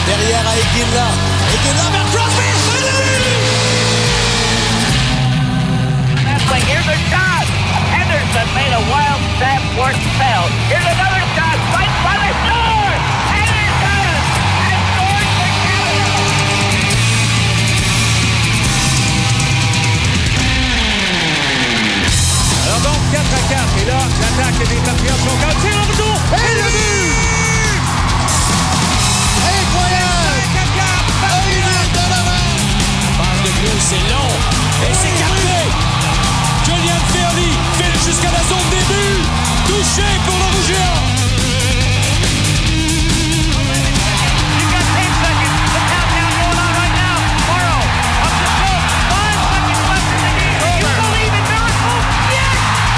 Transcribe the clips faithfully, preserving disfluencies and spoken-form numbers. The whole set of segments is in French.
Derrière à Iguilla. Iguilla vers Crosby. That's like, here's a shot. Henderson made a wild snap work fell. Here's another shot. Right by the score. Henderson has scored for Canada. Alors donc quatre à quatre. Et là, l'attaque des Patriots sont en tir en retour. Et le but! Incroyable! Passe de bleu, c'est long. Et c'est capté. Julian Fairley file jusqu'à la zone début. Touché pour le Rouge géant. You got ten seconds. The countdown going on right now. Morrow up the slope. Five seconds left in the game. You believe in miracles? Yes!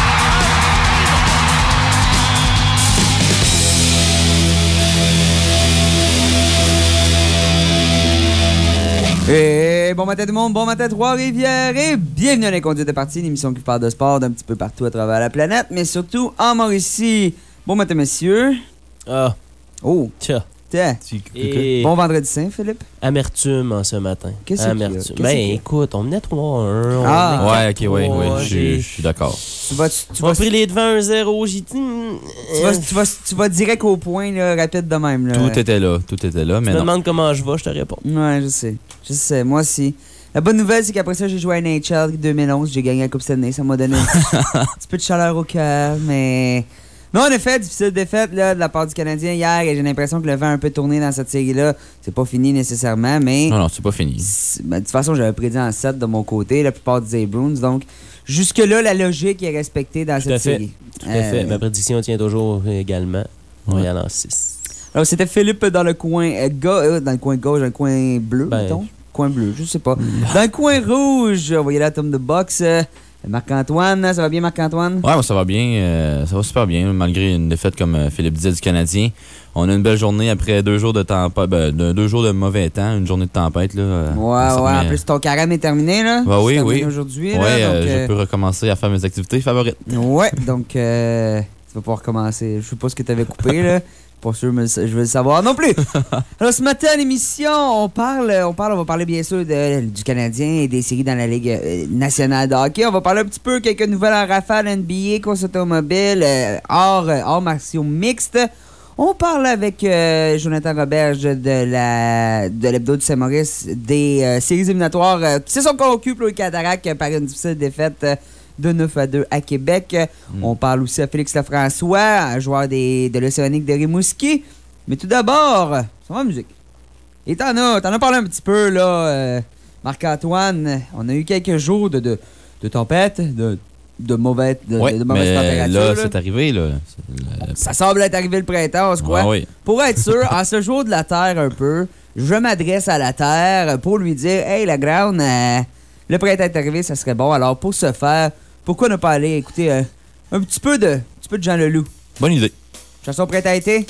Et bon matin tout le monde, bon matin Trois-Rivières et bienvenue à l'Inconduite de partie, l'émission qui parle de sport d'un petit peu partout à travers la planète, mais surtout en Mauricie. Bon matin messieurs. Ah, Oh, tiens. tiens. Et Bon vendredi saint, Philippe. amertume en ce matin. Qu'est-ce qu'il y a? Amertume. Qu'est-ce Ben qu'il y a? écoute, on menait trois à un. on Ah. menait Ouais, quatre ok, ouais, trois, ouais, je j'ai- je suis d'accord. Tu vas, tu, tu On vas, a pris les devants un zéro, j'ai dit... tu, vas, tu, vas, tu vas direct au point, là, rapide de même. Là. Tout était là, tout était là, Tu mais me non. demandes comment je vais, je te réponds. Ouais, je sais. Je sais, moi aussi. La bonne nouvelle, c'est qu'après ça, j'ai joué à N H L deux mille onze, j'ai gagné la Coupe Stanley. Ça m'a donné un petit, un petit peu de chaleur au cœur, mais... Mais en effet, difficile défaite là, de la part du Canadien hier, et j'ai l'impression que le vent a un peu tourné dans cette série-là. C'est pas fini nécessairement, mais... Non, non, c'est pas fini. c'est- ben, de toute façon, j'avais prédit en sept de mon côté, la plupart des Bruins, donc jusque-là, la logique est respectée dans Tout cette à fait. série. Tout à fait. Ma prédiction tient toujours également. On va y aller en six. Alors, c'était Philippe dans le coin euh, ga- euh, dans le coin gauche, dans le coin bleu, Ben, mettons. Coin bleu, je sais pas. Dans le coin rouge, on va y aller à Tom de boxe. euh, Marc-Antoine, ça va bien, Marc-Antoine? Ouais, moi, ça va bien. euh, ça va super bien, malgré une défaite, comme euh, Philippe disait, du Canadien. On a une belle journée après deux jours de tempête, ben, de- deux jours de mauvais temps, une journée de tempête. Là, euh, Ouais, on s'en ouais. En remet- plus, ton carême est terminé, là. Bah oui, C'est terminé oui. aujourd'hui, Ouais, là. euh, donc, je euh, peux recommencer à faire mes activités favorites. Ouais, donc, euh, tu vas pouvoir commencer. Je sais pas ce que tu avais coupé, là. Pas sûr, mais je veux le savoir non plus. Alors, ce matin à l'émission, on parle, on parle, on va parler bien sûr de- du Canadien et des séries dans la Ligue euh, nationale de hockey. On va parler un petit peu quelques nouvelles en rafale N B A, course automobile, euh, arts, euh, arts martiaux mixtes. On parle avec euh, Jonathan Roberge de la de l'hebdo du Saint-Maurice des euh, séries éliminatoires euh, qui se sont conclues pour le Cataract euh, par une difficile défaite euh, de neuf à deux à Québec. Mm. On parle aussi à Félix Lefrançois, un joueur des, de l'Océanique de Rimouski. Mais tout d'abord, ça va en musique. Et t'en as, t'en as parlé un petit peu, là, euh, Marc-Antoine. On a eu quelques jours de, de, de tempête, de, de, mauvais, de, Ouais, de mauvaise mais température. là, là. c'est arrivé. Là. C'est le- Ça semble être arrivé le printemps, on se croit. Ah oui. Pour être sûr, en ce jour de la Terre un peu, je m'adresse à la Terre pour lui dire « Hey, la ground, euh, le printemps est arrivé, ça serait bon. » Alors, pour ce faire, pourquoi ne pas aller écouter euh, un petit peu de un petit peu de Jean Leloup? Bonne idée. Chanson prête à été?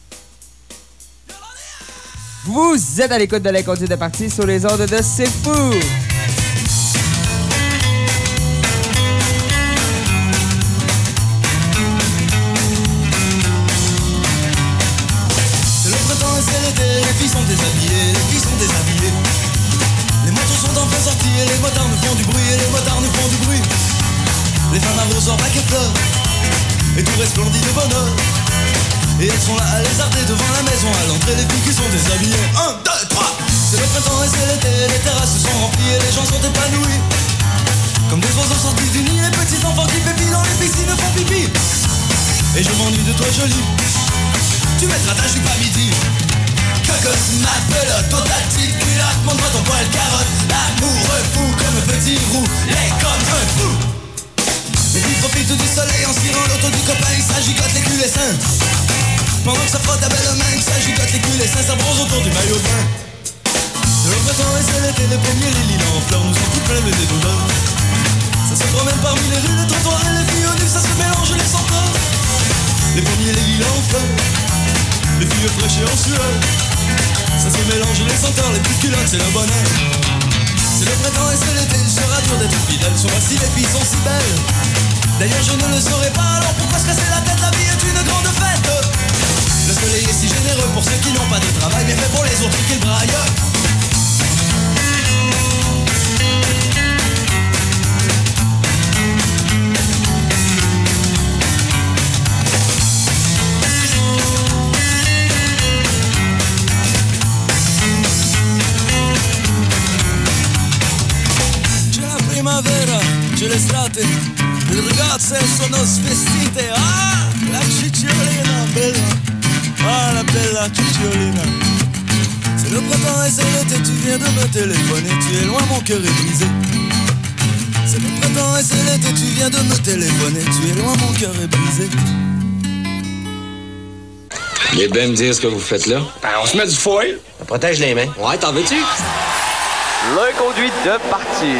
Vous êtes à l'écoute de l'Inconduite de partie sur les ondes de C'est Fou! C'est le printemps et c'est l'été, les filles sont déshabillées, les filles sont déshabillées. Les motos sont en pleine sortie et les motards nous font du bruit, et les motards nous font du bruit. Les femmes arrosent en paquet fleurs, et tout resplendit de bonheur. Et elles sont là à lézarder devant la maison, à l'entrée les filles qui sont déshabillées. Un, deux, trois. C'est le printemps et c'est l'été, les terrasses sont remplies et les gens sont épanouis. Comme des oiseaux sortis du nid, les petits enfants qui pépient dans les piscines font pipi. Et je m'ennuie de toi jolie, tu mettras ta jupe à midi. Cocos, ma pelote, ton ta petite culotte, montre-moi ton poil carotte. Amoureux fou comme un petit roux, les comme un fou. Les filles profitent du soleil en cirant l'auto du copain, ça gigote les culs et seins. Pendant que ça frotte à belle main, que ça gigote les culs et seins, ça bronze autour du maillot de bain. C'est le printemps et c'est l'été, les premiers les lilas en fleurs nous ont tout plein le nez d'odeur. Ça se promène parmi les rues, les trottoirs et les filles au nu, ça se mélange les senteurs. Les premiers les lilas en fleurs, les filles fraîches et en sueur. Ça se mélange les senteurs, les petites culottes, c'est le bonheur. C'est le printemps et c'est l'été, il sera dur d'être fidèle. Sur si les filles sont si belles, D'ailleurs je ne le saurais pas, alors pourquoi se casser la tête? La vie est une grande fête. Le soleil est si généreux pour ceux qui n'ont pas de travail, mais fait pour les autres qu'ils braillent. C'è l'estate, le ragazze sono svestite. Ah, la cicciolina bella, ah la bella cicciolina. C'est le printemps et c'est l'été, tu viens de me téléphoner, tu es loin, mon cœur est brisé. C'est le printemps et c'est l'été, tu viens de me téléphoner, tu es loin, mon cœur est brisé. Vous voulez bien me dire ce que vous faites là? Ben, on se met du foil. Ça protège les mains. Ouais, t'en veux-tu? L'inconduite de partie.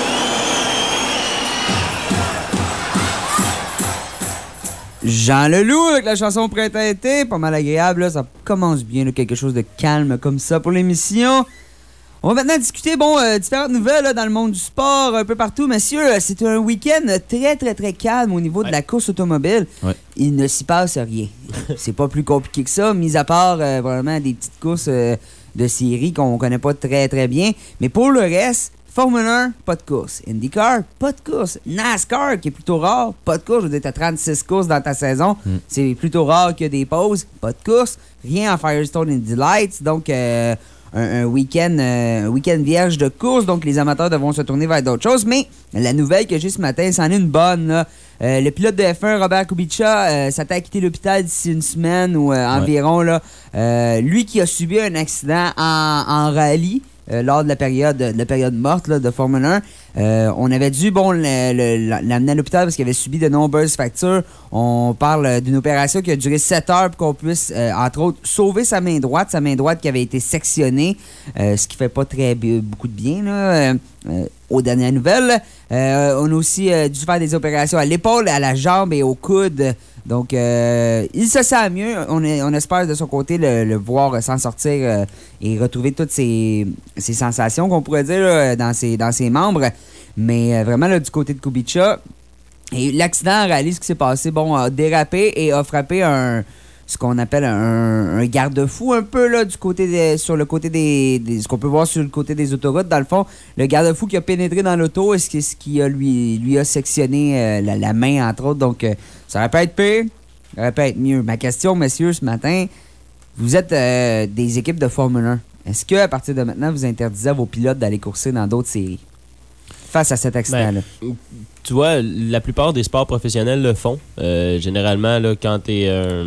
Jean Leloup avec la chanson Printemps-été, pas mal agréable, là, ça commence bien, là, quelque chose de calme comme ça pour l'émission. On va maintenant discuter, bon, euh, différentes nouvelles là, dans le monde du sport, un peu partout. Messieurs, c'est un week-end très, très, très calme au niveau ouais. de la course automobile. Ouais. Il ne s'y passe rien. C'est pas plus compliqué que ça, mis à part euh, vraiment des petites courses euh, de série qu'on connaît pas très, très bien. Mais pour le reste, Formule un, pas de course. IndyCar, pas de course. NASCAR, qui est plutôt rare, pas de course. Je veux dire, t'as trente-six courses dans ta saison. Mm. C'est plutôt rare qu'il y a des pauses, pas de course. Rien en Firestone Indy Lights. Donc, euh, un, un week-end euh, un week-end vierge de course. Donc, les amateurs devront se tourner vers d'autres choses. Mais la nouvelle que j'ai ce matin, c'en est une bonne. Là. Euh, le pilote de F un, Robert Kubica, euh, s'attend à quitter l'hôpital d'ici une semaine ou euh, ouais. environ. Là. Euh, lui qui a subi un accident en, en rallye. Euh, lors de la période de la période morte là, de Formule un. Euh, on avait dû bon l'amener à l'hôpital parce qu'il avait subi de nombreuses fractures. On parle d'une opération qui a duré sept heures pour qu'on puisse, euh, entre autres, sauver sa main droite, sa main droite qui avait été sectionnée, euh, ce qui fait pas très beaucoup de bien là, euh, euh, aux dernières nouvelles. Euh, on a aussi euh, dû faire des opérations à l'épaule, à la jambe et au coude. Donc, euh, il se sent mieux. On, est, on espère de son côté le, le voir s'en sortir euh, et retrouver toutes ses, ses sensations, qu'on pourrait dire, là, dans, ses, dans ses membres. Mais euh, vraiment, là, du côté de Kubica, et l'accident en rallye, ce qui s'est passé, bon, a dérapé et a frappé un, ce qu'on appelle un, un garde-fou un peu là, du côté des, sur le côté des, des... ce qu'on peut voir sur le côté des autoroutes. Dans le fond, le garde-fou qui a pénétré dans l'auto et ce qui, ce qui a, lui, lui a sectionné euh, la, la main, entre autres. Donc, euh, ça aurait pu être pire, ça aurait pu être mieux. Ma question, messieurs, ce matin, vous êtes euh, des équipes de Formule un. Est-ce qu'à partir de maintenant, vous interdisez à vos pilotes d'aller courser dans d'autres séries face à cet accident-là? Ben, tu vois, la plupart des sports professionnels le font. Euh, généralement, là, quand tu es un,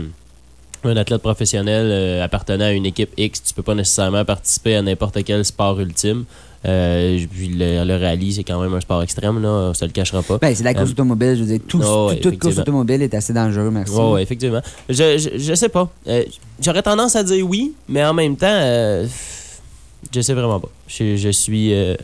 un athlète professionnel euh, appartenant à une équipe X, tu peux pas nécessairement participer à n'importe quel sport ultime. Euh, puis le, le rallye, c'est quand même un sport extrême, là, on se le cachera pas. Ben, c'est la course euh, automobile, je veux dire, tout, oh, tout, ouais, toute course automobile est assez dangereux, merci. Oh, ouais, effectivement. Je, je, je sais pas. Euh, j'aurais tendance à dire oui, mais en même temps, euh, je sais vraiment pas. Je, je suis euh,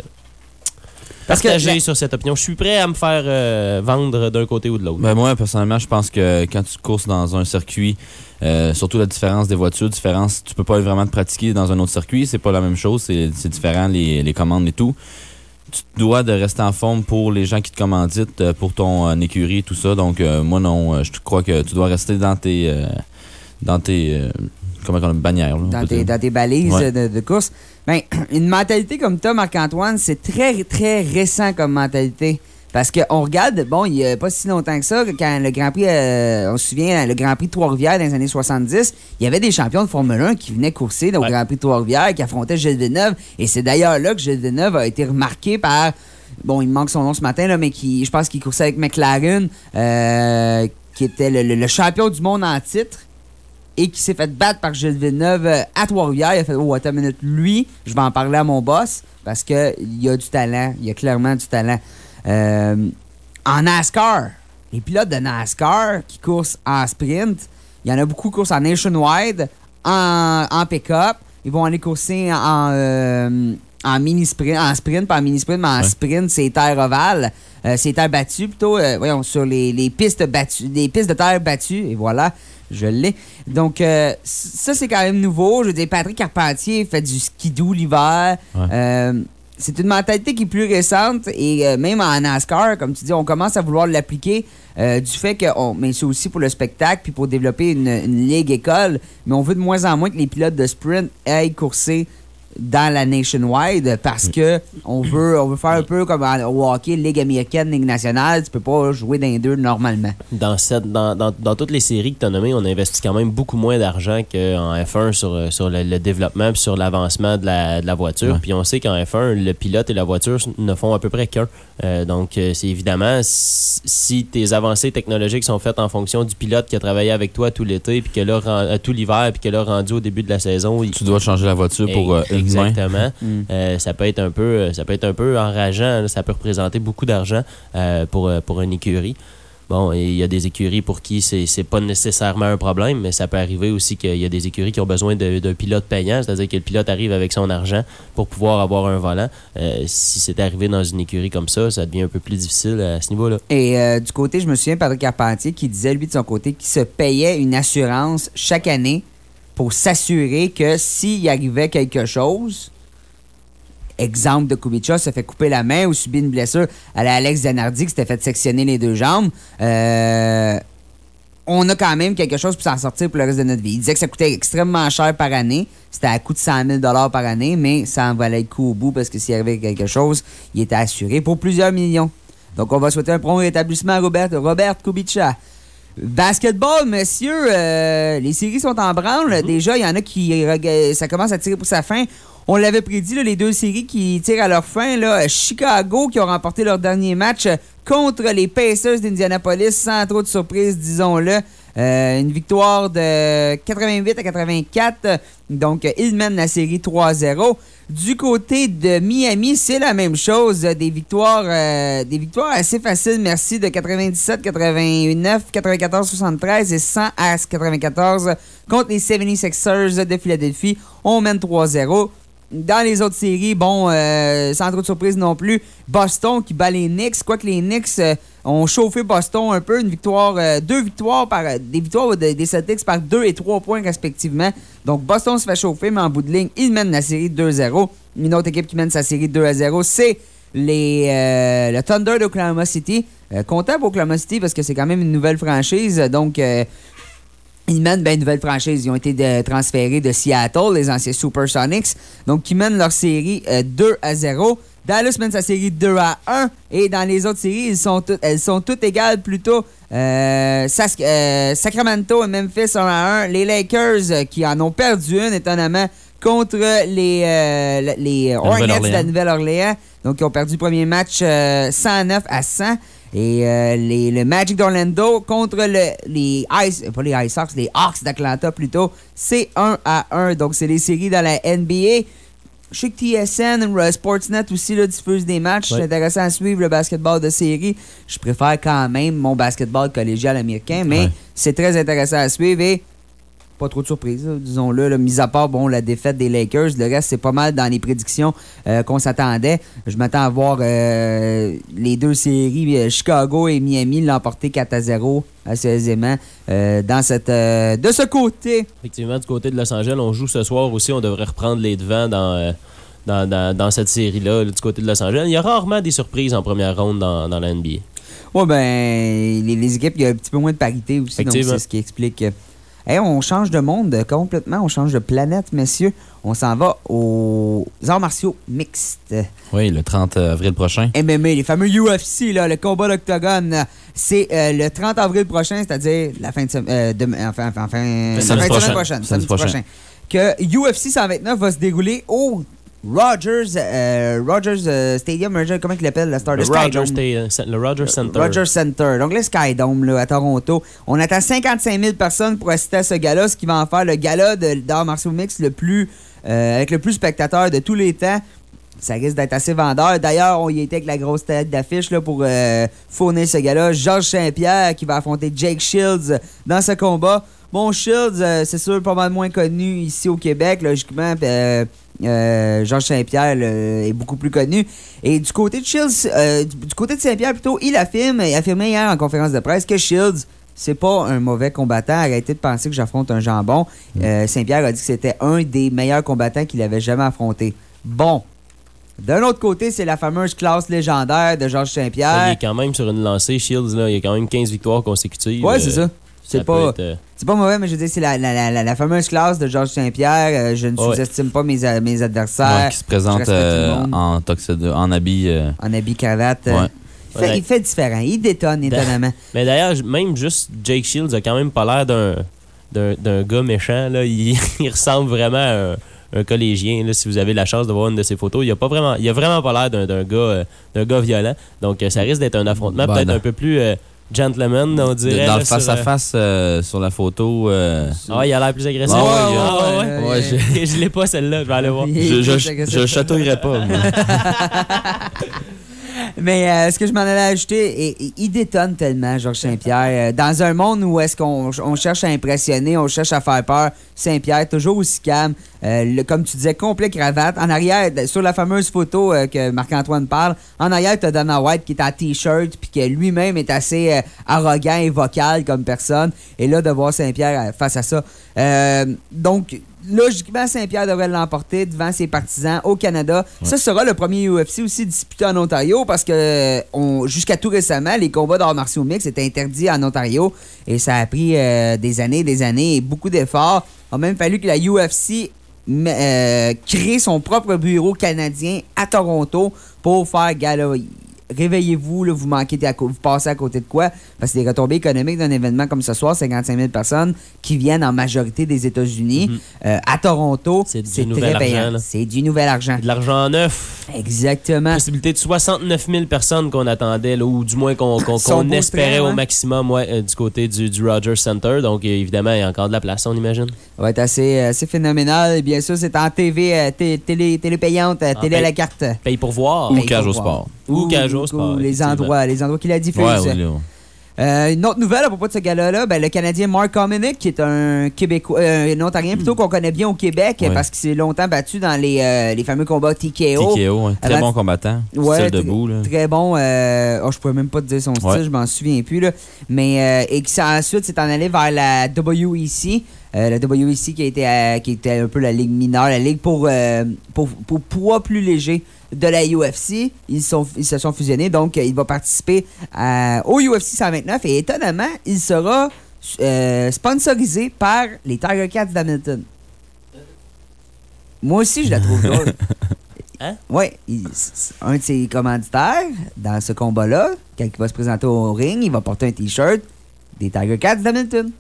partagé que, sur cette opinion. Je suis prêt à me faire euh, vendre d'un côté ou de l'autre. Ben moi, personnellement, je pense que quand tu courses dans un circuit, Euh, surtout la différence des voitures, différence, tu peux pas vraiment te pratiquer dans un autre circuit, c'est pas la même chose, c'est, c'est différent les, les commandes et tout. Tu dois de rester en forme pour les gens qui te commanditent, pour ton euh, écurie et tout ça. Donc euh, moi non, euh, je crois que tu dois rester dans tes euh, dans tes euh, comment on dit, bannières. Là, dans, tes, dans tes balises ouais. de, de course. Ben, une mentalité comme toi, Marc-Antoine, c'est très très récent comme mentalité. Parce qu'on regarde, bon, il n'y a pas si longtemps que ça, quand le Grand Prix, euh, on se souvient, le Grand Prix de Trois-Rivières dans les années soixante-dix, il y avait des champions de Formule un qui venaient courser au ouais. Grand Prix de Trois-Rivières, qui affrontaient Gilles Villeneuve. Et c'est d'ailleurs là que Gilles Villeneuve a été remarqué par, bon, il me manque son nom ce matin, là, mais qui, je pense qu'il coursait avec McLaren, euh, qui était le, le, le champion du monde en titre, et qui s'est fait battre par Gilles Villeneuve à Trois-Rivières. Il a fait, oh, attends une minute, lui, je vais en parler à mon boss, parce qu'il y a du talent, il y a clairement du talent. Euh, en NASCAR, les pilotes de NASCAR qui coursent en sprint, il y en a beaucoup qui coursent en nationwide, en, en pick-up. Ils vont aller courser en, euh, en mini-sprint, en sprint, pas en mini-sprint, mais en ouais. sprint, c'est terre ovale. Euh, c'est terre battue plutôt, euh, voyons, sur les, les pistes battues, les pistes de terre battues, et voilà, je l'ai. Donc, euh, ça, c'est quand même nouveau. Je veux dire, Patrick Carpentier fait du skidoo l'hiver. Ouais. Euh, c'est une mentalité qui est plus récente et euh, même en NASCAR, comme tu dis, on commence à vouloir l'appliquer euh, du fait que, on, mais c'est aussi pour le spectacle puis pour développer une, une ligue école, mais on veut de moins en moins que les pilotes de sprint aillent courser dans la Nationwide parce que on veut, on veut faire un peu comme au hockey, Ligue américaine, Ligue nationale, tu peux pas jouer dans les deux normalement. Dans, cette, dans, dans, dans toutes les séries que tu as nommées, on investit quand même beaucoup moins d'argent qu'en F un sur, sur le, le développement et sur l'avancement de la, de la voiture. Ouais. Puis on sait qu'en F un, le pilote et la voiture ne font à peu près qu'un. Euh, donc, c'est évidemment, si tes avancées technologiques sont faites en fonction du pilote qui a travaillé avec toi tout l'été, puis que là, tout l'hiver, puis que là, rendu au début de la saison... Tu il... dois changer la voiture pour euh, une Exactement. Mm. Euh, ça peut être un peu, ça peut être un peu enrageant. Là. Ça peut représenter beaucoup d'argent euh, pour, pour une écurie. Bon, il y a des écuries pour qui c'est, c'est pas nécessairement un problème, mais ça peut arriver aussi qu'il y a des écuries qui ont besoin de, d'un pilote payant, c'est-à-dire que le pilote arrive avec son argent pour pouvoir avoir un volant. Euh, si c'est arrivé dans une écurie comme ça, ça devient un peu plus difficile à ce niveau-là. Et euh, du côté, je me souviens, Patrick Carpentier qui disait, lui, de son côté, qu'il se payait une assurance chaque année pour s'assurer que s'il arrivait quelque chose... Exemple de Kubica se fait couper la main ou subit une blessure à la Alex Zanardi qui s'était fait sectionner les deux jambes. Euh, on a quand même quelque chose pour s'en sortir pour le reste de notre vie. Il disait que ça coûtait extrêmement cher par année. C'était à coût de cent mille dollars par année, mais ça en valait le coup au bout parce que s'il y avait quelque chose, il était assuré pour plusieurs millions. Donc, on va souhaiter un prompt rétablissement à Robert, Robert Kubica. Basketball, messieurs, euh, les séries sont en branle. Mm-hmm. Déjà, il y en a qui... Ça commence à tirer pour sa fin. On l'avait prédit, là, les deux séries qui tirent à leur fin. Là, Chicago qui ont remporté leur dernier match contre les Pacers d'Indianapolis, sans trop de surprise, disons-le. Euh, une victoire de quatre-vingt-huit à quatre-vingt-quatre. Donc, ils mènent la série trois zéro. Du côté de Miami, c'est la même chose. Des victoires, euh, des victoires assez faciles, merci, de quatre-vingt-dix-sept à quatre-vingt-neuf, quatre-vingt-quatorze à soixante-treize et cent à quatre-vingt-quatorze contre les soixante-sixers de Philadelphie. On mène trois zéro. Dans les autres séries, bon, euh, sans trop de surprise non plus, Boston qui bat les Knicks, quoique les Knicks euh, ont chauffé Boston un peu, une victoire, euh, deux victoires par, des victoires de, des Celtics par deux et trois points respectivement. Donc Boston se fait chauffer, mais en bout de ligne, ils mènent la série deux zéro. Une autre équipe qui mène sa série deux à zéro, c'est les, euh, le Thunder d'Oklahoma City. Euh, content pour Oklahoma City parce que c'est quand même une nouvelle franchise, donc... Euh, Ils mènent ben, une nouvelle franchise. Ils ont été de, transférés de Seattle, les anciens Supersonics. Donc, ils mènent leur série euh, deux à zéro. Dallas mène sa série deux à un. Et dans les autres séries, ils sont tout, elles sont toutes égales plutôt. Euh, Sas- euh, Sacramento et Memphis un à un. Les Lakers euh, qui en ont perdu une, étonnamment, contre les, euh, les Hornets de la Nouvelle-Orléans. Donc, ils ont perdu le premier match euh, cent neuf à cent. Et euh, les, le Magic d'Orlando contre le, les Ice, pas les Ice Hawks, les Hawks d'Atlanta plutôt, c'est un à un. Donc, c'est les séries dans la N B A. Je sais que T S N, Sportsnet aussi là, diffuse des matchs. Ouais. C'est intéressant à suivre le basketball de série. Je préfère quand même mon basketball collégial américain, mais ouais. C'est très intéressant à suivre et pas trop de surprises, là, disons-le. Là, mis à part bon, la défaite des Lakers, le reste, c'est pas mal dans les prédictions euh, qu'on s'attendait. Je m'attends à voir euh, les deux séries, euh, Chicago et Miami, l'emporter quatre à zéro assez aisément euh, dans cette, euh, de ce côté. Effectivement, du côté de Los Angeles, on joue ce soir aussi. On devrait reprendre les devants dans... Euh Dans, dans, dans cette série-là, là, du côté de Los Angeles. Il y a rarement des surprises en première ronde dans, dans la N B A. Oui, ben, les, les équipes, il y a un petit peu moins de parité aussi, donc c'est ce qui explique. Hey, on change de monde complètement, on change de planète, messieurs. On s'en va aux arts martiaux mixtes. Oui, le trente avril prochain. M M A, les fameux U F C, là, le combat d'octogone. C'est euh, le trente avril prochain, c'est-à-dire la fin de semaine. Euh, de, enfin, enfin, enfin, la fin de semaine prochaine. Samedi prochain. Que U F C cent vingt-neuf va se dérouler au Rogers, euh, Rogers euh, Stadium, comment il l'appelle, la star le de Rogers Sta- Le Rogers Center. Rogers Center. Donc le Skydome là, à Toronto. On attend cinquante-cinq mille personnes pour assister à ce gala, ce qui va en faire le gala de, d'arts martiaux mix le plus, euh, avec le plus spectateurs de tous les temps. Ça risque d'être assez vendeur. D'ailleurs, on y était avec la grosse tête d'affiche là, pour euh, fournir ce gala. Georges Saint-Pierre qui va affronter Jake Shields dans ce combat. Bon, Shields, euh, c'est sûr, pas mal moins connu ici au Québec, logiquement. Euh, euh, Georges Saint-Pierre là, est beaucoup plus connu. Et du côté de Shields, euh, du, du côté de Saint-Pierre, plutôt, il affirme, il affirmait hier en conférence de presse que Shields, c'est pas un mauvais combattant. Arrêtez de penser que j'affronte un jambon. Euh, Saint-Pierre a dit que c'était un des meilleurs combattants qu'il avait jamais affronté. Bon. D'un autre côté, c'est la fameuse classe légendaire de Georges Saint-Pierre. Il est quand même sur une lancée, Shields, là. Il y a quand même quinze victoires consécutives. Ouais, c'est euh, ça. C'est ça pas, peut être, euh, c'est pas mauvais, mais je veux dire, c'est la, la, la, la fameuse classe de Georges Saint-Pierre. Euh, je ne Ouais. sous-estime pas mes, a- mes adversaires. Ouais, qui se présente Je respecte tout le euh, monde. en, toxide, en habit. euh, En habit cravate. euh, Ouais. il, fait, Ouais. il fait différent. Il détonne étonnamment. Mais d'ailleurs, j- même juste Jake Shields a quand même pas l'air d'un, d'un, d'un gars méchant. Là. Il, il ressemble vraiment à un, un collégien. Là, si vous avez la chance de voir une de ses photos, il a, pas vraiment, il a vraiment pas l'air d'un, d'un, gars, euh, d'un gars violent. Donc, euh, ça risque d'être un affrontement Ben, peut-être non. un peu plus euh, gentleman, on dirait. dans là, le sur, euh, face-à-face euh, sur la photo. euh, Ah, il a l'air plus agressif. Ouais, ouais, Ah, ouais, ouais. ouais, je- je l'ai pas celle-là, je vais aller voir. Il est je, je, plus je, agressif. je chatouillerais pas. moi. Mais euh, ce que je m'en allais ajouter, et- et il détonne tellement, Georges Saint-Pierre. Euh, dans un monde où est-ce qu'on on cherche à impressionner, on cherche à faire peur, Saint-Pierre, toujours aussi calme. Euh, le- comme tu disais, complet cravate. En arrière, d- sur la fameuse photo euh, que Marc-Antoine parle, en arrière, tu as Dana White qui est en T-shirt, puis que lui-même est assez euh, arrogant et vocal comme personne. Et là, de voir Saint-Pierre euh, face à ça. Euh, donc, logiquement, Saint-Pierre devrait l'emporter devant ses partisans au Canada. Ça sera le premier U F C aussi disputé en Ontario parce que on, jusqu'à tout récemment, les combats d'arts martiaux mixtes étaient interdits en Ontario et ça a pris euh, des années, des années et beaucoup d'efforts. Il a même fallu que la U F C m- euh, crée son propre bureau canadien à Toronto pour faire gala. Réveillez-vous, là, vous manquez à co- vous passez à côté de quoi? Parce que les retombées économiques d'un événement comme ce soir, cinquante-cinq mille personnes qui viennent en majorité des États-Unis, euh, à Toronto, C'est du c'est nouvel très payant. argent, là. C'est du nouvel argent. De l'argent neuf. Exactement. Possibilité de soixante-neuf mille personnes qu'on attendait, là, ou du moins qu'on, qu'on, Son qu'on beau espérait train, au hein? maximum ouais, euh, du côté du, du Rogers Center. Donc, euh, évidemment, il y a encore de la place, on imagine. Ça va être assez, assez phénoménal. Et bien sûr, c'est en T V, euh, té- télé, télé payante, euh, En télé à paye- la carte. Paye pour voir. Ou Paye cage pour au voir. sport. Ou cage au sport, ou les effectivement. endroits, les endroits qui la Ouais, diffusent. oui, là. Euh, une autre nouvelle à propos de ce gars-là, ben, le Canadien Mark Hominick, qui est un Québécois, euh, un Ontarien plutôt qu'on connaît bien au Québec Ouais. parce qu'il s'est longtemps battu dans les, euh, les fameux combats T K O. T K O, ouais. Très Avant- bon combattant. Ouais, Style très- debout. Là. Très bon. Euh, oh, je pourrais même pas te dire son style, Ouais. je m'en souviens plus. Là. Mais euh, et qui s'est- ensuite s'est en allé vers la W E C. Euh, la W E C qui, a été, euh, qui était un peu la ligue mineure, la ligue pour, euh, pour, pour poids plus léger de la U F C. Ils, sont, ils se sont fusionnés, donc euh, il va participer à- au U F C cent vingt-neuf et étonnamment, il sera euh, sponsorisé par les Tiger Cats d'Hamilton. Moi aussi, je la trouve drôle. Hein? Oui, un de ses commanditaires dans ce combat-là, quand il va se présenter au ring, il va porter un T-shirt des Tiger Cats d'Hamilton.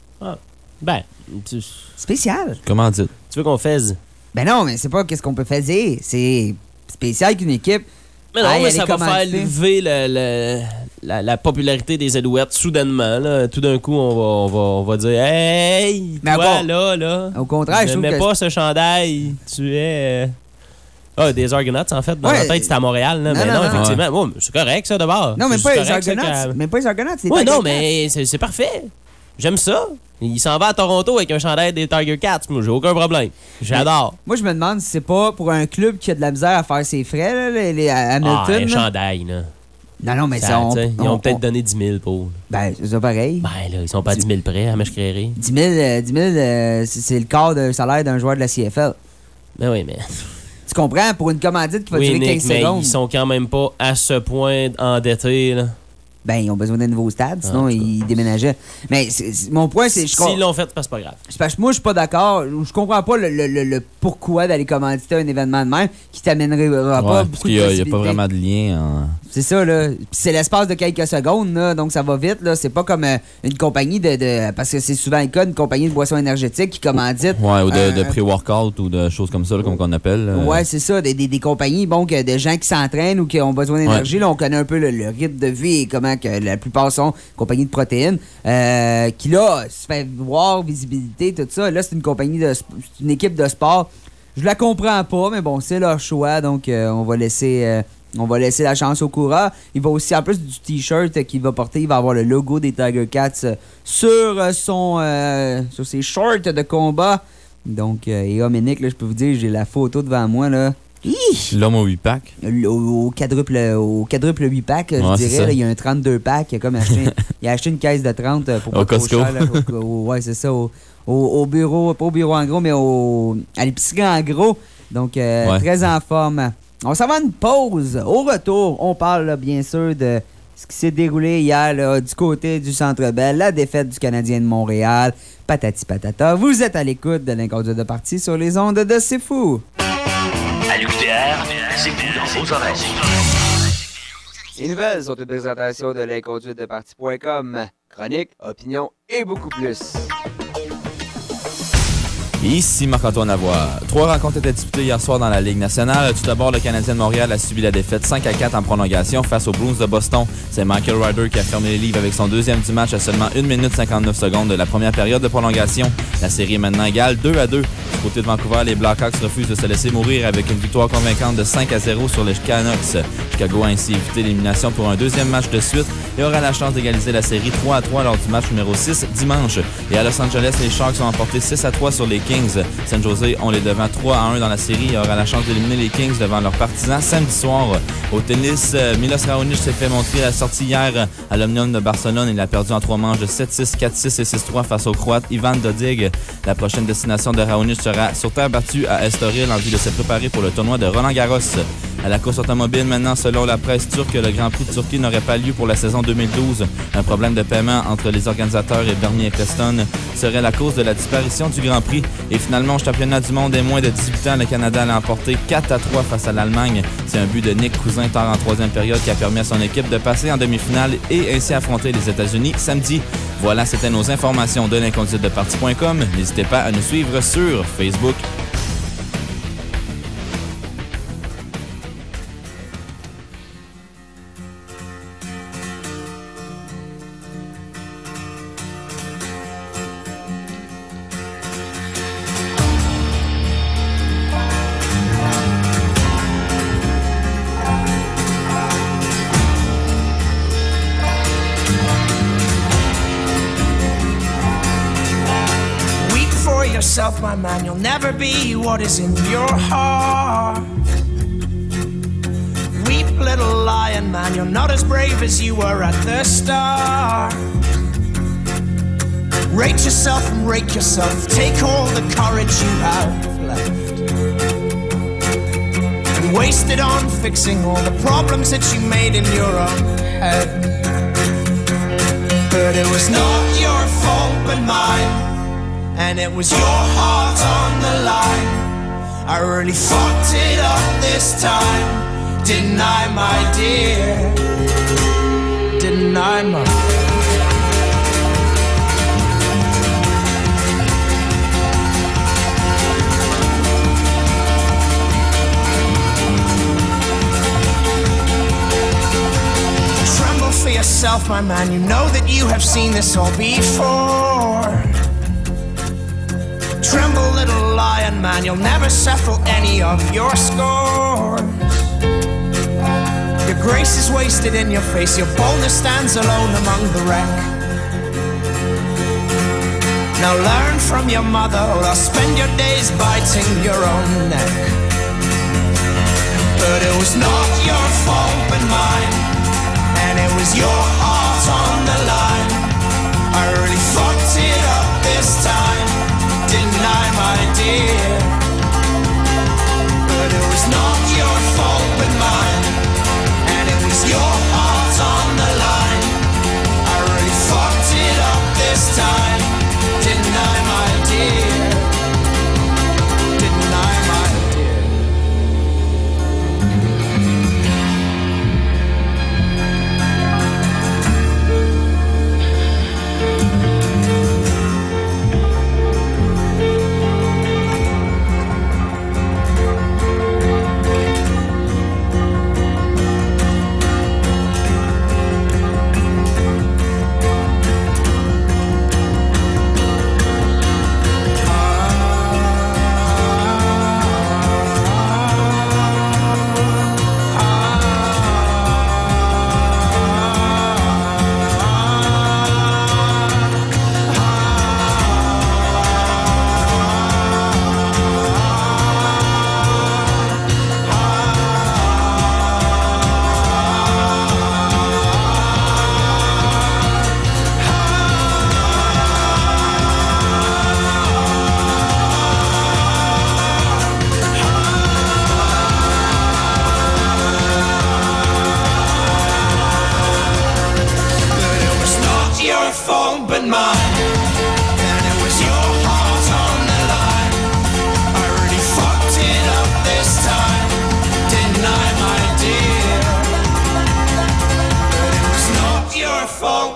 Ben, tu, Spécial. Comment dire? tu veux qu'on fasse? Ben non, mais c'est pas qu'est-ce qu'on peut faire dire. C'est spécial qu'une équipe. Mais non, aille mais aller ça va faire commanditer. lever le- le- la, la popularité des Alouettes soudainement. Là. Tout d'un coup, on va, on va, on va dire Hey, Mais toi, bon, là, là. Au contraire, je ne trouve mets que pas ce chandail. Tu es. euh, Ah, des Argonauts, en fait. Dans Ouais. ma tête, c'était à Montréal. Là, Non, mais non, non, non. effectivement. Ouais, mais c'est correct, ça, d'abord. Non, mais C'est pas les correct, ça, Argonauts. qu'à- Mais pas les Argonauts, c'est les Ouais, Tiger non, Cats. mais c'est c'est parfait. J'aime ça. Il s'en va à Toronto avec un chandail des Tiger Cats. Moi, j'ai aucun problème. J'adore. Moi, je me demande si c'est pas pour un club qui a de la misère à faire ses frais, là, les, les- à Ah, Hamilton. un là. chandail, là. Non, non, mais Ça, ça, on, tu sais, ils on- ont peut-être on- donné dix mille pour. Ben, c'est ça pareil. Ben, là, ils sont pas à dix mille près à Mèche-Créry. dix mille, euh, dix mille euh, c'est c'est le quart d'un salaire d'un joueur de la C F L. Ben oui, mais. Tu comprends? Pour une commandite qui va Oui, durer Nick, quinze mais secondes, ils sont quand même pas à ce point endettés, là. ben, ils ont besoin d'un nouveau stade, Ah, sinon en tout cas. ils déménageaient. Mais c'est- c'est- mon point, c'est... je com- S'ils l'ont fait, c'est pas c'est pas grave. c'est parce que moi, je suis pas d'accord. Je comprends pas le, le- le- le pourquoi d'aller commanditer un événement de même qui t'amènerait pas Ouais, beaucoup parce de qu'il n'y a, il y a possibilités. pas vraiment de lien. En... C'est ça, là. Puis c'est l'espace de quelques secondes, là, donc ça va vite, là. C'est pas comme euh, une compagnie de, de- Parce que c'est souvent le cas, une compagnie de boissons énergétiques qui commandite. Ouais, ou de, un- de pré-workout ou de choses comme ça, là, comme on appelle. là. Ouais, c'est ça. Des, des, des compagnies, bon, que de gens qui s'entraînent ou qui ont besoin d'énergie. Là, on connaît un peu le, le rythme de vie et comment que la plupart sont compagnies de protéines. euh, qui, là, se fait voir, visibilité, tout ça. Là, c'est une compagnie de... sp- c'est une équipe de sport. Je la comprends pas, mais bon, c'est leur choix. Donc, euh, on va laisser... euh, on va laisser la chance au coureur. Il va aussi, en plus du t-shirt qu'il va porter, il va avoir le logo des Tiger Cats euh, sur euh, son euh, sur ses shorts de combat. Donc, euh, et Hominick, là, je peux vous dire, j'ai la photo devant moi, là. Hi! L'homme au huit pack. Au, au quadruple au quadruple huit pack, je Ouais, c'est dirais, ça. là, il y a un trente-deux pack, il a comme acheté, il a acheté une caisse de trente euh, pour pas Au trop Costco. cher, là, au- au- ouais, c'est ça, au, au, au bureau, pas au bureau en gros, mais au, à l'épicerie en gros. Donc, euh, Ouais. très en forme. On s'en va à une pause. Au retour, on parle là, bien sûr de ce qui s'est déroulé hier là, du côté du Centre Bell, la défaite du Canadien de Montréal, patati patata. Vous êtes à l'écoute de l'Inconduite de partie sur les ondes de C'est Fou. À l'U Q T R, c'est fou dans vos oreilles. Les nouvelles sont une présentation de l'inconduite de parti point com. Chronique, opinion et beaucoup plus. Ici Marc-Antoine Lavoie. Trois rencontres étaient disputées hier soir dans la Ligue nationale. Tout d'abord, le Canadien de Montréal a subi la défaite cinq à quatre en prolongation face aux Bruins de Boston. C'est Michael Ryder qui a fermé les livres avec son deuxième du match à seulement une minute cinquante-neuf secondes de la première période de prolongation. La série est maintenant égale deux à deux. Du côté de Vancouver, les Blackhawks refusent de se laisser mourir avec une victoire convaincante de cinq à zéro sur les Canucks. Chicago a ainsi évité l'élimination pour un deuxième match de suite et aura la chance d'égaliser la série trois à trois lors du match numéro six dimanche. Et à Los Angeles, les Sharks ont emporté six à trois sur les Kings. San Jose ont les devants trois à un dans la série et aura la chance d'éliminer les Kings devant leurs partisans samedi soir. Au tennis, Milos Raonic s'est fait montrer la sortie hier à l'Omnium de Barcelone. Il a perdu en trois manches de sept six, quatre six et six trois face au Croate Ivan Dodig. La prochaine destination de Raonic sera sur terre battue à Estoril en vue de se préparer pour le tournoi de Roland-Garros. À la course automobile, maintenant, selon la presse turque, le Grand Prix de Turquie n'aurait pas lieu pour la saison deux mille douze. Un problème de paiement entre les organisateurs et Bernie Ecclestone serait la cause de la disparition du Grand Prix. Et finalement, au championnat du monde des moins de dix-huit ans, le Canada l'a emporté quatre à trois face à l'Allemagne. C'est un but de Nick Cousin tard en troisième période qui a permis à son équipe de passer en demi-finale et ainsi affronter les États-Unis samedi. Voilà, c'était nos informations de l'inconduite de parti point com. N'hésitez pas à nous suivre sur Facebook. My man, you'll never be what is in your heart. Weep, little lion man, you're not as brave as you were at the start. Rate yourself and rake yourself, take all the courage you have left and waste it on fixing all the problems that you made in your own head. But it was not your fault but mine, and it was your heart on the line. I really fucked it up this time, didn't I, my dear? Didn't I, my dear? Tremble for yourself, my man, you know that you have seen this all before. Tremble, little lion man, you'll never settle any of your scores. Your grace is wasted in your face, your boldness stands alone among the wreck. Now learn from your mother, or I'll spend your days biting your own neck. But it was not your fault but mine, and it was your heart on the line. I really fucked it up this time, didn't I, my dear? But it was not your fault but mine, and it was your heart on the line. I really fucked it up this time, didn't I, my dear? Didn't I, my dear?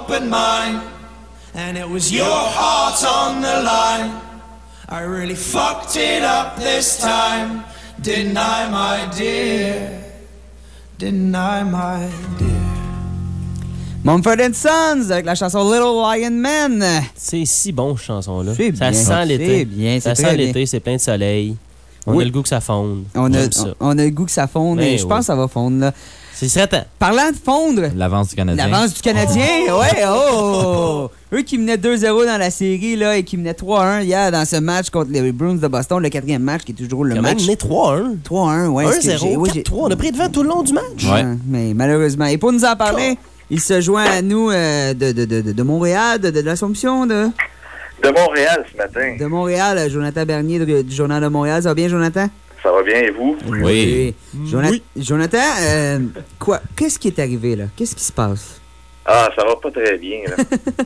open mind, and it was your heart on the line. I really fucked it up this time, didn't I, my dear? Didn't I, my dear? Mumford and Sons avec la chanson Little Lion Man. C'est si bon, cette chanson-là. C'est ça bien, sent l'été. c'est bien, ça c'est sent très l'été, bien. c'est plein de soleil. On Oui. a le goût que ça fonde. On a, J'aime ça. on, on a le goût que ça fonde Ben et je oui. pense que ça va fondre, là. C'est serait temps. Parlant de fondre, L'avance du Canadien. l'avance du Canadien, ouais, oh! Eux qui menaient deux zéro dans la série, là, et qui menaient trois un hier dans ce match contre les Bruins de Boston, le quatrième match, qui est toujours le Quand match. même mené trois un. trois un, ouais. un ce que j'ai- zéro, oui, j'ai- quatre trois. On a pris devant tout le long du match. Ouais. Ouais, mais malheureusement. Et pour nous en parler, il se joint à nous euh, de, de, de, de, de Montréal, de, de l'Assomption, de, De Montréal ce matin. de Montréal, euh, Jonathan Bernier de- du Journal de Montréal. Ça va bien, Jonathan? Ça va bien et vous? Oui. Jona- Jonathan, euh, quoi? Qu'est-ce qui est arrivé, là? Qu'est-ce qui se passe? Ah, ça va pas très bien, là.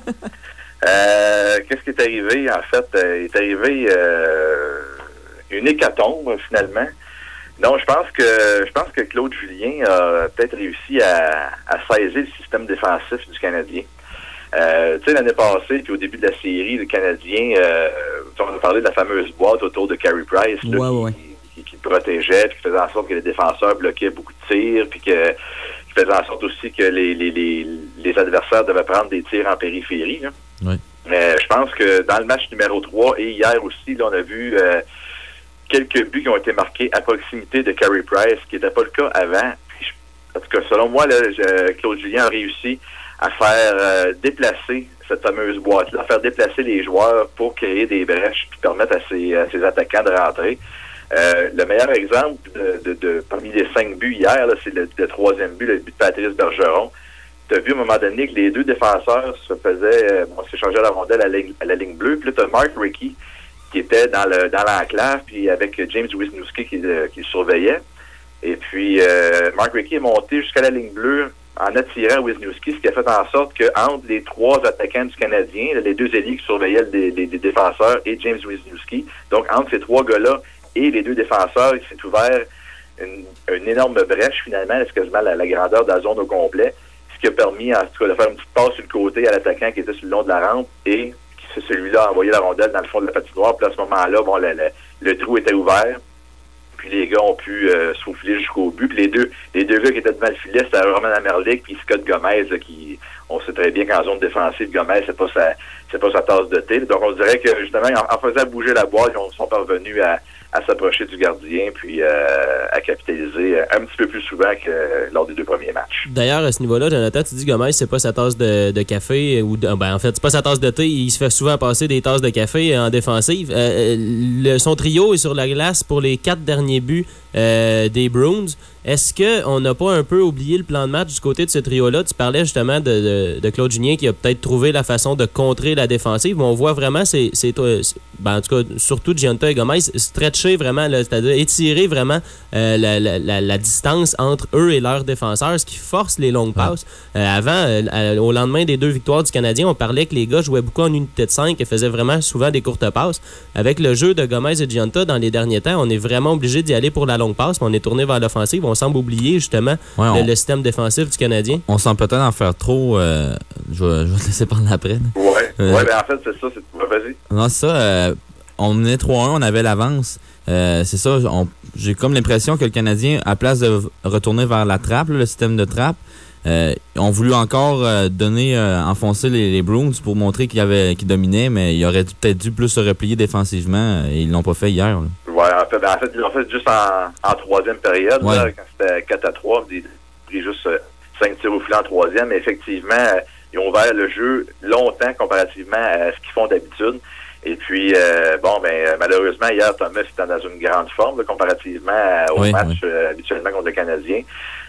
euh, qu'est-ce qui est arrivé? En fait, euh, il est arrivé euh, une hécatombe, finalement. Non, je pense que je pense que Claude Julien a peut-être réussi à, à saisir le système défensif du Canadien. Euh, tu sais, l'année passée, puis au début de la série, le Canadien, euh, on a parlé de la fameuse boîte autour de Carey Price, là, Ouais, qui, ouais. qui, qui le protégeait, puis qui faisait en sorte que les défenseurs bloquaient beaucoup de tirs, puis que qui faisait en sorte aussi que les, les, les, les adversaires devaient prendre des tirs en périphérie. Là. Oui. Mais je pense que dans le match numéro trois et hier aussi, là, on a vu euh, quelques buts qui ont été marqués à proximité de Carey Price, ce qui n'était pas le cas avant. Puis je- en tout cas, selon moi, là, je- Claude Julien a réussi à faire euh, déplacer cette fameuse boîte-là, faire déplacer les joueurs pour créer des brèches puis permettre à ses, à ses attaquants de rentrer. Euh, le meilleur exemple de, de, de parmi les cinq buts hier, là, c'est le, le troisième but, le but de Patrice Bergeron. Tu as vu à un moment donné que les deux défenseurs se faisaient, euh, bon, s'échangeaient la rondelle à la, ligne- à la ligne bleue. Puis là, tu as Mark Rickey qui était dans le dans l'enclave, puis avec James Wisniewski qui, le- qui le surveillait. Et puis, euh, Mark Rickey est monté jusqu'à la ligne bleue en attirant Wisniewski, ce qui a fait en sorte que entre les trois attaquants du Canadien, les deux ailiers qui surveillaient les, les, les défenseurs et James Wisniewski, donc entre ces trois gars-là et les deux défenseurs, il s'est ouvert une, une énorme brèche, finalement, c'est quasiment la, la grandeur de la zone au complet, ce qui a permis, en tout cas, de faire une petite passe sur le côté à l'attaquant qui était sur le long de la rampe, et qui, celui-là a envoyé la rondelle dans le fond de la patinoire, puis à ce moment-là, bon, le, le, le trou était ouvert, puis les gars ont pu euh, se faufiler jusqu'au but, puis les deux les deux gars qui étaient devant le filet, c'était Roman Amerlik puis Scott Gomez, là, qui, on sait très bien qu'en zone défensive, Gomez, c'est pas sa c'est pas sa tasse de thé. Donc on dirait que justement, en, en faisant bouger la boîte, ils sont parvenus à, à s'approcher du gardien, puis euh, à capitaliser un petit peu plus souvent que euh, lors des deux premiers matchs. D'ailleurs, à ce niveau-là, Jonathan, tu dis Gomez, c'est pas sa tasse de, de café, ou de, ben, en fait, c'est pas sa tasse de thé, il se fait souvent passer des tasses de café en défensive. Euh, le, son trio est sur la glace pour les quatre derniers buts euh, des Bruins. Est-ce qu'on n'a pas un peu oublié le plan de match du côté de ce trio-là? Tu parlais justement de, de, de Claude Julien qui a peut-être trouvé la façon de contrer la défensive, mais on voit vraiment, c'est, c'est, ben, en tout cas, surtout Gianta et Gomez, stretcher vraiment, là, c'est-à-dire étirer vraiment euh, la, la, la, la distance entre eux et leurs défenseurs, ce qui force les longues passes. Ouais. Euh, avant, euh, au lendemain des deux victoires du Canadien, on parlait que les gars jouaient beaucoup en unité de cinq et faisaient vraiment souvent des courtes passes. Avec le jeu de Gomez et Gianta dans les derniers temps, on est vraiment obligé d'y aller pour la longue passe, mais on est tourné vers l'offensive. On semble oublier justement ouais, on, le, le système défensif du Canadien. On semble peut-être en faire trop. Euh, je, vais, je vais te laisser parler après. Ouais, euh, ouais, ben en fait, c'est ça. C'est... Vas-y. Non, c'est ça. Euh, on menait trois un, on avait l'avance. Euh, c'est ça. On, j'ai comme l'impression que le Canadien, à place de retourner vers la trappe, là, le système de trappe, euh, ont voulu encore euh, donner, euh, enfoncer les, les Bruins pour montrer qu'ils, avaient, qu'ils dominaient, mais ils auraient peut-être dû plus se replier défensivement et ils l'ont pas fait hier. Là. Ouais, en fait, en fait, ils l'ont fait juste en, en troisième période, ouais. là, quand c'était quatre à trois, ils ont pris juste euh, cinq tirs au filet en troisième, mais effectivement, euh, ils ont ouvert le jeu longtemps comparativement à ce qu'ils font d'habitude. Et puis, euh, bon, ben malheureusement, hier, Thomas était dans une grande forme là, comparativement au oui, match oui. Euh, habituellement contre le Canadien.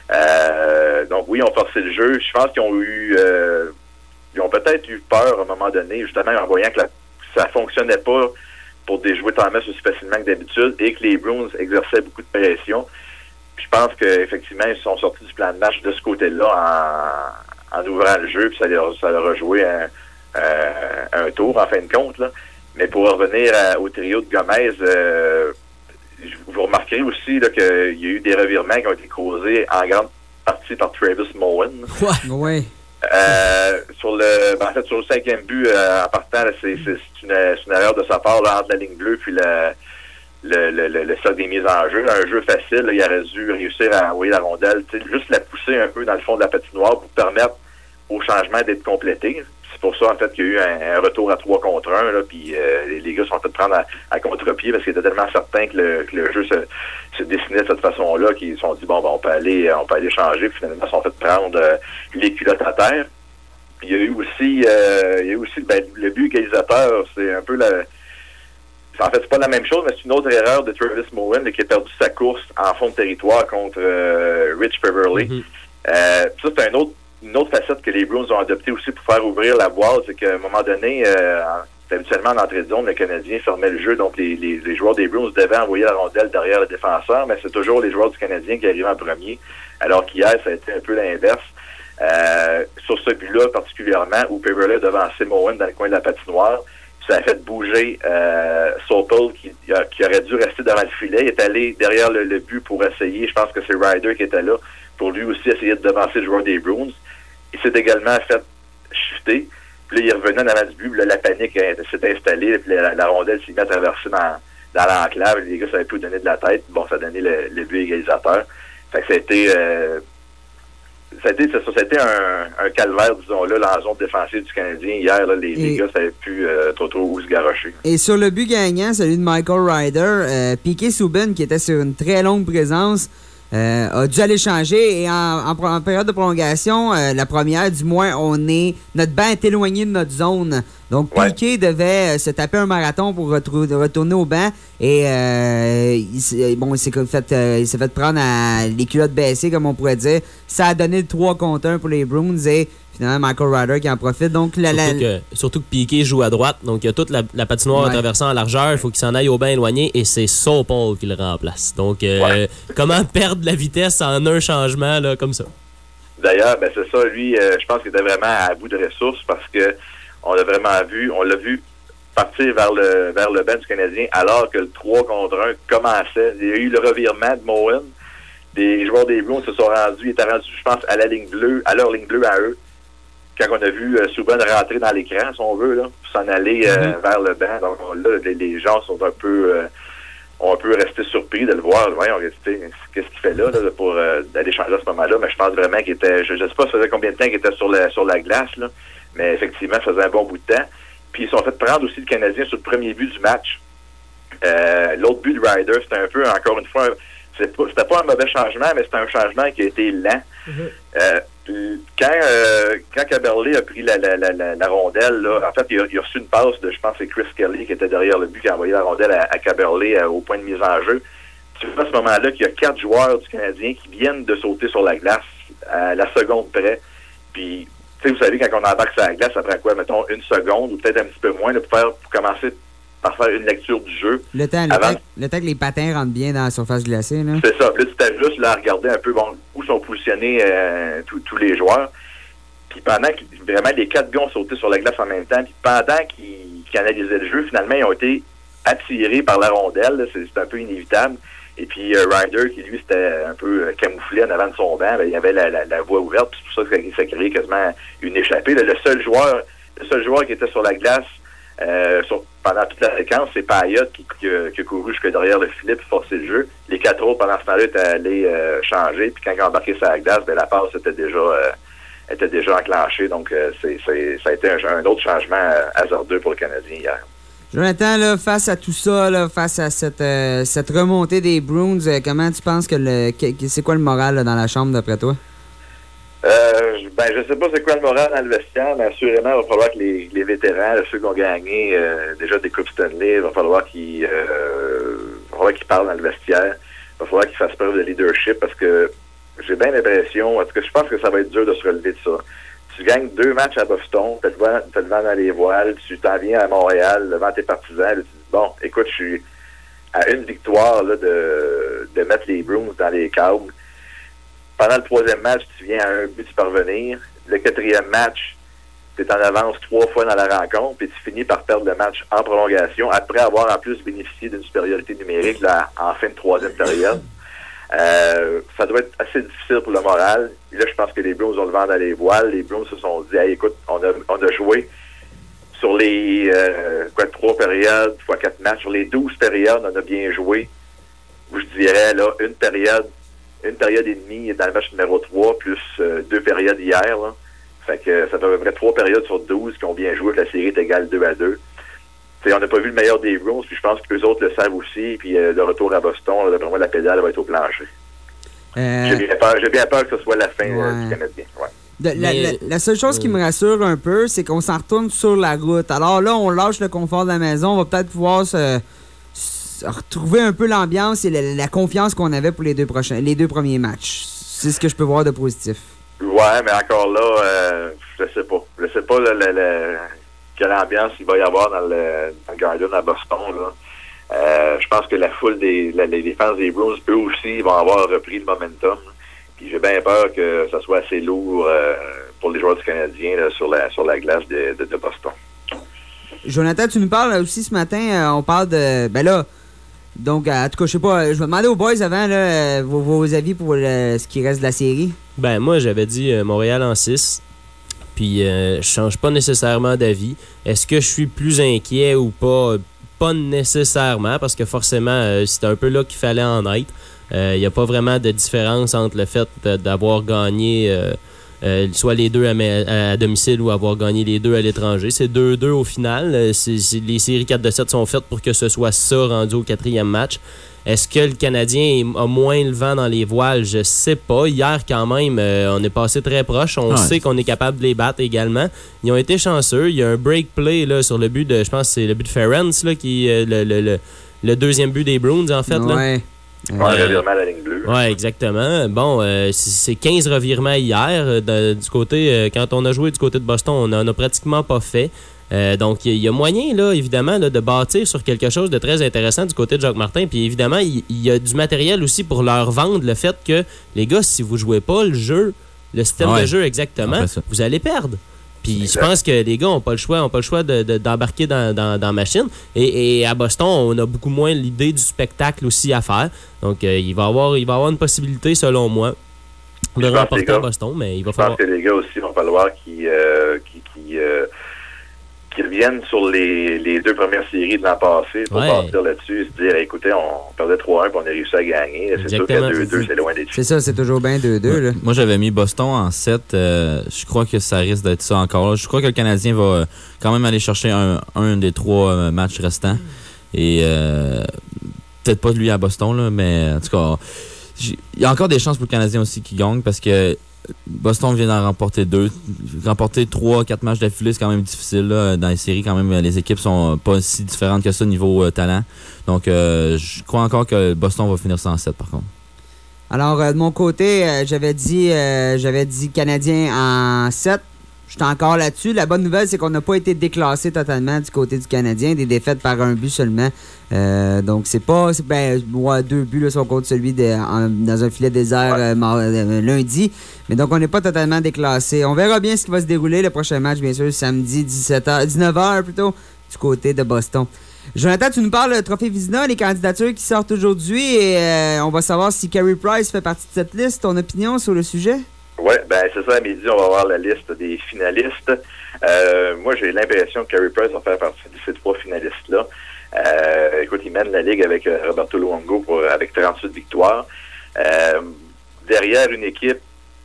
Euh, donc oui, ils ont forcé le jeu. Je pense qu'ils ont eu, euh, ils ont peut-être eu peur à un moment donné, justement en voyant que la, ça fonctionnait pas pour déjouer Thomas aussi facilement que d'habitude et que les Bruins exerçaient beaucoup de pression. Puis je pense qu'effectivement, ils sont sortis du plan de match de ce côté-là en, en ouvrant le jeu, puis ça leur, ça leur a joué un, euh, un tour en fin de compte, là. Mais pour revenir à, au trio de Gomez, euh, vous remarquerez aussi là, qu'il y a eu des revirements qui ont été causés en grande partie par Travis Moen. Ouais. ouais. Euh, sur le, ben, en fait, sur le cinquième but, euh, en partant, là, c'est, c'est, c'est, une, c'est une erreur de sa part là, entre la ligne bleue puis le, le, le, le, le stock des mises en jeu. Là, un jeu facile, là, il aurait dû réussir à envoyer la rondelle, juste la pousser un peu dans le fond de la patinoire pour permettre au changement d'être complété. C'est pour ça, en fait, qu'il y a eu un, un retour à trois contre un, là, puis euh, les, les gars sont fait prendre à, à contre-pied parce qu'ils étaient tellement certains que le, que le jeu se, se dessinait de cette façon-là qu'ils se sont dit, bon, ben, on peut aller on peut aller changer, puis finalement, ils sont fait prendre euh, les culottes à terre. Puis il y a eu aussi, euh, il y a eu aussi ben, le but égalisateur, c'est un peu la... En fait, c'est pas la même chose, mais c'est une autre erreur de Travis Moen, là, qui a perdu sa course en fond de territoire contre euh, Rich Peverley. Mm-hmm. euh, ça, c'est un autre Une autre facette que les Bruins ont adoptée aussi pour faire ouvrir la boîte, c'est qu'à un moment donné, euh, habituellement en entrée de zone, le Canadien fermait le jeu, donc les, les, les joueurs des Bruins devaient envoyer la rondelle derrière le défenseur, mais c'est toujours les joueurs du Canadien qui arrivent en premier, alors qu'hier, ça a été un peu l'inverse. Euh, sur ce but-là particulièrement, où Peverley devançait Moen dans le coin de la patinoire, ça a fait bouger euh, Sopel qui, qui aurait dû rester devant le filet. Il est allé derrière le, le but pour essayer, je pense que c'est Ryder qui était là, pour lui aussi essayer de devancer le joueur des Bruins. Il s'est également fait shifter. Puis là, il revenait dans la but. Puis là, la panique euh, s'est installée. Puis la, la rondelle s'est mise à traverser dans, dans l'enclave. Les gars savaient plus où donner de la tête. Bon, ça a donné le, le but égalisateur. Fait que ça a été... Euh, ça a été, ça, ça a été un, un calvaire, disons-là, dans la zone défensive du Canadien. Hier, là, les, et, les gars savaient plus euh, trop trop où se garrocher. Et sur le but gagnant, celui de Michael Ryder, euh, Piquet Souben, qui était sur une très longue présence, Euh, a dû aller changer et en, en, en période de prolongation, euh, la première, du moins, on est notre banc est éloigné de notre zone. Donc, ouais. Piquet devait euh, se taper un marathon pour retrou- retourner au banc et euh, il, s'est, bon, il, s'est fait, euh, il s'est fait prendre à les culottes baissées, comme on pourrait dire. Ça a donné le trois contre un pour les Bruins et finalement Michael Ryder qui en profite. Donc, la, surtout, la... Que, surtout que Piquet joue à droite, donc il y a toute la, la patinoire ouais. à traverser en largeur, il faut qu'il s'en aille au banc éloigné et c'est Sopel qui le remplace. Donc, euh, ouais. comment perdre la vitesse en un changement là, comme ça? D'ailleurs, ben c'est ça, lui, euh, je pense qu'il était vraiment à bout de ressources parce que on l'a vraiment vu, on l'a vu partir vers le vers le banc du Canadien alors que le trois contre un commençait. Il y a eu le revirement de Moen. Les joueurs des Bruins se sont rendus, ils étaient rendus, je pense, à la ligne bleue, à leur ligne bleue à eux. Quand on a vu euh, Souben rentrer dans l'écran, si on veut, là, pour s'en aller euh, mm-hmm. vers le banc. Donc là, les, les gens sont un peu euh, ont un peu resté surpris de le voir. Voyons, qu'est-ce qu'il fait là, là pour euh, d'aller changer à ce moment-là. Mais je pense vraiment qu'il était. Je ne sais pas ça faisait combien de temps qu'il était sur la sur la glace, là, mais effectivement, ça faisait un bon bout de temps. Puis ils sont fait prendre aussi le Canadien sur le premier but du match. Euh, l'autre but de Ryder, c'était un peu, encore une fois, c'est pas, c'était pas un mauvais changement, mais c'était un changement qui a été lent. Mm-hmm. Euh, Quand, euh, quand Caberlet a pris la, la, la, la rondelle, là, en fait, il a, il a reçu une passe de, je pense, c'est Chris Kelly qui était derrière le but, qui a envoyé la rondelle à, à Caberlet à, au point de mise en jeu. Tu vois à ce moment-là qu'il y a quatre joueurs du Canadien qui viennent de sauter sur la glace à la seconde près. Puis, tu sais, vous savez, quand on embarque sur la glace, après quoi, mettons, une seconde ou peut-être un petit peu moins, là, pour, faire, pour commencer par faire une lecture du jeu. Le temps, le, avant... temps, le temps que les patins rentrent bien dans la surface glacée. Là. C'est ça. Puis là, tu t'as juste là, à regarder un peu bon, où sont positionnés euh, tous les joueurs. Puis pendant que vraiment les quatre gars ont sauté sur la glace en même temps, puis pendant qu'ils, qu'ils analysaient le jeu, finalement, ils ont été attirés par la rondelle. Là, c'est, c'est un peu inévitable. Et puis euh, Ryder, qui lui, c'était un peu euh, camouflé en avant de son banc, ben, il y avait la, la, la voie ouverte. Puis c'est pour ça que ça créait quasiment une échappée. Là, le seul joueur, le seul joueur qui était sur la glace, Euh, sur, pendant toute la séquence, c'est Payot qui, qui, qui a couru jusque derrière le filet pour forcer le jeu. Les quatre autres, pendant ce temps-là, étaient allés euh, changer. Puis quand ils ont embarqué sur la glace, ben, la passe était déjà euh, était déjà enclenchée. Donc, euh, c'est, c'est, ça a été un, un autre changement euh, hasardeux pour le Canadien hier. Jonathan, là, face à tout ça, là, face à cette, euh, cette remontée des Bruins, euh, comment tu penses que le que, c'est quoi le moral là, dans la chambre d'après toi? Euh, ben, je sais pas c'est quoi le moral dans le vestiaire, mais assurément, il va falloir que les, les vétérans, ceux qui ont gagné euh, déjà des Coupes Stanley, il va falloir qu'ils, euh, il va falloir qu'ils parlent dans le vestiaire. Il va falloir qu'ils fassent preuve de leadership parce que j'ai bien l'impression, en tout cas, je pense que ça va être dur de se relever de ça. Tu gagnes deux matchs à Boston, tu te vends, te vends dans les voiles, tu t'en viens à Montréal devant tes partisans, là, tu dis, bon, écoute, je suis à une victoire là, de, de mettre les Bruins dans les câbles. Pendant le troisième match, tu viens à un but de parvenir. Le quatrième match, tu es en avance trois fois dans la rencontre, puis tu finis par perdre le match en prolongation, après avoir en plus bénéficié d'une supériorité numérique là, en fin de troisième période. Euh, ça doit être assez difficile pour le moral. Et là, je pense que les Bruins ont le vent dans les voiles. Les Bruins se sont dit, hey, écoute, on a, on a joué sur les euh, quoi, trois périodes, fois quatre matchs. Sur les douze périodes, on a bien joué. Je dirais, là, une période, une période et demie dans le match numéro trois, plus euh, deux périodes hier, là. Fait que ça fait à peu près trois périodes sur douze qui ont bien joué, que la série est égale deux à deux. T'sais, on n'a pas vu le meilleur des Bruins, puis je pense qu'eux autres le savent aussi, puis euh, le retour à Boston, là, d'après moi, la pédale va être au plancher. Euh... J'ai bien peur, j'ai bien peur que ce soit la fin ouais. euh, du Canadien. Ouais. De, la, la, la seule chose qui me rassure un peu, c'est qu'on s'en retourne sur la route. Alors là, on lâche le confort de la maison, on va peut-être pouvoir se, se retrouver un peu l'ambiance et la, la confiance qu'on avait pour les deux prochains, les deux premiers matchs. C'est ce que je peux voir de positif. Ouais, mais encore là, euh, je sais pas. Je sais pas le, le, le, quelle ambiance il va y avoir dans le, dans le Garden à Boston, là. Euh, je pense que la foule des la, les fans des Bruins, eux aussi, vont avoir repris le momentum. Puis j'ai bien peur que ça soit assez lourd euh, pour les joueurs du Canadien là, sur la sur la glace de, de, de Boston. Jonathan, tu nous parles aussi ce matin, euh, on parle de... Ben là, donc, en tout cas, je sais pas, je vais demander aux boys avant là, vos, vos avis pour le, ce qui reste de la série. Ben, moi, j'avais dit euh, Montréal en six. Puis, euh, je change pas nécessairement d'avis. Est-ce que je suis plus inquiet ou pas? Pas nécessairement, parce que forcément, euh, c'était un peu là qu'il fallait en être. Il euh, n'y a pas vraiment de différence entre le fait de, d'avoir gagné euh, euh, soit les deux à, à domicile ou avoir gagné les deux à l'étranger. C'est deux deux au final. C'est, c'est, les séries quatre de sept sont faites pour que ce soit ça rendu au quatrième match. Est-ce que le Canadien a moins le vent dans les voiles? Je sais pas. Hier, quand même, euh, on est passé très proche. On ouais. sait qu'on est capable de les battre également. Ils ont été chanceux. Il y a un break play là, sur le but de, je pense que c'est le but de Ferentz, là, qui est le, le, le, le deuxième but des Bruins, en fait. Ouais. Là. Ouais, euh, revirement à la ligne bleue. Oui, exactement. Bon, euh, c'est quinze revirements hier. De, du côté, euh, quand on a joué du côté de Boston, on n'en a pratiquement pas fait. Euh, donc, il y, y a moyen, là, évidemment, là, de bâtir sur quelque chose de très intéressant du côté de Jacques Martin. Puis, évidemment, il y, y a du matériel aussi pour leur vendre le fait que, les gars, si vous jouez pas le jeu, le système ouais. de jeu exactement, vous allez perdre. Puis je pense que les gars n'ont pas le choix, ont pas le choix de, de, d'embarquer dans, dans, dans la machine. Et, et à Boston, on a beaucoup moins l'idée du spectacle aussi à faire. Donc, euh, il va avoir, il va avoir une possibilité, selon moi, de remporter à Boston, mais il va je falloir... pense que les gars aussi vont falloir qu'ils... Euh, qu'ils, qu'ils, euh, qu'ils reviennent sur les, les deux premières séries de l'an passé pour ouais. partir là-dessus et se dire, écoutez, on perdait trois un et on a réussi à gagner. C'est Exactement. sûr qu'à deux deux, c'est loin d'être. C'est ça, c'est toujours bien deux deux. Ouais. Moi, j'avais mis Boston en sept. Euh, je crois que ça risque d'être ça encore. Là. Je crois que le Canadien va quand même aller chercher un, un des trois euh, matchs restants. Et euh, peut-être pas lui à Boston, là, mais en tout cas, il y a encore des chances pour le Canadien aussi qui gagne parce que Boston vient d'en remporter deux. Remporter trois, quatre matchs d'affilée, c'est quand même difficile. Là. Dans les séries, quand même, les équipes sont pas si différentes que ça niveau euh, talent. Donc, euh, je crois encore que Boston va finir cent sept, par contre. Alors, euh, de mon côté, euh, j'avais dit euh, j'avais dit Canadien en sept. J'étais encore là-dessus. La bonne nouvelle, c'est qu'on n'a pas été déclassé totalement du côté du Canadien. Des défaites par un but seulement. Euh, donc, c'est pas... C'est, ben, moi, deux buts, là, si on compte celui de, en, dans un filet désert euh, euh, lundi. Mais donc, on n'est pas totalement déclassé. On verra bien ce qui va se dérouler. Le prochain match, bien sûr, samedi, dix-sept heures, dix-neuf heures plutôt, du côté de Boston. Jonathan, tu nous parles du Trophée Vizina, les candidatures qui sortent aujourd'hui. Et euh, on va savoir si Carey Price fait partie de cette liste. Ton opinion sur le sujet? Oui, ben c'est ça, à midi, on va voir la liste des finalistes. Euh, moi, j'ai l'impression que Carey Price va faire partie de ces trois finalistes-là. Euh, écoute, il mène la Ligue avec euh, Roberto Luongo pour, avec trente-huit victoires. Euh, derrière une équipe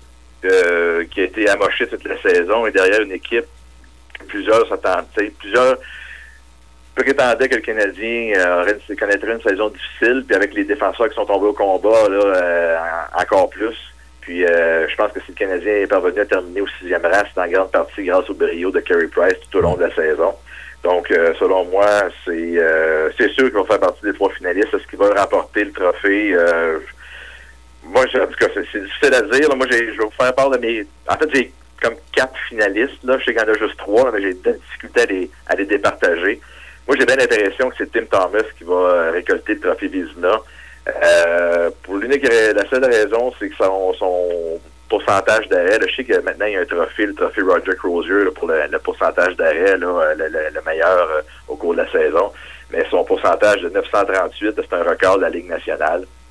euh, qui a été amochée toute la saison et derrière une équipe que plusieurs s'attendaient, plusieurs prétendaient que le Canadien euh, connaîtrait une saison difficile, puis avec les défenseurs qui sont tombés au combat, là, euh, encore plus. Puis euh, je pense que si le Canadien est parvenu à terminer au sixième rang, c'est en grande partie grâce au brio de Carey Price tout au long de la saison. Donc, euh, selon moi, c'est euh, c'est sûr qu'il va faire partie des trois finalistes. Est-ce qu'il va remporter le trophée? Euh, moi, je, en tout cas, c'est, c'est difficile à dire. Là. Moi, j'ai, je vais vous faire part de mes... En fait, j'ai comme quatre finalistes. Là. Je sais qu'il y en a juste trois, là, mais j'ai de la difficulté à les, à les départager. Moi, j'ai bien l'impression que c'est Tim Thomas qui va récolter le trophée Vizina. Euh, pour l'unique, la seule raison, c'est que son, son pourcentage d'arrêt, là, je sais que maintenant il y a un trophée, le trophée Roger Crozier, là, pour le, le pourcentage d'arrêt, là, le, le, le meilleur euh, au cours de la saison, mais son pourcentage de neuf cent trente-huit, c'est un record de la Ligue nationale.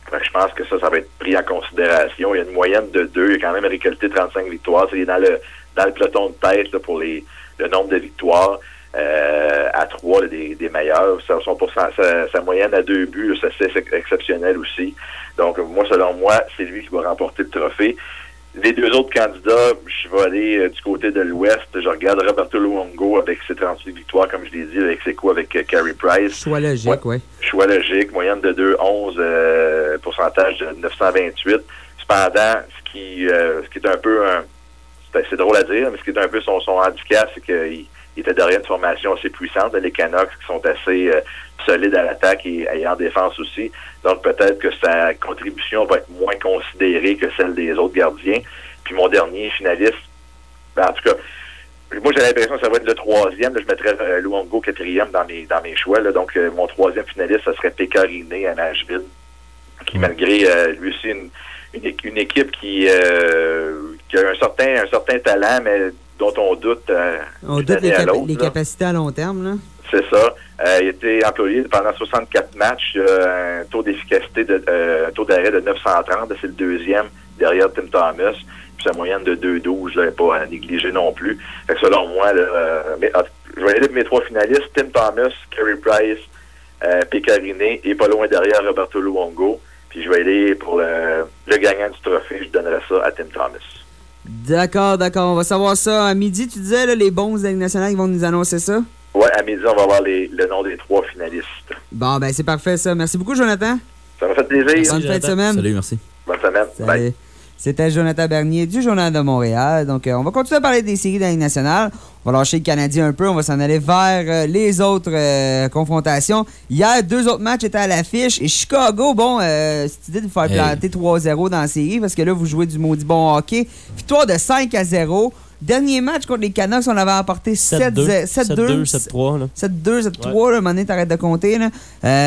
Fait que je pense que ça, ça va être pris en considération. Il y a une moyenne de deux. Il a quand même récolté trente-cinq victoires. Il est dans le dans le peloton de tête là, pour les le nombre de victoires. Euh, à trois là, des, des meilleurs. Sa, son pourcent, sa, sa moyenne à deux buts, là, ça c'est exceptionnel aussi. Donc, moi, selon moi, c'est lui qui va remporter le trophée. Les deux autres candidats, je vais aller euh, du côté de l'Ouest. Je regarde Roberto Luongo avec ses trente-huit victoires, comme je l'ai dit, avec ses coups avec euh, Carey Price. Choix logique, oui. Ouais. Choix logique, moyenne de deux virgule onze, euh, pourcentage de neuf cent vingt-huit. Cependant, ce qui, euh, ce qui est un peu, un, c'est, c'est drôle à dire, mais ce qui est un peu son, son handicap, c'est qu'il il était derrière une formation assez puissante. Les Canucks qui sont assez euh, solides à l'attaque et, et en défense aussi. Donc peut-être que sa contribution va être moins considérée que celle des autres gardiens. Puis mon dernier finaliste, ben, en tout cas, moi j'ai l'impression que ça va être le troisième. Là, je mettrais euh, Luongo quatrième dans mes dans mes choix. Là. Donc euh, mon troisième finaliste, ça serait Pécariné à Nashville, qui malgré euh, lui aussi une, une, une équipe qui, euh, qui a un certain un certain talent, mais dont on doute euh, on doute les, cap- les capacités à long terme, là. C'est ça. Euh, il a été employé pendant soixante-quatre matchs, euh, un taux d'efficacité, de, euh, un taux d'arrêt de neuf cent trente, c'est le deuxième derrière Tim Thomas. Puis sa moyenne de deux virgule douze là, n'est pas à négliger non plus. Fait que selon moi, là, euh, mais, euh, je vais aller avec mes trois finalistes, Tim Thomas, Carey Price, euh, Pécariné et pas loin derrière Roberto Luongo. Puis je vais aller pour le, le gagnant du trophée, je donnerai ça à Tim Thomas. D'accord, d'accord. On va savoir ça à midi. Tu disais, là, les bons de la Ligue nationale, ils vont nous annoncer ça? Oui, à midi, on va avoir les, le nom des trois finalistes. Bon, ben c'est parfait, ça. Merci beaucoup, Jonathan. Ça m'a fait plaisir. Merci, Bonne fin de semaine. Salut, merci. Bonne semaine. Salut. Bye. C'était Jonathan Bernier du Journal de Montréal. Donc, euh, on va continuer à parler des séries de la Ligue nationale. On va lâcher le Canadien un peu. On va s'en aller vers euh, les autres euh, confrontations. Hier, deux autres matchs étaient à l'affiche. Et Chicago, bon, euh, c'est idée de vous faire planter hey. trois zéro dans la série parce que là, vous jouez du maudit bon hockey. Victoire de cinq à zéro. Dernier match contre les Canucks, on avait emporté sept deux, sept deux, sept trois. sept deux, sept trois, là, à un moment donné, t'arrêtes de compter. Là.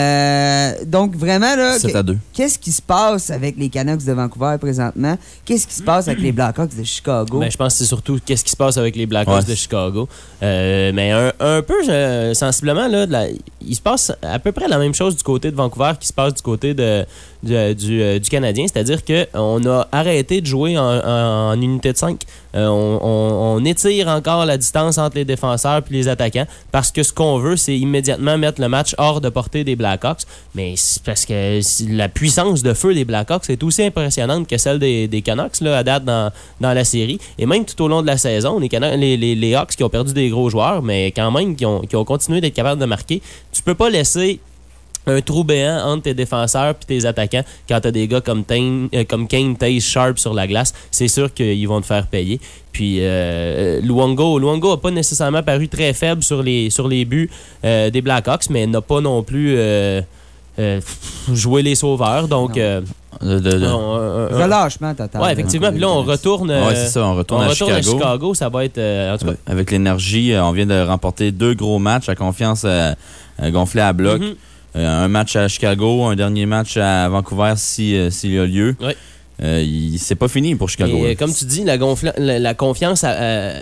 Euh, donc, vraiment, là, sept à deux. Qu'est-ce qui se passe avec les Canucks de Vancouver présentement? Qu'est-ce qui se passe avec les Blackhawks de Chicago? Ben, je pense que c'est surtout qu'est-ce qui se passe avec les Blackhawks ouais. de Chicago. Euh, mais un, un peu, je, sensiblement, là, de la, il se passe à peu près la même chose du côté de Vancouver qui se passe du côté de, de, du, euh, du Canadien. C'est-à-dire qu'on a arrêté de jouer en, en, en unité de cinq. Euh, on, on, on étire encore la distance entre les défenseurs et les attaquants parce que ce qu'on veut, c'est immédiatement mettre le match hors de portée des Blackhawks. Mais c'est parce que la puissance de feu des Blackhawks est aussi impressionnante que celle des, des Canucks là, à date dans, dans la série. Et même tout au long de la saison, les, Canucks, les, les, les Hawks qui ont perdu des gros joueurs, mais quand même qui ont, qui ont continué d'être capables de marquer, tu peux pas laisser un trou béant entre tes défenseurs et tes attaquants quand t'as des gars comme, Tain, euh, comme Kane, Taze, Sharp sur la glace. C'est sûr qu'ils vont te faire payer. Puis euh, Luongo, Luongo n'a pas nécessairement paru très faible sur les, sur les buts euh, des Blackhawks, mais n'a pas non plus euh, euh, joué les sauveurs. Donc, euh, de, de, de. On, euh, relâchement total. Oui, effectivement. Puis là, on retourne, euh, ouais, c'est ça, on retourne, on à, retourne Chicago. à Chicago. Ça va être... Euh, en tout cas. Ouais, avec l'énergie, on vient de remporter deux gros matchs à confiance euh, gonflée à bloc. Mm-hmm. Euh, un match à Chicago, un dernier match à Vancouver si, euh, s'il y a lieu. Oui. Euh, il, c'est pas fini pour Chicago. Et, comme tu dis, la, gonfla- la, la confiance à, euh,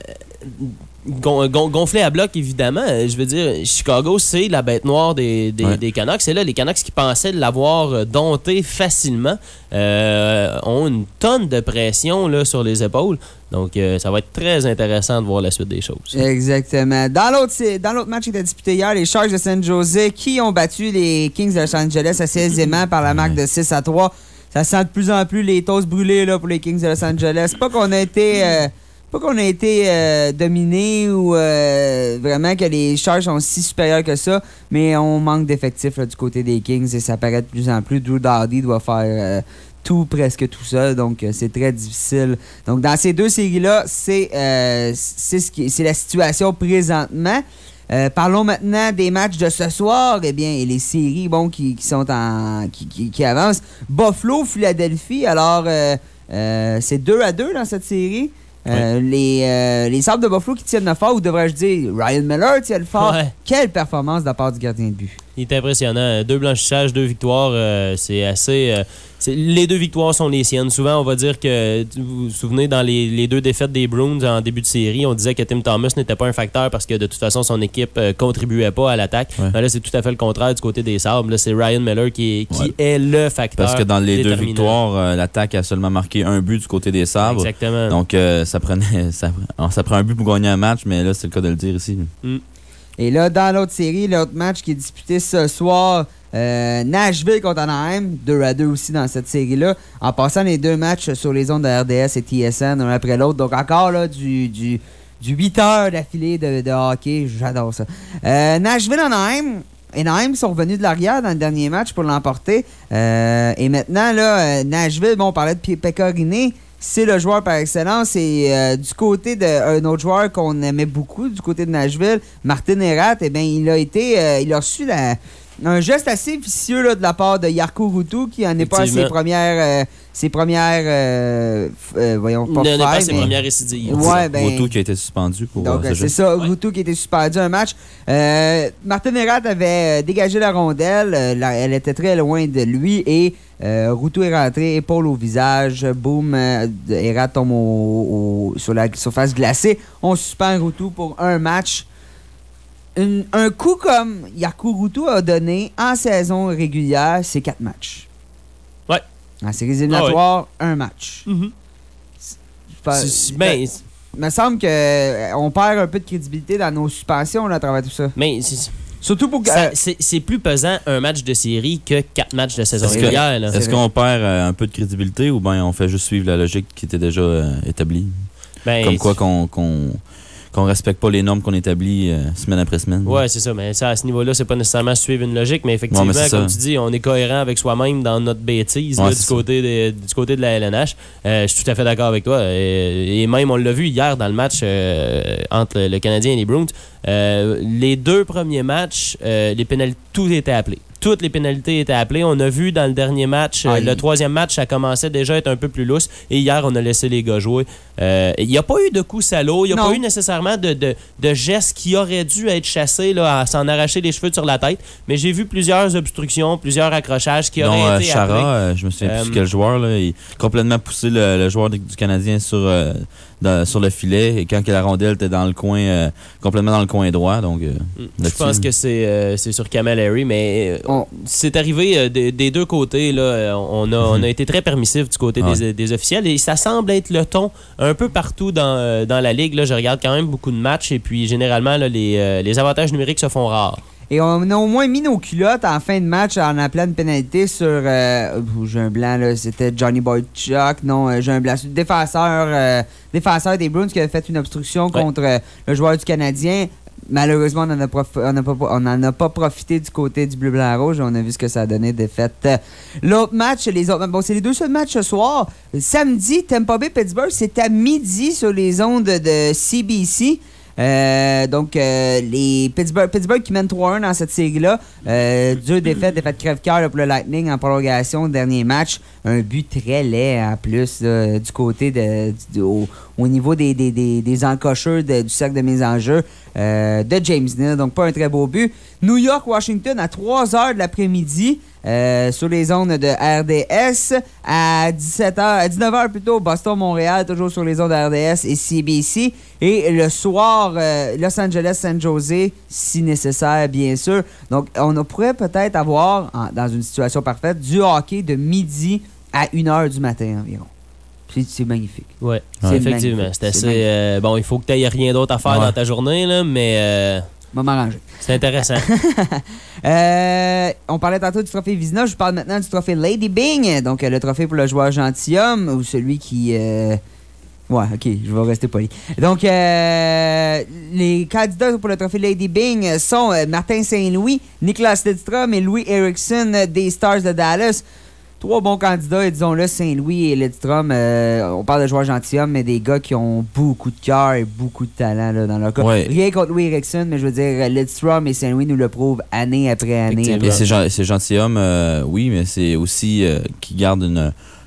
gon, gon, gonflée à bloc, évidemment. Je veux dire, Chicago, c'est la bête noire des, des, ouais. des Canucks. C'est là, les Canucks qui pensaient l'avoir dompté facilement euh, ont une tonne de pression là, sur les épaules. Donc, euh, ça va être très intéressant de voir la suite des choses. Exactement. Dans l'autre, dans l'autre match qui était disputé hier, les Sharks de San Jose qui ont battu les Kings de Los Angeles assez aisément par la marque de six à trois. Ça sent de plus en plus les toasts brûlés là, pour les Kings de Los Angeles. Pas qu'on a été... Euh, Pas qu'on a été euh, dominé ou euh, vraiment que les Sharks sont si supérieurs que ça, mais on manque d'effectifs là, du côté des Kings et ça paraît de plus en plus. Drew Doughty doit faire euh, tout, presque tout seul, donc euh, c'est très difficile. Donc dans ces deux séries-là, c'est, euh, c'est, ce qui, c'est la situation présentement. Euh, parlons maintenant des matchs de ce soir, eh bien, et les séries bon, qui, qui sont en qui, qui, qui avancent. Buffalo, Philadelphie, alors euh, euh, c'est deux à deux dans cette série. Euh, oui. les, euh, les Sabres de Buffalo qui tiennent le fort, ou devrais-je dire, Ryan Miller tient le fort. Ouais. Quelle performance de la part du gardien de but. Il est impressionnant. Deux blanchissages, deux victoires, euh, c'est assez... Euh, c'est, les deux victoires sont les siennes. Souvent, on va dire que, vous vous souvenez, dans les, les deux défaites des Bruins en début de série, on disait que Tim Thomas n'était pas un facteur parce que de toute façon, son équipe euh, contribuait pas à l'attaque. Ouais. Mais là, c'est tout à fait le contraire du côté des Sabres. Là, c'est Ryan Miller qui est, qui ouais. est le facteur. Parce que dans les deux victoires, euh, l'attaque a seulement marqué un but du côté des Sabres. Exactement. Donc, euh, ça prenait ça, ça prend un but pour gagner un match, mais là, c'est le cas de le dire ici. Mm. Et là, dans l'autre série, l'autre match qui est disputé ce soir, euh, Nashville contre Anaheim, deux à deux aussi dans cette série-là, en passant les deux matchs sur les ondes de R D S et T S N, un après l'autre. Donc encore là, du, du, du huit heures d'affilée de, de hockey, j'adore ça. Euh, Nashville-Anaheim, Anaheim sont revenus de l'arrière dans le dernier match pour l'emporter. Euh, et maintenant, là, Nashville, bon, on parlait de Pekka Rinne, c'est le joueur par excellence. Et euh, du côté d'un autre joueur qu'on aimait beaucoup, du côté de Nashville, Martin Erat, eh bien, il a été, euh, il a reçu la, un geste assez vicieux là, de la part de Jarkko Ruutu, qui n'en est pas à ses premières, euh, ses premières, euh, euh, voyons, pas n'est pas mais... ses premières récidives. Ouais, ben, Ruutu qui a été suspendu pour. Donc, euh, c'est ça, ouais. Ruutu qui a été suspendu un match. Euh, Martin Erat avait dégagé la rondelle, euh, la, elle était très loin de lui et Euh, Ruutu est rentré, épaule au visage, boum, euh, Erat tombe au, au, sur la surface glacée. On suspend Ruutu pour un match. Une, un coup comme Jarkko Ruutu a donné en saison régulière, c'est quatre matchs. Ouais. En séries éliminatoires, ah ouais. un match. Mm-hmm. C'est, c'est, ben, il me semble qu'on perd un peu de crédibilité dans nos suspensions là, à travers tout ça. Mais c'est... Surtout pour que, ça, euh, c'est, c'est plus pesant un match de série que quatre matchs de saison régulière. Est-ce, est-ce qu'on perd euh, un peu de crédibilité ou bien on fait juste suivre la logique qui était déjà euh, établie? Ben, Comme quoi qu'on, qu'on, qu'on respecte pas les normes qu'on établit euh, semaine après semaine. Ouais, c'est ça. Mais ça, à ce niveau-là, c'est pas nécessairement suivre une logique, mais effectivement, ouais, mais comme ça. Tu dis, on est cohérent avec soi-même dans notre bêtise ouais, là, du, côté de, du côté de la L N H. Euh, je suis tout à fait d'accord avec toi. Et, et même, on l'a vu hier dans le match euh, entre le Canadien et les Bruins. Euh, les deux premiers matchs, euh, les pénalités, tout était appelé. Toutes les pénalités étaient appelées. On a vu dans le dernier match, euh, le troisième match, ça commençait déjà à être un peu plus lousse. Et hier, on a laissé les gars jouer. Il euh, n'y a pas eu de coups salauds. Il n'y a non. pas eu nécessairement de, de, de gestes qui auraient dû être chassés là, à s'en arracher les cheveux sur la tête. Mais j'ai vu plusieurs obstructions, plusieurs accrochages qui auraient non, été euh, Chara, appelés. Euh, je me souviens euh, plus quel joueur. Là, il a complètement poussé le, le joueur du Canadien sur... Euh, Dans, sur le filet et quand la rondelle était dans le coin euh, complètement dans le coin droit donc euh, je pense que c'est, euh, c'est sur Camilleri mais euh, on, c'est arrivé euh, des, des deux côtés là, on, a, mm-hmm. on a été très permissif du côté ah des, ouais. des officiels et ça semble être le ton un peu partout dans, euh, dans la ligue là, je regarde quand même beaucoup de matchs et puis généralement là, les, euh, les avantages numériques se font rares. Et on a au moins mis nos culottes en fin de match en appelant une pénalité sur... Euh, j'ai un blanc, là. C'était Johnny Boychuk. Non, euh, j'ai un blanc. Sur le défenseur, euh, défenseur des Bruins qui a fait une obstruction ouais. contre euh, le joueur du Canadien. Malheureusement, on n'en a, prof- on a, pas, on en a pas profité du côté du bleu-blanc-rouge. On a vu ce que ça a donné, défaite. L'autre match, les autres... Bon, c'est les deux seuls matchs ce soir. Samedi, Tampa Bay-Pittsburgh, c'est à midi sur les ondes de C B C. Euh, donc, euh, les Pittsburgh, Pittsburgh qui mène trois un dans cette série-là. Euh, deux défaites, défaite crève-cœur là, pour le Lightning en prolongation, dernier match. Un but très laid en plus là, du côté de, du, au, au niveau des, des, des, des encocheurs de, du cercle de mise en jeu euh, de James Neal. Donc, pas un très beau but. New York-Washington à trois heures de l'après-midi. Euh, sur les ondes de R D S à dix-sept heures, à dix-neuf heures plutôt, Boston-Montréal, toujours sur les ondes de R D S et C B C. Et le soir, euh, Los Angeles-San Jose, si nécessaire, bien sûr. Donc, on pourrait peut-être avoir, en, dans une situation parfaite, du hockey de midi à une heure du matin environ. C'est, c'est magnifique. Oui, effectivement. Magnifique. C'est assez... C'est euh, bon, il faut que tu n'aies rien d'autre à faire ouais. dans ta journée, là, mais... Euh... Va m'arranger. C'est intéressant. euh, on parlait tantôt du trophée Vizina. Je parle maintenant du trophée Lady Byng. Donc, le trophée pour le joueur gentilhomme ou celui qui... Euh... Ouais, OK, je vais rester poli. Donc, euh, les candidats pour le trophée Lady Byng sont Martin Saint-Louis, Nicklas Lidstrom et Louis Eriksson des Stars de Dallas. Trois bons candidats, et disons-le, Saint-Louis et Lidstrom. Euh, on parle de joueurs gentilshommes, mais des gars qui ont beaucoup de cœur et beaucoup de talent là, dans leur cas. Ouais. Rien contre Louis Eriksson, mais je veux dire, Lidstrom et Saint-Louis nous le prouvent année après année. Et c'est, gen- c'est gentilhomme, euh, oui, mais c'est aussi euh, qui garde une,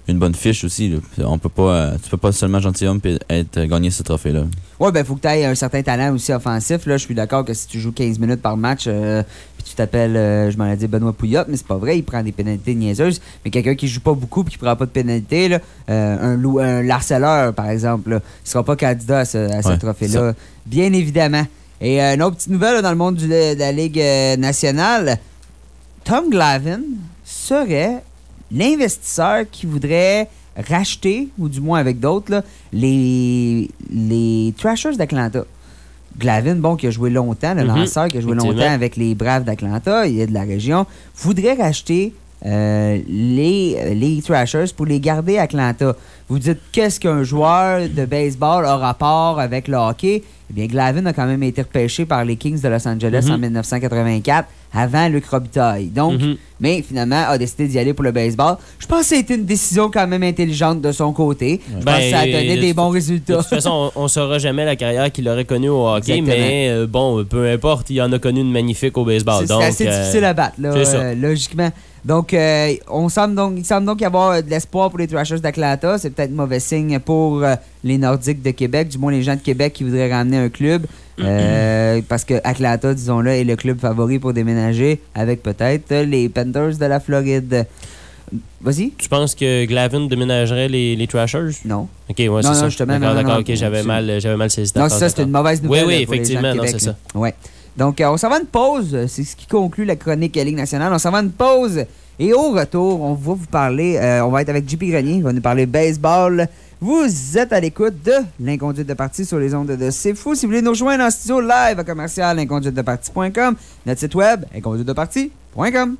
une bonne fiche aussi. Là. On peut pas, euh, tu peux pas seulement gentilhomme et être gagner ce trophée-là. Ouais, ben, faut que tu aies un certain talent aussi offensif. Là, je suis d'accord que si tu joues quinze minutes par match, euh, puis tu t'appelles, euh, je m'en ai dit Benoît Pouliot, mais c'est pas vrai, il prend des pénalités niaiseuses. Mais quelqu'un qui joue pas beaucoup puis qui prend pas de pénalité, là, euh, un, lou- un larceleur, par exemple, là, il sera pas candidat à ce, à ce Ouais, trophée-là, ça. bien évidemment. Et euh, une autre petite nouvelle là, dans le monde du- de la Ligue euh, nationale, Tom Glavine serait l'investisseur qui voudrait racheter, ou du moins avec d'autres, là, les, les Thrashers d'Atlanta. Glavine, bon, qui a joué longtemps, le Mhm. lanceur qui a joué Effectivement. longtemps avec les Braves d'Atlanta, il est de la région, voudrait racheter euh, les, les Thrashers pour les garder à Atlanta. Vous dites, qu'est-ce qu'un joueur de baseball a rapport avec le hockey? Eh bien, Glavine a quand même été repêché par les Kings de Los Angeles Mhm. en dix-neuf cent quatre-vingt-quatre, avant Luc Robitaille. Donc, Mhm. mais finalement, a décidé d'y aller pour le baseball. Je pense que ça a été une décision quand même intelligente de son côté. Je pense que ça a donné de des toute- bons De résultats. toute façon, on ne saura jamais la carrière qu'il aurait connue au hockey, Exactement. mais euh, bon, peu importe, il en a connu une magnifique au baseball. C'est c'est donc, assez euh, difficile à battre, là, c'est ça. euh, logiquement. Donc, euh, on semble donc, il semble donc y avoir euh, de l'espoir pour les Thrashers d'Atlanta. C'est peut-être mauvais signe pour euh, les Nordiques de Québec, du moins les gens de Québec qui voudraient ramener un club. Euh, parce que Atlanta, disons-le, est le club favori pour déménager avec peut-être euh, les Panthers de la Floride. Vas-y. Tu penses que Glavine déménagerait les, les Trashers? Non. Ok, ouais, Non, c'est non, ça. justement, D'accord, non, non, d'accord, non, ok, j'avais c'est- mal, j'avais mal saisi ta Non, phrase, ça, c'est d'accord. une mauvaise nouvelle. Oui, oui, pour les gens de effectivement, non, Québec, c'est là. ça. Ouais. Donc, euh, on s'en va à une pause. C'est ce qui conclut la chronique Ligue nationale. On s'en va à une pause. Et au retour, on va vous parler, euh, on va être avec J P Grenier, il va nous parler baseball. Vous êtes à l'écoute de l'Inconduite de partie sur les ondes de C'est Fou. Si vous voulez nous rejoindre en studio live à commercial l'inconduite de partie point com, notre site web inconduite de partie point com.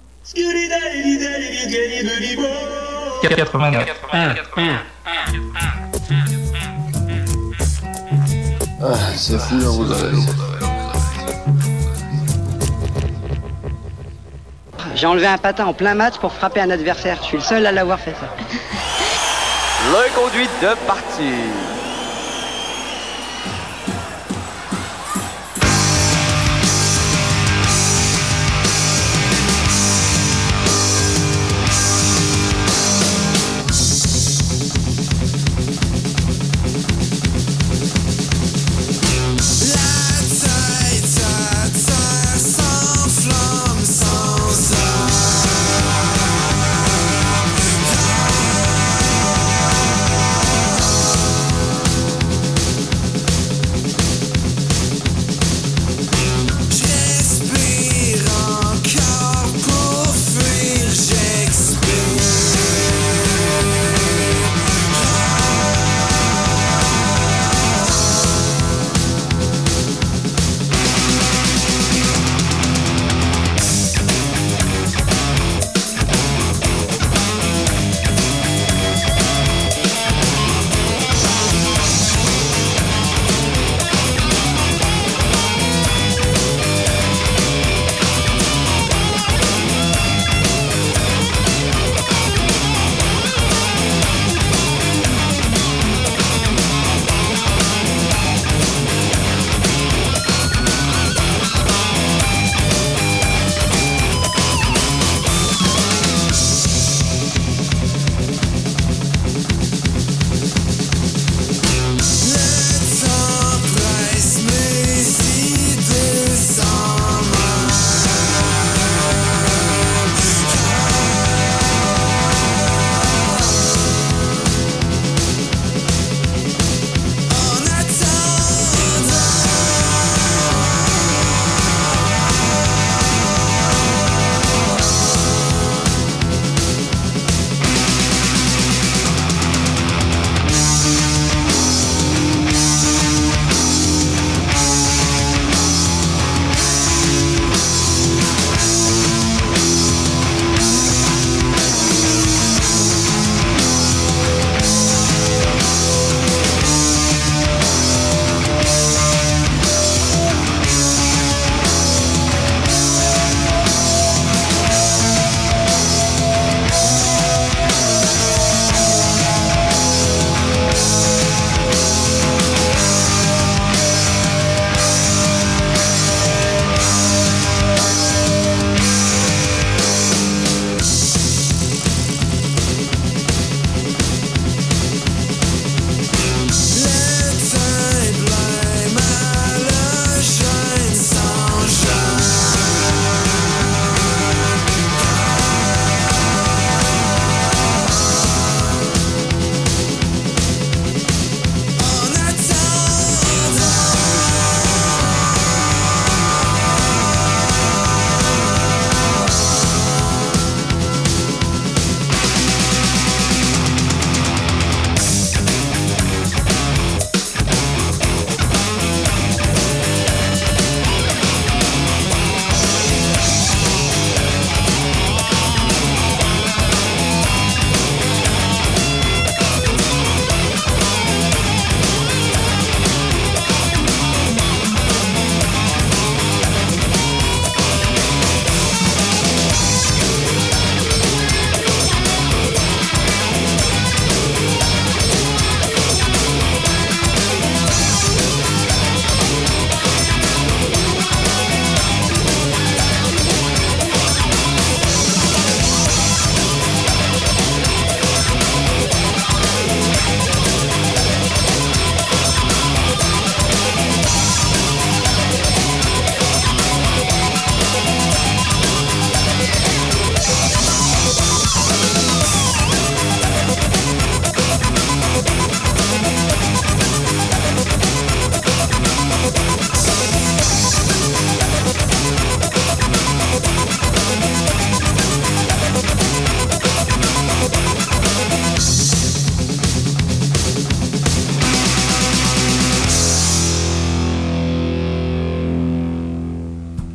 quatre-vingt-neuf. Ah, c'est fou dans vos oreilles. J'ai enlevé un patin en plein match pour frapper un adversaire. Je suis le seul à l'avoir fait, ça. L'inconduite de partie. Sans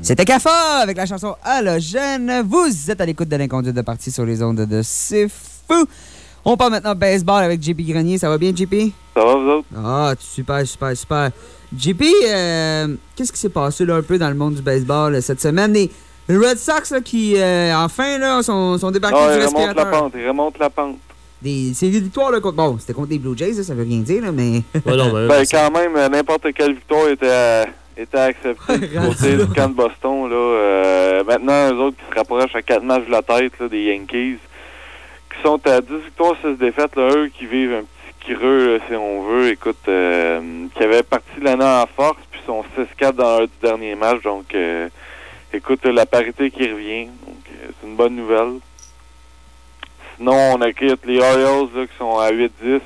C'était K F A avec la chanson Halogène. Vous êtes à l'écoute de l'inconduite de partie sur les ondes de C'est Fou. On parle maintenant baseball avec J P Grenier. Ça va bien, J P? Ça va, vous autres? Ah, super, super, super. J P, euh, qu'est-ce qui s'est passé là, un peu dans le monde du baseball là, cette semaine? Les, les Red Sox là, qui, euh, enfin, là, sont, sont débarqués ah, du ils respirateur. remontent la pente, ils remontent la pente. Des séries de victoires, là, contre... Bon, c'était contre les Blue Jays, là, ça veut rien dire, là, mais... Ouais, non, mais ben, quand même, n'importe quelle victoire était... Euh... était accepté du côté du camp de Boston. Là, euh, maintenant, eux autres qui se rapprochent à quatre matchs de la tête là, des Yankees, qui sont à dix victoires, six défaites, là, eux qui vivent un petit creux, là, si on veut, écoute, euh, qui avaient parti l'année en force, puis sont six quatre dans leur dernier match. Donc, euh, écoute, la parité qui revient. Donc, euh, c'est une bonne nouvelle. Sinon, on a quitte les Orioles là, qui sont à huit dix.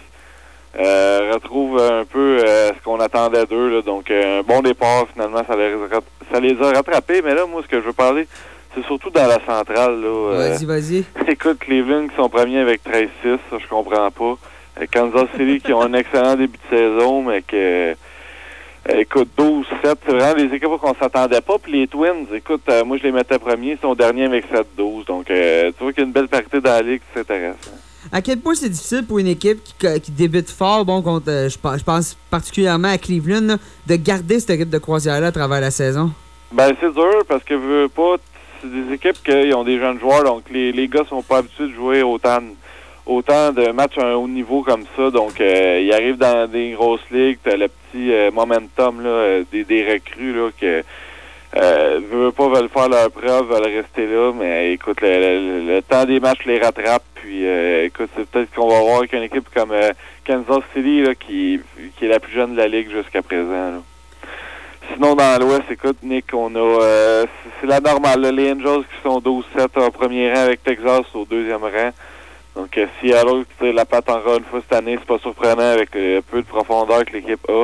Euh, retrouve un peu euh, ce qu'on attendait d'eux. Là. Donc, euh, un bon départ, finalement, ça les, ça les a rattrapés. Mais là, moi, ce que je veux parler, c'est surtout dans la centrale. Là, vas-y, euh, vas-y. Écoute, Cleveland qui sont premiers avec treize six, ça, je comprends pas. Euh, Kansas City qui ont un excellent début de saison, mais que... Euh, écoute, douze sept, c'est vraiment des équipes qu'on s'attendait pas. Puis les Twins, écoute, euh, moi, je les mettais premiers, ils sont derniers avec sept douze. Donc, euh, tu vois qu'il y a une belle partie dans la ligue, c'est intéressant. À quel point c'est difficile pour une équipe qui, qui débute fort, bon, contre, euh, je, pense, je pense particulièrement à Cleveland, là, de garder cette équipe de croisière-là à travers la saison? Ben, c'est dur parce que veux pas, c'est des équipes qui ont des jeunes joueurs, donc les, les gars sont pas habitués de jouer autant, autant de matchs à un haut niveau comme ça. Donc, euh, ils arrivent dans des grosses ligues, t'as le petit euh, momentum là, des, des recrues là, que euh, veulent pas veulent faire leur preuve, veulent rester là, mais écoute, le, le, le temps des matchs les rattrape. Puis, euh, écoute, c'est peut-être qu'on va voir qu'une équipe comme euh, Kansas City, là, qui, qui est la plus jeune de la ligue jusqu'à présent. Là. Sinon, dans l'Ouest, écoute, Nick, on a... Euh, c'est la normale. Là, les Angels qui sont douze sept en premier rang avec Texas au deuxième rang. Donc, euh, si à l'autre qui tire la patte encore une fois cette année, c'est pas surprenant avec euh, peu de profondeur que l'équipe a.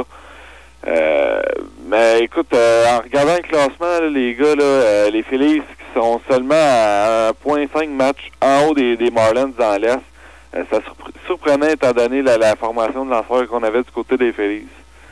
Euh, mais écoute, euh, en regardant le classement, là, les gars, là, euh, les Phillies qui sont seulement à un virgule cinq match en haut des, des Marlins dans l'Est, euh, ça surpre- surprenait étant donné la, la formation de lanceurs qu'on avait du côté des Phillies.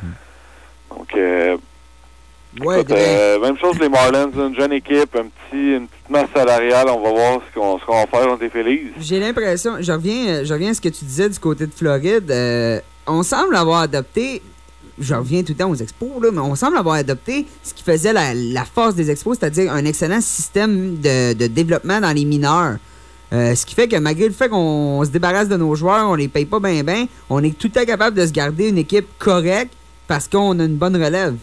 Donc, euh, ouais, écoute, euh, même chose les Marlins, une jeune équipe, un petit, une petite masse salariale, on va voir ce qu'on, ce qu'on va faire contre les Phillies. J'ai l'impression, je reviens, je reviens à ce que tu disais du côté de Floride, euh, on semble avoir adopté... Je reviens tout le temps aux expos, là, mais on semble avoir adopté ce qui faisait la, la force des expos, c'est-à-dire un excellent système de, de développement dans les mineurs. Euh, ce qui fait que malgré le fait qu'on se débarrasse de nos joueurs, on les paye pas bien bien, on est tout le temps capable de se garder une équipe correcte parce qu'on a une bonne relève.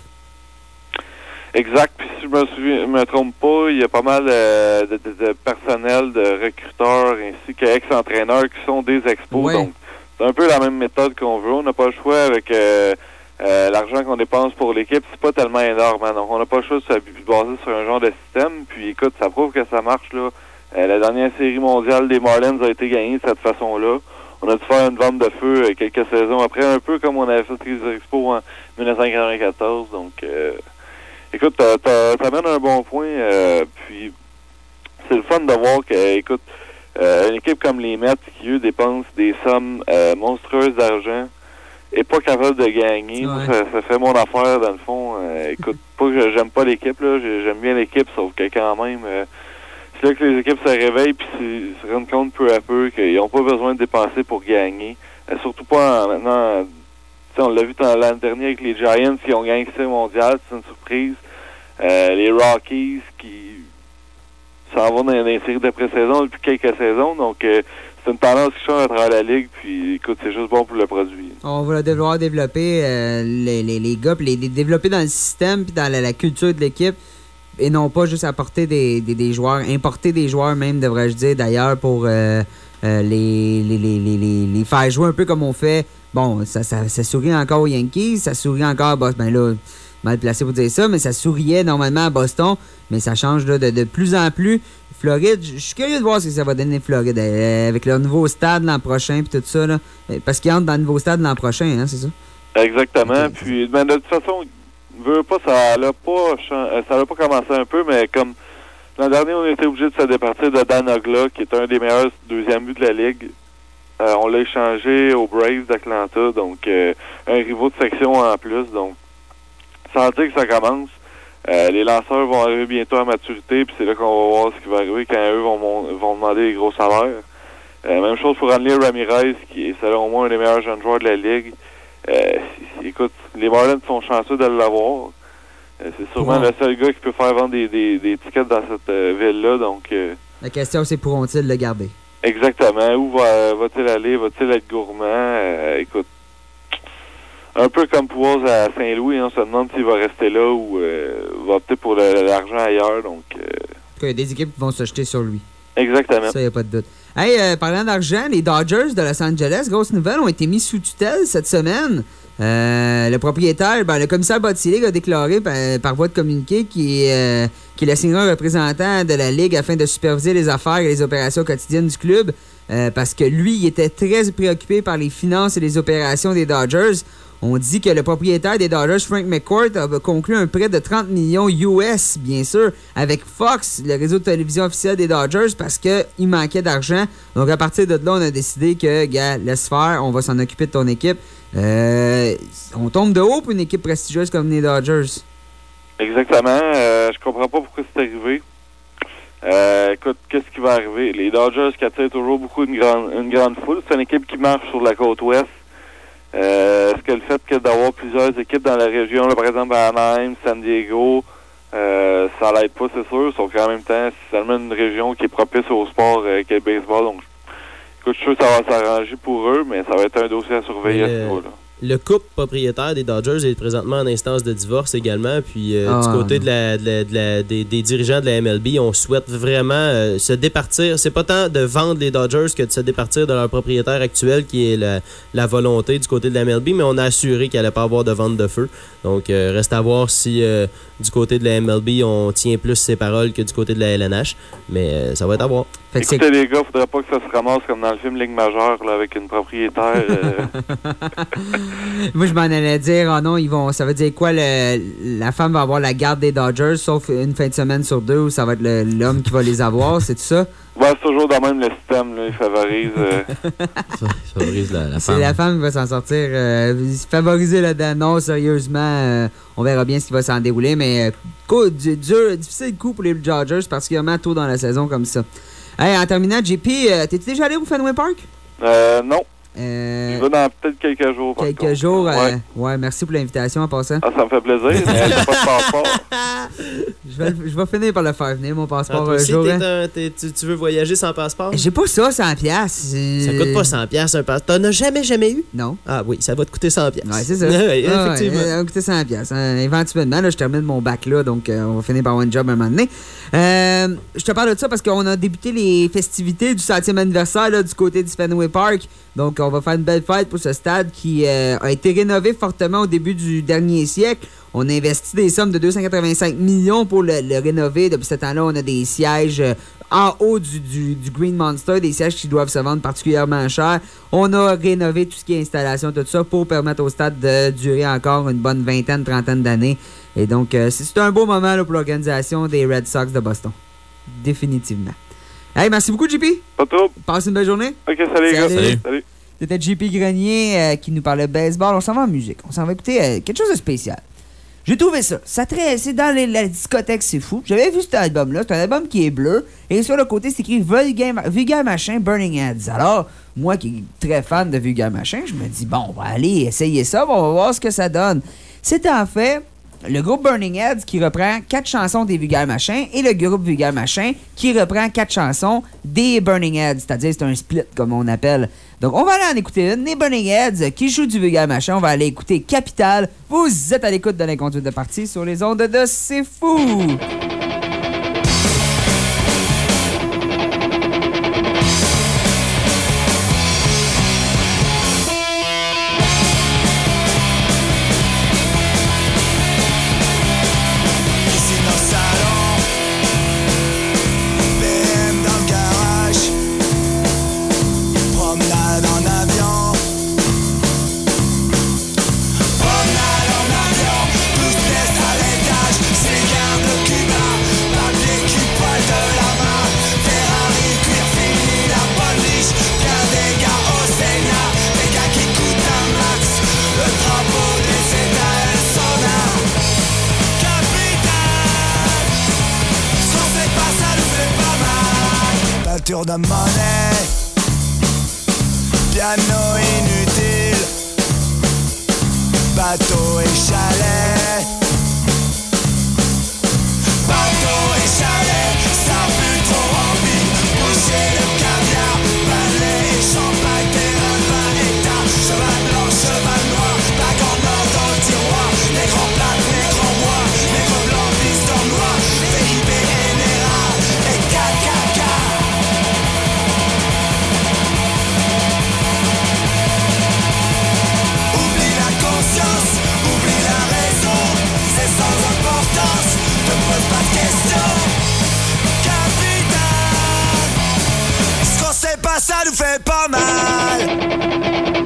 Exact. Puis si je me souviens, me trompe pas, il y a pas mal euh, de, de, de personnel, de recruteurs ainsi qu'ex-entraîneurs qui sont des expos. Ouais. Donc, c'est un peu la même méthode qu'on veut. On n'a pas le choix avec... Euh, Euh, l'argent qu'on dépense pour l'équipe, c'est pas tellement énorme. Hein? Donc, on n'a pas le choix de se baser sur un genre de système. Puis, écoute, ça prouve que ça marche, là. Euh, la dernière série mondiale des Marlins a été gagnée de cette façon-là. On a dû faire une vente de feu euh, quelques saisons après, un peu comme on avait fait les Expos en dix-neuf cent quatre-vingt-quatorze. Donc, euh, écoute, t'amènes un bon point. Euh, puis, c'est le fun de voir que, écoute, euh, une équipe comme les Mets, qui, eux, dépensent des sommes euh, monstrueuses d'argent, est pas capable de gagner. Ouais. Moi, ça, ça fait mon affaire, dans le fond. Euh, écoute, pas que j'aime pas l'équipe, là. J'aime bien l'équipe, sauf que quand même, euh, c'est là que les équipes se réveillent puis se rendent compte peu à peu qu'ils n'ont pas besoin de dépenser pour gagner. Euh, surtout pas en, maintenant... On l'a vu l'année dernière avec les Giants qui ont gagné le mondial, c'est une surprise. Euh, les Rockies qui s'en vont dans, dans les séries d'après-saison depuis quelques saisons. Donc, euh, c'est une tendance qui change à travers la ligue, puis écoute, c'est juste bon pour le produit. On va devoir développer euh, les, les, les gars, puis les, les développer dans le système, puis dans la, la culture de l'équipe, et non pas juste apporter des, des, des joueurs, importer des joueurs même, devrais-je dire, d'ailleurs, pour euh, euh, les, les, les, les, les faire jouer un peu comme on fait. Bon, ça, ça, ça sourit encore aux Yankees, ça sourit encore à Boston. Ben là, mal placé pour dire ça, mais ça souriait normalement à Boston, mais ça change là, de, de plus en plus. Floride, je suis curieux de voir ce que ça va donner Floride euh, avec leur nouveau stade l'an prochain puis tout ça, là, parce qu'ils entrent dans le nouveau stade l'an prochain, hein, c'est ça? Exactement, okay. Puis ben, de toute façon, veut pas, ça l'a pas, ça l'a pas commencé un peu, mais comme l'an dernier, on était obligé de se départir de Dan Ogla, qui est un des meilleurs deuxième buts de la Ligue. Euh, on l'a échangé aux Braves d'Atlanta, donc euh, un rivaux de section en plus, donc sans dire que ça commence. Euh, les lanceurs vont arriver bientôt à maturité, puis c'est là qu'on va voir ce qui va arriver quand eux vont, mon- vont demander les gros salaires. Euh, même chose pour Hanley Ramirez, qui est selon moi un des meilleurs jeunes joueurs de la Ligue. Euh, écoute, les Marlins sont chanceux de l'avoir. Euh, c'est sûrement Ouais. le seul gars qui peut faire vendre des, des, des tickets dans cette euh, ville-là, donc... Euh, La question, c'est pourront-ils le garder? exactement. Où va, va-t-il aller? Va-t-il être gourmand? Euh, écoute, un peu comme Pujols à Saint-Louis, on se demande s'il va rester là ou euh, va opter pour le- l'argent ailleurs, donc... Euh, En tout cas, il y a des équipes qui vont se jeter sur lui. exactement. Ça, il n'y a pas de doute. Hey, euh, parlant d'argent, les Dodgers de Los Angeles, grosse nouvelle, ont été mis sous tutelle cette semaine. Euh, le propriétaire, ben, le commissaire Botticelli a déclaré par, par voie de communiqué qu'il euh, qu'il assignera un représentant de la Ligue afin de superviser les affaires et les opérations quotidiennes du club. Euh, parce que lui, il était très préoccupé par les finances et les opérations des Dodgers. On dit que le propriétaire des Dodgers, Frank McCourt, a conclu un prêt de trente millions U S, bien sûr, avec Fox, le réseau de télévision officiel des Dodgers, parce qu'il manquait d'argent. Donc, à partir de là, on a décidé que, gars, laisse faire, on va s'en occuper de ton équipe. Euh, on tombe de haut pour une équipe prestigieuse comme les Dodgers. Exactement. Euh, je comprends pas pourquoi c'est arrivé. Euh, écoute, qu'est-ce qui va arriver? Les Dodgers qui attirent toujours beaucoup une grande, une grande foule. C'est une équipe qui marche sur la côte ouest. Euh, est-ce que le fait que d'avoir plusieurs équipes dans la région, là, par exemple à Anaheim, San Diego, euh, ça l'aide pas, c'est sûr. Sauf qu'en même temps, c'est seulement une région qui est propice au sport euh, qu'est le baseball. Donc, écoute, je suis sûr que ça va s'arranger pour eux, mais ça va être un dossier à surveiller à ce Le, niveau-là. le couple propriétaire des Dodgers est présentement en instance de divorce également. Puis euh, Ah, du côté non. de la, de la- de la- des, des dirigeants de la M L B, on souhaite vraiment euh, se départir. C'est pas tant de vendre les Dodgers que de se départir de leur propriétaire actuel qui est la, la volonté du côté de la M L B, mais on a assuré qu'il n'allait pas avoir de vente de feu. Donc euh, reste à voir si euh, du côté de la M L B on tient plus ses paroles que du côté de la L N H. Mais euh, ça va être à voir. Fait que c'est- Écoutez les gars, faudrait pas que ça se ramasse comme dans le film Ligue majeure là, avec une propriétaire. euh, Moi, je m'en allais dire, oh non, ils vont, ça veut dire quoi, le- la femme va avoir la garde des Dodgers, sauf une fin de semaine sur deux où ça va être le- l'homme qui va les avoir, c'est tout ça? ouais, c'est toujours dans même le système, là, il favorise. euh, Ça favorise la, la C'est femme. la femme qui va s'en sortir. Euh, favoriser là-dedans. Non, sérieusement, euh, on verra bien ce qui va s'en dérouler, mais euh, coup, du- dur, difficile coup pour les Dodgers, particulièrement tôt dans la saison comme ça. Hey, en terminant, J P, euh, t'es-tu déjà allé au Fenway Park? euh, non, Euh, je vais dans peut-être quelques jours. par quelques contre. jours. euh, Ouais. ouais, merci pour l'invitation en passant. Ah, ça me fait plaisir, mais j'ai pas de passeport. Je vais, le- je vais finir par le faire venir, mon Ah, passeport toi un aussi, jour. t'es hein. un- t'es- tu, tu veux voyager sans passeport? J'ai pas ça, cent piastres. Ça coûte pas cent piastres un passeport. T'en as jamais, jamais eu? Non. Ah oui, ça va te coûter cent piastres. Ouais, c'est ça. Ouais, Ah, effectivement. ouais, ça va coûter cent piastres. Hein. Éventuellement, là, je termine mon bac là, donc euh, on va finir par avoir un job un moment donné. Euh, je te parle de ça parce qu'on a débuté les festivités du centième anniversaire là, du côté du Fenway Park. Donc, on va faire une belle fête pour ce stade qui euh, a été rénové fortement au début du dernier siècle. On a investi des sommes de deux cent quatre-vingt-cinq millions pour le, le rénover. Depuis ce temps-là, on a des sièges euh, en haut du, du, du Green Monster, des sièges qui doivent se vendre particulièrement cher. On a rénové tout ce qui est installation, tout ça, pour permettre au stade de durer encore une bonne vingtaine, trentaine d'années. Et donc, euh, c'est c'est un beau moment là, pour l'organisation des Red Sox de Boston. Définitivement. Hey, merci beaucoup, J P. Pas trop. Passe une belle journée. Ok, salut les gars. Salut. Salut. C'était J P Grenier euh, qui nous parlait de baseball. On s'en va en musique. On s'en va écouter euh, quelque chose de spécial. J'ai trouvé ça. Ça très, c'est dans les- la discothèque, c'est fou. J'avais vu cet album-là. C'est un album qui est bleu. Et sur le côté, c'est écrit Vulgaire, Vulgaire Machin, Burning Heads. Alors, moi qui suis très fan de Vulgaire Machin, je me dis, bon, on va aller essayer ça. On va voir ce que ça donne. C'est en fait le groupe Burning Heads qui reprend quatre chansons des Vulgaire Machin et le groupe Vulgaire Machin qui reprend quatre chansons des Burning Heads. C'est-à-dire, c'est un split, comme on appelle. Donc, on va aller en écouter une. Les Burning Heads qui jouent du Vulgaire Machin. On va aller écouter Capital. Vous êtes à l'écoute de l'Inconduite de partie sur les ondes de C'est Fou! Ici dans le salon, B M dans le garage, promenade en avion, promenade en avion, tout se laisse à l'étage, c'est garde le Cuba. voiture de monnaie, piano inutile, bateau et chalet. Bateau et chalet, ça pue trop envie. Boucher le caviar, balai et champagne, terrain, vin et tas. Cheval blanc, cheval noir, bague en or dans le tiroir. Les grands plaques, les grands bois, les gros blancs, piston noir, V I B, N R A et K K K. Oublie la conscience, oublie la raison, c'est sans importance, te pose pas de questions. Capitaine, ce qu'on sait pas, ça nous fait pas mal.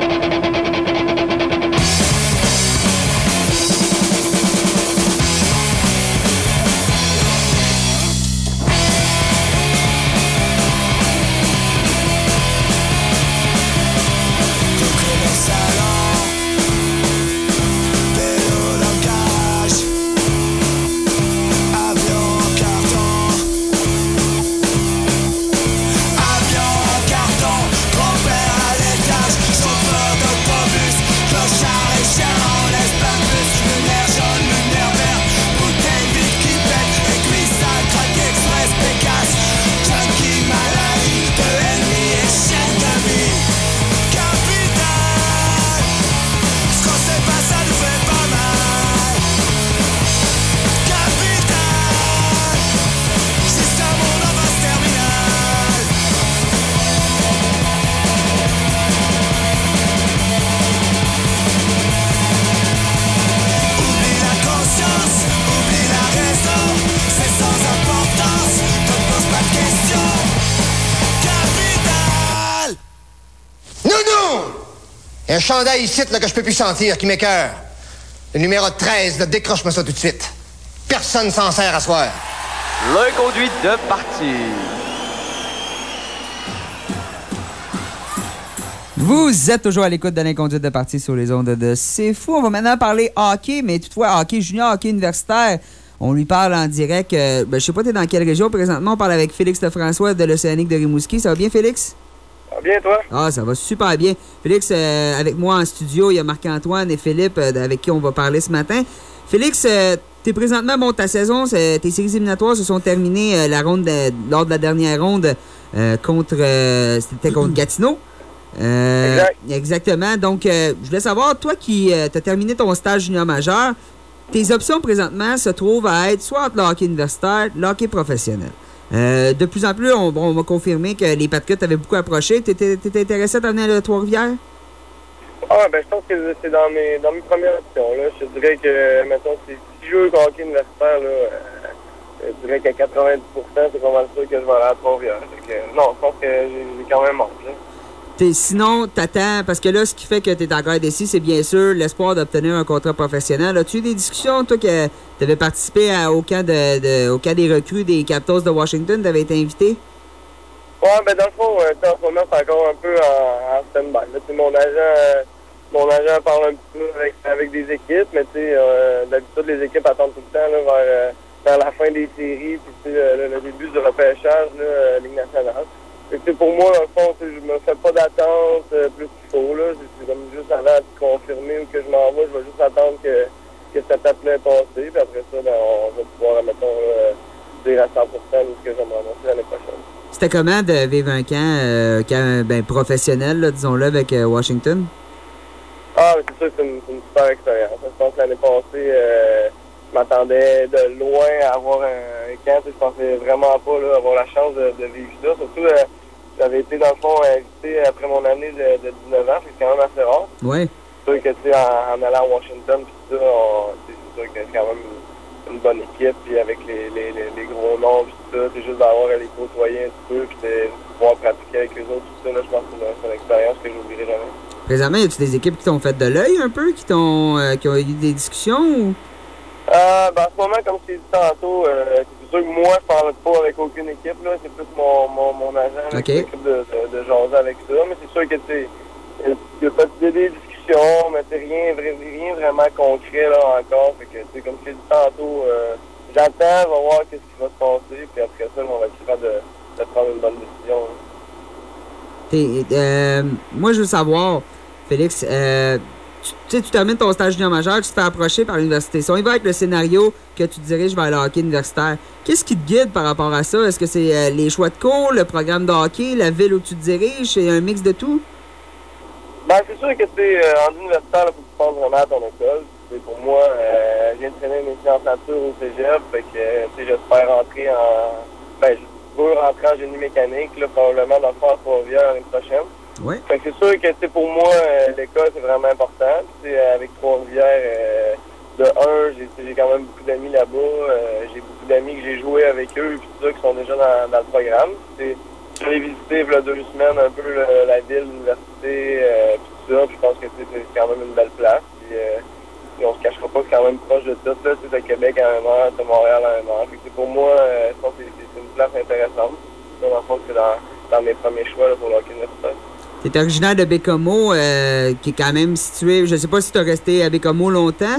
Il y a un chandail ici là, que je peux plus sentir, qui m'écoeure. Le numéro treize, là, décroche-moi ça tout de suite. Personne s'en sert à soir. L'inconduite de partie. Vous êtes toujours à l'écoute de l'inconduite de partie sur les ondes de C'est Fou. On va maintenant parler hockey, mais toutefois hockey junior, hockey universitaire. On lui parle en direct. Euh, ben, je sais pas, t'es dans quelle région présentement? On parle avec Félix Lefrançois de l'Océanique de Rimouski. Ça va bien, Félix? Ça va bien, toi? Ah, ça va super bien. Félix, euh, avec moi en studio, il y a Marc-Antoine et Philippe euh, avec qui on va parler ce matin. Félix, euh, t'es présentement, bon, ta saison, tes séries éliminatoires se sont terminées euh, la ronde de, lors de la dernière ronde euh, contre, euh, c'était contre Gatineau. Euh, exact. Exactement. Donc, euh, je voulais savoir, toi qui euh, as terminé ton stage junior majeur, tes options présentement se trouvent à être soit entre le hockey universitaire, le hockey professionnel. Euh, de plus en plus, on, on m'a confirmé que les Patriots t'avaient beaucoup approché. T'étais, t'étais intéressé à t'amener à Trois-Rivières? Ah, ben, je pense que c'est dans mes, dans mes premières options, là. Je dirais que, mettons, si je joue au hockey universitaire, là, euh, je dirais qu'à quatre-vingt-dix pour cent, c'est pas mal sûr que je vais aller à Trois-Rivières. Donc, non, je pense que j'ai, j'ai quand même hâte, là. T'es, sinon, t'attends, parce que là, ce qui fait que t'es encore ici, c'est bien sûr l'espoir d'obtenir un contrat professionnel. As-tu eu des discussions, toi, que t'avais participé à, au, camp de, de, au camp des recrues des Capitals de Washington, t'avais été invité? Ouais, ben dans le fond, euh, en ce moment, c'est encore un peu en, en stand-by. Là, mon agent, euh, mon agent parle un petit peu avec, avec des équipes, mais tu sais, euh, d'habitude, les équipes attendent tout le temps là, vers, euh, vers la fin des séries, puis tu sais, euh, le, le début du repêchage, là, euh, Ligue nationale. Et pour moi, dans le fond, je me fais pas d'attente euh, plus qu'il faut. Là. C'est, c'est comme juste avant de confirmer ou que je m'en vais, je vais juste attendre que, que cette étape-là est passée. Puis après ça, ben, on va pouvoir, mettons, euh, dire à cent pour cent ce que je vais m'annoncer l'année prochaine. C'était comment de vivre un camp, euh, camp ben, professionnel, là, disons-le, avec euh, Washington? Ah, mais c'est sûr que c'est une, c'est une super expérience. Je pense que l'année passée, euh, je m'attendais de loin à avoir un, un camp. Je pensais vraiment pas là, avoir la chance de, de vivre ça. Surtout, euh, j'avais été, dans le fond, invité après mon année de, de dix-neuf ans, c'est quand même assez rare. Oui. C'est sûr que, tu sais, en, en allant à Washington, puis tout ça, on, c'est sûr que c'est quand même une, une bonne équipe, puis avec les, les, les, les gros noms, puis tout ça, c'est juste d'avoir à les côtoyer un petit peu, puis de pouvoir pratiquer avec eux autres, tout ça, là, je pense que c'est une, c'est une expérience que je n'oublierai jamais. Présentement, y a-tu des équipes qui t'ont fait de l'œil un peu, qui t'ont, euh, qui ont eu des discussions, ou? Euh, ben, en ce moment, comme je t'ai dit tantôt, euh, c'est sûr que moi, je parle pas avec aucune équipe, là. C'est plus mon, mon, mon agent là, okay. qui s'occupe de, de, de jaser avec ça. Mais c'est sûr que, tu sais, il y a pas des discussions, mais c'est rien, rien vraiment concret, là, encore. Fait que, tu sais, comme je t'ai dit tantôt, euh, j'attends, on va voir qu'est-ce qui va se passer, puis après ça, on va être capable de, de prendre une bonne décision. Hein. T'es, euh, moi, je veux savoir, Félix, euh, tu sais, tu termines ton stage junior majeur, tu te fais approcher par l'université. Si on y va avec le scénario que tu diriges vers le hockey universitaire, qu'est-ce qui te guide par rapport à ça? Est-ce que c'est euh, les choix de cours, le programme de hockey, la ville où tu te diriges? C'est un mix de tout? Ben, c'est sûr que tu euh, en universitaire, il faut que tu penses vraiment à ton école. T'sais, pour moi, euh, je viens de traîner mes sciences nature au cégep, fait que euh, j'espère rentrer en... Ben, je veux rentrer en génie mécanique, là, probablement dans le fond à Trois-Rivières l'année prochaine. Ouais. Fait que c'est sûr que, tu sais, pour moi, euh, l'école, c'est vraiment important. Tu sais, avec Trois-Rivières, euh, de un, j'ai, j'ai quand même beaucoup d'amis là-bas. Euh, j'ai beaucoup d'amis que j'ai joué avec eux, puis tout ça, qui sont déjà dans, dans le programme. T'sais, j'ai visité, il y a deux semaines, un peu le, la ville, l'université, euh, puis tout ça. Puis je pense que c'est quand même une belle place. Puis, euh, puis on se cachera pas que c'est quand même proche de tout. Là, c'est de Québec à un heure, de Montréal à un heure. Fait que pour moi, euh, je pense que c'est, c'est une place intéressante. Dans le fond, c'est dans, dans mes premiers choix là, pour le hockey universitaire. Tu es originaire de Bécomo, euh, qui est quand même situé... Je sais pas si tu as resté à Bécomo longtemps.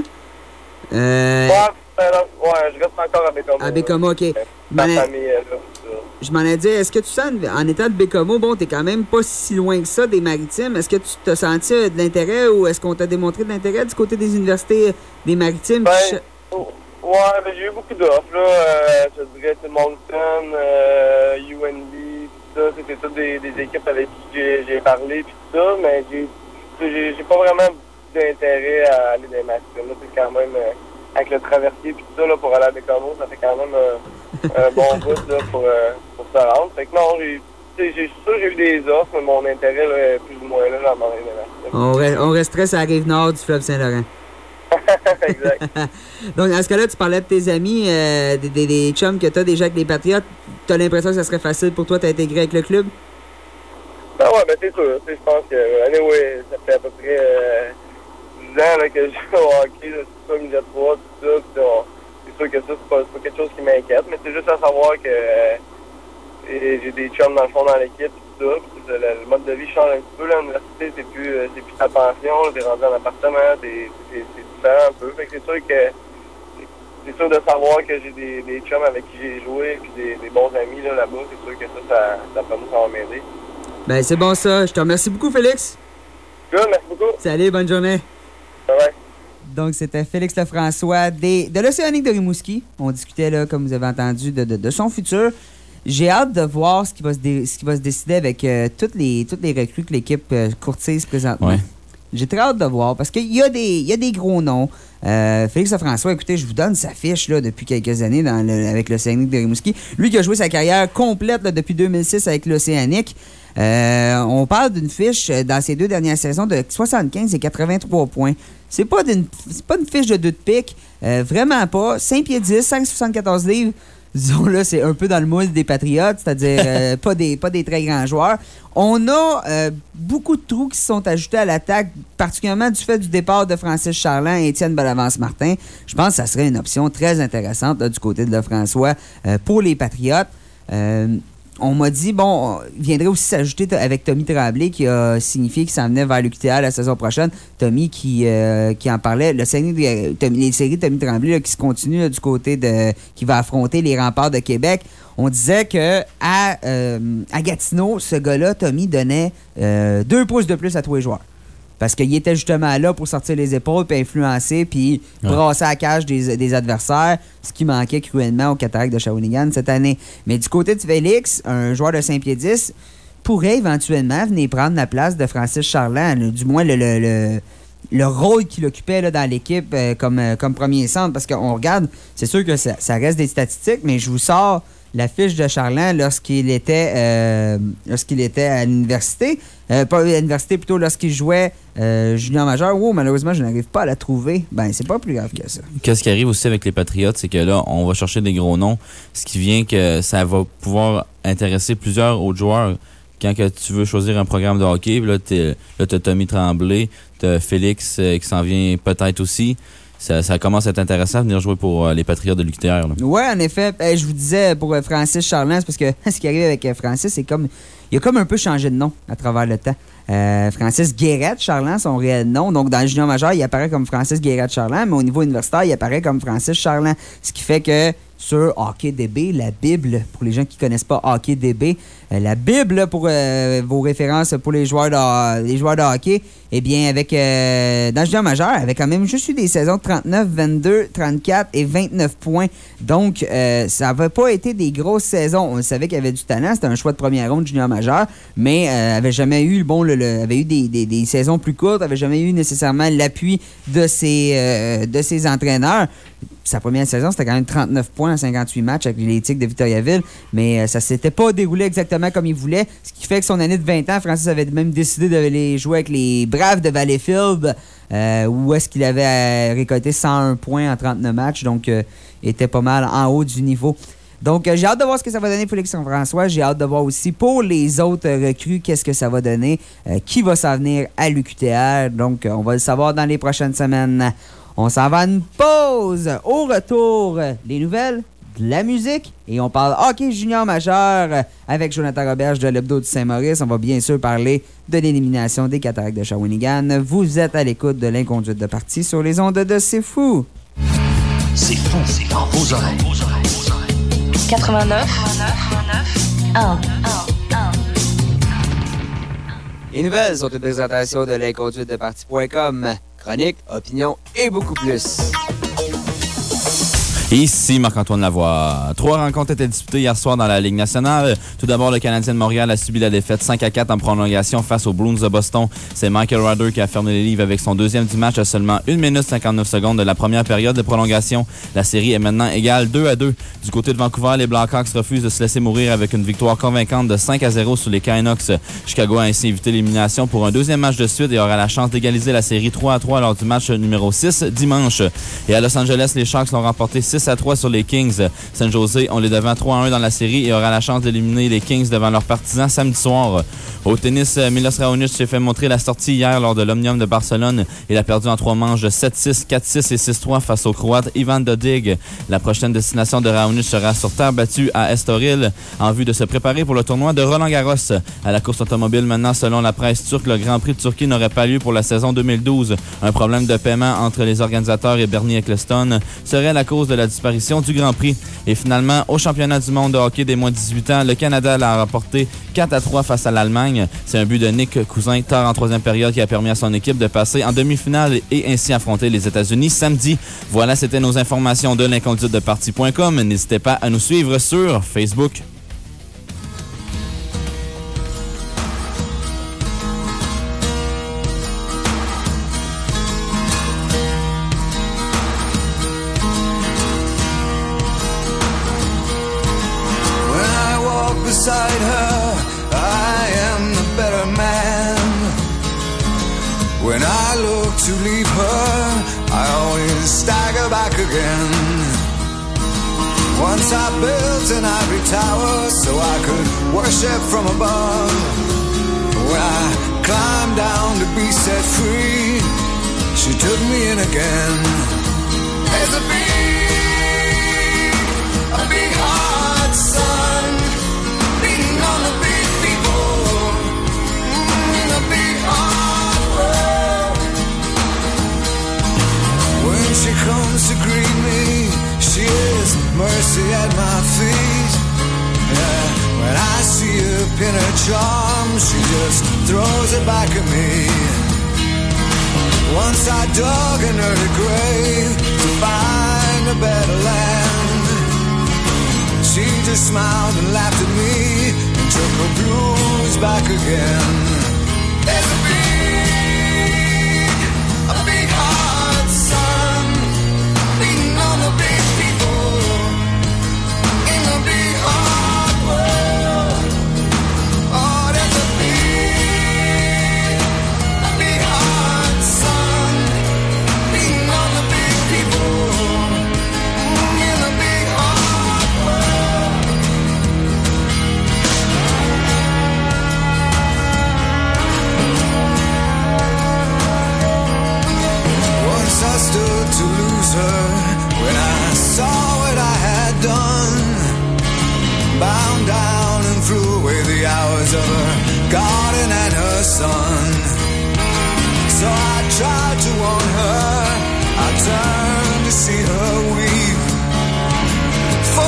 Euh, ouais, alors, ouais, je reste encore à Bécomo. À Bécomo, OK. Ma famille est là. Je m'en ai dit, est-ce que tu sens, en étant de Bécomo, bon, t'es quand même pas si loin que ça des Maritimes, est-ce que tu t'as senti de l'intérêt ou est-ce qu'on t'a démontré de l'intérêt du côté des universités des Maritimes? Ben, oh, ouais, ben, j'ai eu beaucoup d'offres, là. Euh, je dirais, c'est Moncton, euh, U N B, tout ça. C'était toutes des, des équipes avec qui j'ai, j'ai parlé, puis tout ça, mais j'ai, j'ai, j'ai pas vraiment d'intérêt à aller dans les Maritimes. Là, c'est quand même, euh, avec le traversier, puis tout ça, là, pour aller à Bécomo, ça fait quand même euh, un bon bout, là, pour, euh, pour se rendre. Fait que non, j'ai, j'ai sûr j'ai eu des offres, mais mon intérêt, là, est plus ou moins là, dans mon on, re- on resterait sur la rive nord du fleuve Saint-Laurent. Exact. Donc, dans ce cas-là, tu parlais de tes amis, euh, des, des, des chums que tu as déjà avec les Patriotes. Tu as l'impression que ça serait facile pour toi d'intégrer avec le club? Ben ouais, ben c'est sûr. Je pense que, anyway, ça fait à peu près euh, dix ans là, que je joue au hockey, là, c'est ça, Midget trois, tout ça. Puis on, c'est sûr que ça, c'est pas, c'est pas quelque chose qui m'inquiète, mais c'est juste à savoir que euh, j'ai des chums dans le fond dans l'équipe, tout ça. Puis le, le mode de vie change un petit peu. Là, à l'université, c'est plus, euh, c'est plus ta pension, t'es rendu en appartement, t'es, c'est, c'est différent un peu. Fait que c'est sûr que c'est sûr de savoir que j'ai des, des chums avec qui j'ai joué puis des, des bons amis là, là-bas. C'est sûr que ça, ça, ça, ça, ça va m'aider. Ben, c'est bon ça. Je te remercie beaucoup, Félix. Good, merci beaucoup. Salut, bonne journée. Bye. Donc, c'était Félix Lefrançois des, de l'Océanique de Rimouski. On discutait, là, comme vous avez entendu, de, de, de son futur. J'ai hâte de voir ce qui va se, dé, ce qui va se décider avec euh, toutes, les, toutes les recrues que l'équipe euh, courtise présentement. Ouais. J'ai très hâte de voir parce qu'il y a des, il y a des gros noms. Euh, Félix Lefrançois, écoutez, je vous donne sa fiche là, depuis quelques années dans le, avec l'Océanique de Rimouski. Lui qui a joué sa carrière complète là, depuis deux mille six avec l'Océanique. Euh, on parle d'une fiche dans ses deux dernières saisons de soixante-quinze et quatre-vingt-trois points. C'est pas, d'une, c'est pas une fiche de deux de pique. Euh, vraiment pas. cinq pieds dix, cinq virgule soixante-quatorze livres. Disons là, c'est un peu dans le moule des Patriotes, c'est-à-dire euh, pas, des, pas des très grands joueurs. On a euh, beaucoup de trous qui se sont ajoutés à l'attaque, particulièrement du fait du départ de Francis Charland et Étienne Bellavance-Martin. Je pense que ça serait une option très intéressante là, du côté de Lefrançois euh, pour les Patriotes. Euh, on m'a dit, bon, il viendrait aussi s'ajouter t- avec Tommy Tremblay qui a signifié qu'il s'en venait vers l'U Q T A la saison prochaine. Tommy qui, euh, qui en parlait. Le série de, Tommy, les séries de Tommy Tremblay là, qui se continuent là, du côté de... qui va affronter les Remparts de Québec. On disait que à, euh, à Gatineau, ce gars-là, Tommy, donnait euh, deux pouces de plus à tous les joueurs. Parce qu'il était justement là pour sortir les épaules, puis influencer, puis ouais. brasser à la cage des, des adversaires, ce qui manquait cruellement au Cataractes de Shawinigan cette année. Mais du côté de Félix, un joueur de cinq pieds dix pourrait éventuellement venir prendre la place de Francis Charland, là, du moins le, le, le, le rôle qu'il occupait là, dans l'équipe euh, comme, euh, comme premier centre. Parce qu'on regarde, c'est sûr que ça, ça reste des statistiques, mais je vous sors la fiche de Charland lorsqu'il était euh, lorsqu'il était à l'université. Euh, pas à l'université, plutôt lorsqu'il jouait euh, junior majeur. Oh, malheureusement, je n'arrive pas à la trouver. Ben, c'est pas plus grave que ça. Qu'est-ce qui arrive aussi avec les Patriotes, c'est que là, on va chercher des gros noms, ce qui vient que ça va pouvoir intéresser plusieurs autres joueurs. Quand que tu veux choisir un programme de hockey, là, t'es, là, t'as Tommy Tremblay, t'as Félix euh, qui s'en vient peut-être aussi. Ça, ça commence à être intéressant de venir jouer pour euh, les Patriotes de l'U Q T R. Oui, en effet. Euh, je vous disais pour euh, Francis Charland, c'est parce que ce qui arrive avec euh, Francis, c'est comme. Il a comme un peu changé de nom à travers le temps. Euh, Francis Guérette Charland, son réel nom. Donc, dans le junior majeur, il apparaît comme Francis Guérette Charland, mais au niveau universitaire, il apparaît comme Francis Charland. Ce qui fait que sur HockeyDB, la Bible pour les gens qui ne connaissent pas HockeyDB. Euh, la Bible pour euh, vos références pour les joueurs de, les joueurs de hockey. Eh bien, avec euh, dans le junior majeur, avec quand même juste eu des saisons de trente-neuf, vingt-deux, trente-quatre et vingt-neuf points. Donc, euh, ça n'avait pas été des grosses saisons. On savait qu'il y avait du talent. C'était un choix de première ronde junior majeur, mais euh, avait jamais eu bon, le, le, avait eu des, des, des saisons plus courtes, avait jamais eu nécessairement l'appui de ses, euh, de ses entraîneurs. Sa première saison, c'était quand même trente-neuf points en cinquante-huit matchs avec les Tigres de Victoriaville, mais euh, ça s'était pas déroulé exactement comme il voulait, ce qui fait que son année de vingt ans, Francis avait même décidé de les jouer avec les Braves de Valleyfield, euh, où est-ce qu'il avait euh, récolté cent un points en trente-neuf matchs, donc euh, était pas mal en haut du niveau. Donc, euh, j'ai hâte de voir ce que ça va donner pour Félix-François. J'ai hâte de voir aussi pour les autres recrues, qu'est-ce que ça va donner, euh, qui va s'en venir à l'U Q T R. Donc, euh, on va le savoir dans les prochaines semaines. On s'en va à une pause. Au retour, les nouvelles, de la musique et on parle hockey junior majeur avec Jonathan Roberge de l'Hebdo du Saint-Maurice. On va bien sûr parler de l'élimination des Cataractes de Shawinigan. Vous êtes à l'écoute de l'inconduite de partie sur les ondes de C'est Fou. C'est fou, c'est dans vos oreilles. quatre-vingt-neuf, un. Les nouvelles sont une présentation de l'inconduite de parti point com. Chronique, opinion et beaucoup plus. Ici Marc-Antoine Lavoie. Trois rencontres étaient disputées hier soir dans la Ligue nationale. Tout d'abord, le Canadien de Montréal a subi la défaite cinq à quatre en prolongation face aux Bruins de Boston. C'est Michael Ryder qui a fermé les livres avec son deuxième du match à seulement une minute cinquante-neuf secondes de la première période de prolongation. La série est maintenant égale deux à deux. Du côté de Vancouver, les Blackhawks refusent de se laisser mourir avec une victoire convaincante de cinq à zéro sur les Canucks. Chicago a ainsi évité l'élimination pour un deuxième match de suite et aura la chance d'égaliser la série trois à trois lors du match numéro six dimanche. Et à Los Angeles, les Sharks l'ont remporté six à trois sur les Kings. San Jose, on les devant trois à un dans la série et aura la chance d'éliminer les Kings devant leurs partisans samedi soir. Au tennis, Milos Raonic s'est fait montrer la sortie hier lors de l'Omnium de Barcelone. Il a perdu en trois manches de sept six, quatre six et six trois face au Croate Ivan Dodig. La prochaine destination de Raonic sera sur terre battue à Estoril en vue de se préparer pour le tournoi de Roland-Garros. À la course automobile maintenant, selon la presse turque, le Grand Prix de Turquie n'aurait pas lieu pour la saison deux mille douze. Un problème de paiement entre les organisateurs et Bernie Ecclestone serait la cause de la disparition du Grand Prix. Et finalement, au championnat du monde de hockey des moins de dix-huit ans, le Canada l'a remporté quatre à trois face à l'Allemagne. C'est un but de Nick Cousin tard en troisième période qui a permis à son équipe de passer en demi-finale et ainsi affronter les États-Unis samedi. Voilà, c'était nos informations de l'inconduite de parti point com. N'hésitez pas à nous suivre sur Facebook. Beside her, I am the better man. When I look to leave her, I always stagger back again. Once I built an ivory tower so I could worship from above. When I climbed down to be set free, she took me in again. There's a big, a big hot sun on the big people in the big hard world. When she comes to greet me, she is mercy at my feet. Yeah, when I see her pin her charm, she just throws it back at me. Once I dug an early grave to find a better land. She just smiled and laughed at me and took her blues back again. There's a big, a big hot sun beating on the big people in the big hard world. Oh, there's a big, a big hot sun beating on the big people in the big hard world. I stood to lose her when I saw what I had done. Bound down and threw away the hours of her garden and her son. So I tried to warn her, I turned to see her weep. For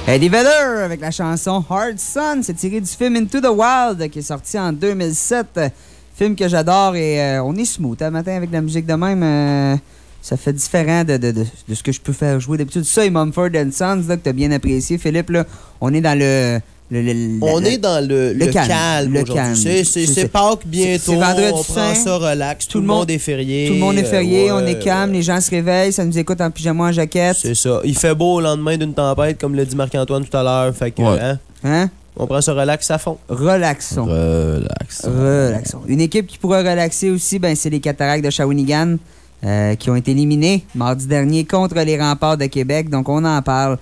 Eddie Vedder avec la chanson Hard Sun, c'est tiré du film Into the Wild qui est sorti en deux mille sept. Film que j'adore et euh, on est smooth un matin avec la musique de même. Euh, ça fait différent de, de, de, de ce que je peux faire jouer d'habitude. Ça et Mumford and Sons là, que tu as bien apprécié, Philippe. Là, on est dans le... Le, le, on le, est dans le, le, le calme, calme le aujourd'hui. Calme. C'est, c'est, c'est Pâques bientôt, c'est vendredi on prend ça relax, tout, tout le monde est férié. Tout le monde est férié, euh, ouais, on est calme, ouais. les gens se réveillent, ça nous écoute en pyjama, en jaquette. C'est ça. Il fait beau au lendemain d'une tempête, comme l'a dit Marc-Antoine tout à l'heure. Fait que, ouais. hein, hein? On prend ça relax à fond. Relaxons. Relaxons. Relaxons. Une équipe qui pourra relaxer aussi, ben, c'est les Cataractes de Shawinigan euh, qui ont été éliminés mardi dernier contre les Remparts de Québec. Donc, on en parle.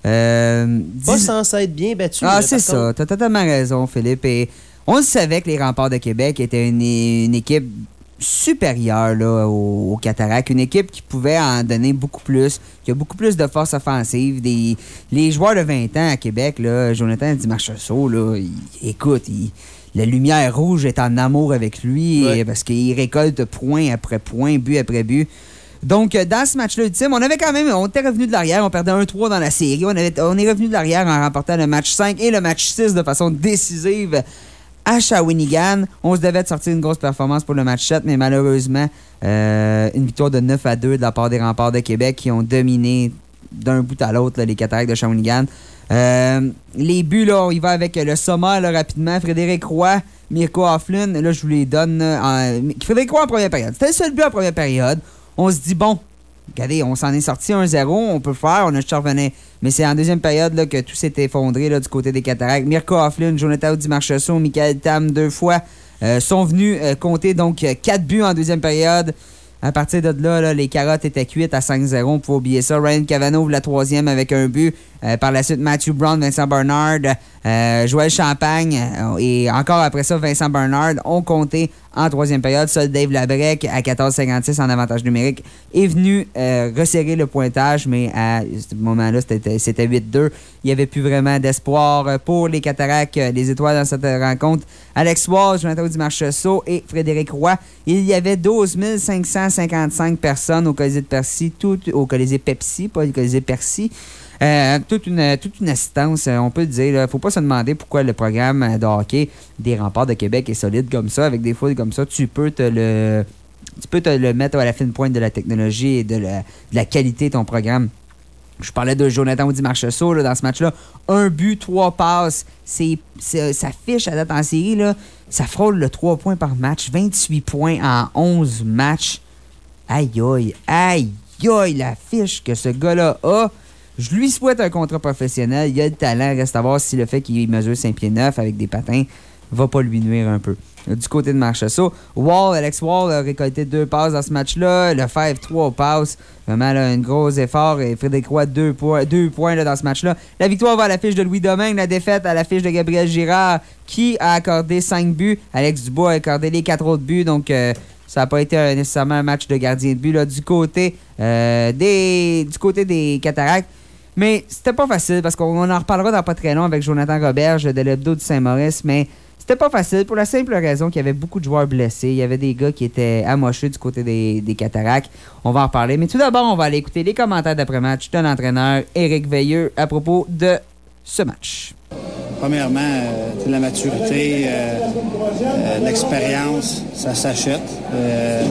Euh, Pas dix... censé être bien battu. Ah, c'est ça. T'as totalement raison, Philippe. Et on le savait que les Remparts de Québec étaient une, une équipe supérieure là, aux, aux Cataractes. Une équipe qui pouvait en donner beaucoup plus, qui a beaucoup plus de force offensive. Des, les joueurs de vingt ans à Québec, là, Jonathan Di-Marchessault, là, il, écoute, il, la lumière rouge est en amour avec lui ouais. parce qu'il récolte point après point, but après but. Donc, dans ce match-là ultime, on avait quand même, on était revenu de l'arrière, on perdait un trois dans la série. On, avait, on est revenu de l'arrière en remportant le match cinq et le match six de façon décisive à Shawinigan. On se devait de sortir une grosse performance pour le match sept, mais malheureusement, euh, une victoire de neuf à deux de la part des Remparts de Québec qui ont dominé d'un bout à l'autre là, les Cataractes de Shawinigan. Euh, les buts, là, on y va avec le sommaire là, rapidement. Frédéric Roy, Mirko Hofflin, là, je vous les donne. En, Frédéric Roy en première période. C'était le seul but en première période. On se dit, bon, regardez, on s'en est sorti un zéro, on peut faire, on a juste revenu. Mais c'est en deuxième période là, que tout s'est effondré là, du côté des Cataractes. Mirko Hofflin, Jonathan Di-Marchessault, Michael Tam deux fois euh, sont venus euh, compter donc quatre buts en deuxième période. À partir de là, là les Carottes étaient cuites à cinq zéro. On peut oublier ça. Ryan Cavanaugh, la troisième avec un but. Euh, par la suite, Matthew Brown, Vincent Bernard, euh, Joël Champagne euh, et encore après ça, Vincent Bernard ont compté en troisième période. Seul Dave Labrec, à quatorze cinquante-six en avantage numérique, est venu euh, resserrer le pointage, mais à ce moment-là, c'était, c'était huit deux. Il n'y avait plus vraiment d'espoir pour les Cataractes, les étoiles dans cette rencontre. Alex Wall, Jonathan Di-Marchessault et Frédéric Roy. Il y avait douze mille cinq cent cinquante-cinq personnes au Colisée de Percy, tout, au Colisée Pepsi, pas le Colisée Percy. Euh, toute, une, toute une assistance, on peut le dire. Il ne faut pas se demander pourquoi le programme de hockey des Remparts de Québec est solide comme ça, avec des foules comme ça. Tu peux te le, tu peux te le mettre à la fine pointe de la technologie et de la, de la qualité de ton programme. Je parlais de Jonathan Di-Marchessault là, dans ce match-là. Un but, trois passes. C'est, c'est, ça fiche à date en série. Là, ça frôle le trois points par match. vingt-huit points en onze matchs. Aïe, aïe, aïe, aïe, la fiche que ce gars-là a. Je lui souhaite un contrat professionnel. Il a le talent. Reste à voir si le fait qu'il mesure cinq pieds neuf avec des patins va pas lui nuire un peu. Du côté de Marchessault, Wall, Alex Wall a récolté deux passes dans ce match-là. Lefebvre, trois passes. Vraiment, là, un gros effort. Et Frédéric Roy, deux points, deux points là, dans ce match-là. La victoire va à la fiche de Louis Domingue. La défaite à la fiche de Gabriel Girard, qui a accordé cinq buts. Alex Dubois a accordé les quatre autres buts. Donc, euh, ça n'a pas été euh, nécessairement un match de gardien de but là, du, côté, euh, des, du côté des Cataractes. Mais c'était pas facile parce qu'on en reparlera dans pas très long avec Jonathan Roberge de l'Hebdo du Saint-Maurice. Mais c'était pas facile pour la simple raison qu'il y avait beaucoup de joueurs blessés. Il y avait des gars qui étaient amochés du côté des, des Cataractes. On va en reparler. Mais tout d'abord, on va aller écouter les commentaires d'après-match de l'entraîneur Éric Veilleux à propos de ce match. Premièrement, euh, la maturité, euh, euh, l'expérience, ça s'achète. Euh,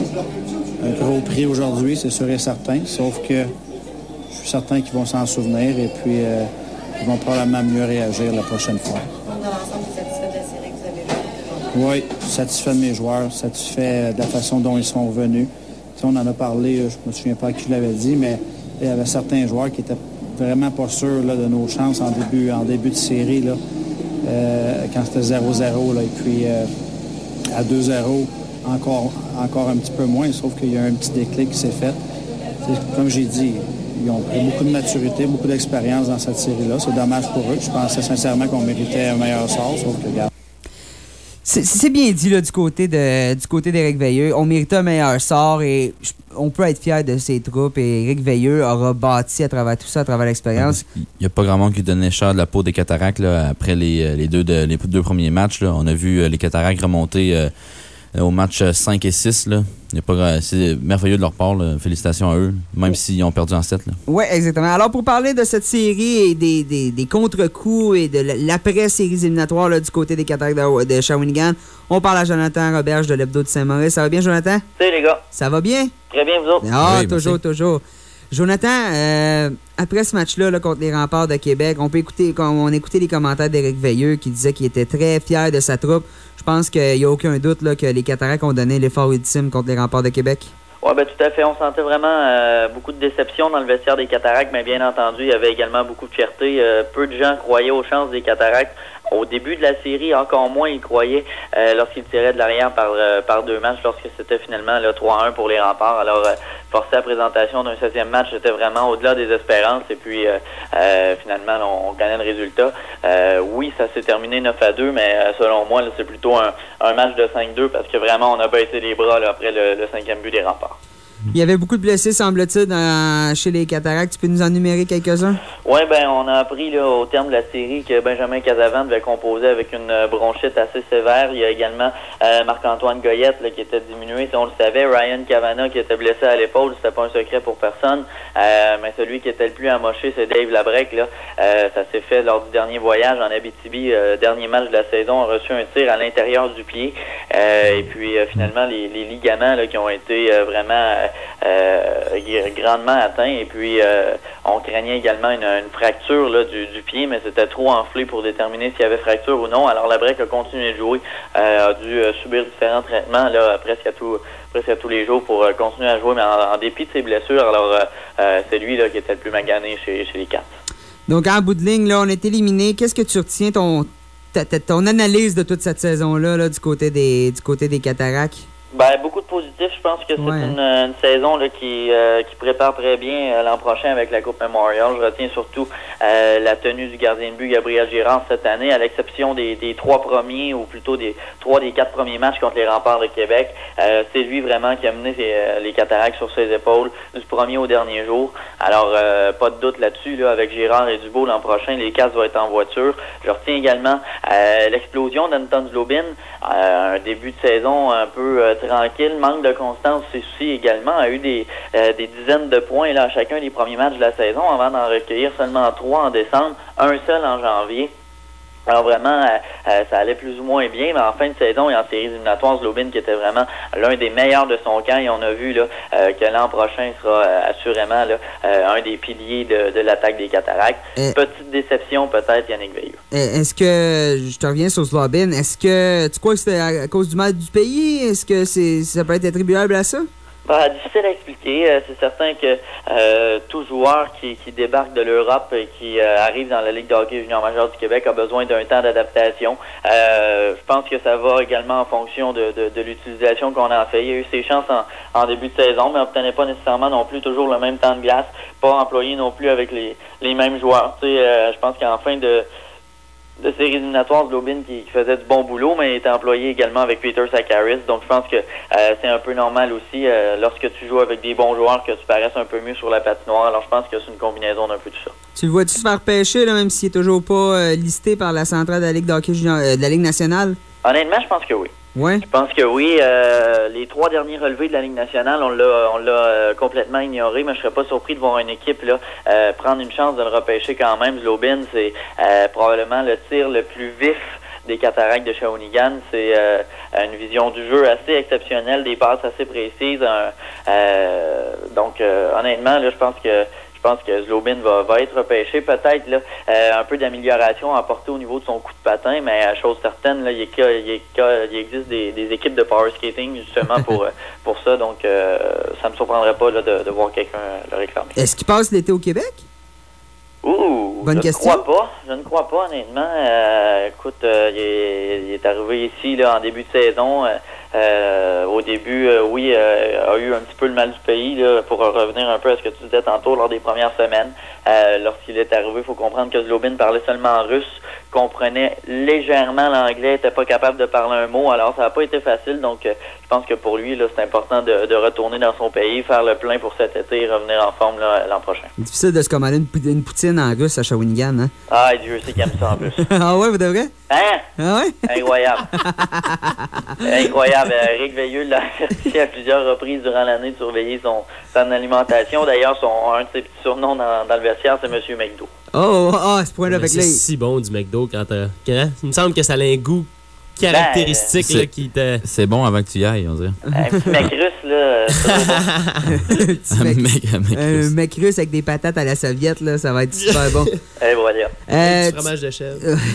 un gros prix aujourd'hui, c'est sûr et certain. Sauf que je suis certain qu'ils vont s'en souvenir et puis euh, ils vont probablement mieux réagir la prochaine fois. Dans l'ensemble, vous êtes satisfait de la série que vous avez jouée? Oui, satisfait de mes joueurs, satisfait de la façon dont ils sont revenus. T'sais, on en a parlé, je me souviens pas à qui je l'avais dit, mais il y avait certains joueurs qui étaient vraiment pas sûrs là, de nos chances en début, en début de série, là, euh, quand c'était zéro zéro. Là, et puis euh, à deux zéro, encore, encore un petit peu moins, sauf qu'il y a un petit déclic qui s'est fait. T'sais, comme j'ai dit, ils ont pris beaucoup de maturité, beaucoup d'expérience dans cette série-là. C'est dommage pour eux. Je pensais sincèrement qu'on méritait un meilleur sort, sauf que, regarde. C'est, c'est bien dit là, du côté de du côté d'Éric Veilleux. On méritait un meilleur sort et je, on peut être fier de ses troupes. Et Éric Veilleux aura bâti à travers tout ça, à travers l'expérience. Il n'y a pas grand monde qui donnait cher de la peau des Cataractes là, après les, les, deux de, les deux premiers matchs. Là. On a vu euh, les Cataractes remonter euh, au match cinq et six. Là. Il y a pas, c'est merveilleux de leur part. Là. Félicitations à eux, même s'ils ont perdu en sept. Oui, exactement. Alors, pour parler de cette série et des, des, des contre-coups et de l'après-séries éliminatoires là, du côté des Cataractes de, de Shawinigan, on parle à Jonathan Roberge de l'Hebdo de Saint-Maurice. Ça va bien, Jonathan? Salut, les gars. Ça va bien? Très bien, vous autres? Ah, oui, toujours, merci. toujours. Jonathan, euh, après ce match-là là, contre les Remparts de Québec, on peut écouter, on a écouté les commentaires d'Éric Veilleux qui disait qu'il était très fier de sa troupe. Je pense qu'il n'y a aucun doute là, que les Cataractes ont donné l'effort ultime contre les Remparts de Québec. Oui, ben, tout à fait. On sentait vraiment euh, beaucoup de déception dans le vestiaire des Cataractes, mais bien entendu, il y avait également beaucoup de fierté. Euh, peu de gens croyaient aux chances des Cataractes. Au début de la série, encore moins ils croyaient euh, lorsqu'ils tiraient de l'arrière par euh, par deux matchs, lorsque c'était finalement là, trois un pour les Remparts. Alors, euh, forcé à présentation d'un septième match, c'était vraiment au-delà des espérances. Et puis, euh, euh, finalement, on, on connaît le résultat. Euh, oui, ça s'est terminé neuf à deux, mais euh, selon moi, là, c'est plutôt un, un match de cinq deux parce que vraiment, on a baissé les bras là, après le, le cinquième but des Remparts. Il y avait beaucoup de blessés, semble-t-il, dans, chez les Cataractes. Tu peux nous en numérer quelques-uns? Oui, ben on a appris là, au terme de la série que Benjamin Casavant devait composer avec une bronchite assez sévère. Il y a également euh, Marc-Antoine Goyette là, qui était diminué, si on le savait. Ryan Cavana qui était blessé à l'épaule, c'était pas un secret pour personne. Euh, mais celui qui était le plus amoché, c'est Dave Labrec. Là. Euh, ça s'est fait lors du dernier voyage en Abitibi. Euh, dernier match de la saison, a reçu un tir à l'intérieur du pied. Euh, et puis euh, finalement, les, les ligaments là, qui ont été euh, vraiment... Euh, grandement atteint et puis euh, on craignait également une, une fracture là, du, du pied, mais c'était trop enflé pour déterminer s'il y avait fracture ou non. Alors Labrec a continué de jouer, euh, a dû euh, subir différents traitements là, presque à tout, presque à tous les jours pour euh, continuer à jouer, mais en, en dépit de ses blessures. Alors euh, euh, c'est lui là, qui était le plus magané chez, chez les Cats. Donc en bout de ligne, là, on est éliminé. Qu'est-ce que tu retiens ton, ta, ta, ton analyse de toute cette saison-là là, du côté des du côté des Cataractes? Ben, beaucoup de positifs. Je pense que c'est ouais. une, une saison là, qui, euh, qui prépare très bien euh, l'an prochain avec la Coupe Memorial. Je retiens surtout euh, la tenue du gardien de but Gabriel Girard cette année, à l'exception des, des trois premiers, ou plutôt des trois des quatre premiers matchs contre les Remparts de Québec. Euh, c'est lui vraiment qui a mené ses, euh, les Cataractes sur ses épaules du premier au dernier jour. Alors, euh, pas de doute là-dessus. Là, avec Girard et Dubois l'an prochain, les Cats vont être en voiture. Je retiens également euh, l'explosion d'Anton Zlobin. Euh, un début de saison un peu euh, tranquille, manque de constance aussi également, a eu des, euh, des dizaines de points là, à chacun des premiers matchs de la saison avant d'en recueillir seulement trois en décembre, un seul en janvier. Alors vraiment, euh, euh, ça allait plus ou moins bien, mais en fin de saison et en séries éliminatoires, Zlobin qui était vraiment l'un des meilleurs de son camp, et on a vu là euh, que l'an prochain sera euh, assurément là euh, un des piliers de, de l'attaque des Cataractes. Euh, Petite déception peut-être, Yannick Veilleux. Est-ce que, je te reviens sur Zlobin, est-ce que tu crois que c'était à cause du mal du pays? Est-ce que c'est ça peut être attribuable à ça? Bah, difficile à expliquer. Euh, c'est certain que euh, tout joueur qui, qui débarque de l'Europe et qui euh, arrive dans la Ligue de hockey junior majeur du Québec a besoin d'un temps d'adaptation. Euh, je pense que ça va également en fonction de, de, de l'utilisation qu'on en fait. Il y a eu ses chances en, en début de saison, mais on n'obtenait pas nécessairement non plus toujours le même temps de glace, pas employé non plus avec les, les mêmes joueurs. Tu sais, euh, je pense qu'en fin de de séries éliminatoires, Zlobin qui, qui faisait du bon boulot, mais il était employé également avec Peter Sakaris. Donc, je pense que euh, c'est un peu normal aussi, euh, lorsque tu joues avec des bons joueurs, que tu paraisses un peu mieux sur la patinoire. Alors, je pense que c'est une combinaison d'un peu de ça. Tu le vois-tu se faire pêcher, là, même s'il n'est toujours pas euh, listé par la centrale de la Ligue de hockey junior, euh, de la Ligue nationale? Honnêtement, je pense que oui. Ouais. Je pense que oui. Euh, les trois derniers relevés de la Ligue nationale, on l'a on l'a euh, complètement ignoré, mais je serais pas surpris de voir une équipe là euh, prendre une chance de le repêcher quand même. Zlobin, c'est euh, probablement le tir le plus vif des Cataractes de Shawinigan. C'est euh, une vision du jeu assez exceptionnelle, des passes assez précises. Un, euh, donc, euh, honnêtement, là, je pense que Je pense que Zlobin va, va être repêché. Peut-être là, euh, un peu d'amélioration à apporter au niveau de son coup de patin, mais à chose certaine, là, il, est, il, est, il existe des, des équipes de power skating justement pour, pour ça. Donc, euh, ça ne me surprendrait pas là, de, de voir quelqu'un le réclamer. Est-ce qu'il passe l'été au Québec? Ouh, Bonne je question. ne crois pas. Je ne crois pas, honnêtement. Euh, écoute, euh, il, est, il est arrivé ici là, en début de saison. Euh, Euh, au début, euh, oui, euh, a eu un petit peu le mal du pays, là, pour revenir un peu à ce que tu disais tantôt lors des premières semaines. Euh, lorsqu'il est arrivé, il faut comprendre que Zlobin parlait seulement en russe, comprenait légèrement l'anglais, était pas capable de parler un mot, alors ça n'a pas été facile, donc euh, je pense que pour lui, là, c'est important de, de retourner dans son pays, faire le plein pour cet été et revenir en forme là, l'an prochain. Difficile de se commander une, pou- une poutine en russe à Shawinigan, hein? Ah, Dieu sait qu'il aime ça en plus. Ah ouais, vous devrez? Hein? Ah ouais? Incroyable. Incroyable. Eric Veilleux l'a averti à plusieurs reprises durant l'année de surveiller son, son alimentation. D'ailleurs, son, un de ses petits surnoms dans, dans le vestiaire, c'est Monsieur McDo. Oh, oh, oh, à ce point-là, avec c'est les... si bon du McDo quand t'as... Quand, il me semble que ça a un goût caractéristique Ben, là, qui te... C'est bon avant que tu y ailles, on dirait. Un petit mec russe, là. Un mec, mec, mec un russe. mec russe avec des patates à la soviète, là, ça va être super bon. Et voilà. Euh, du fromage de chèvre.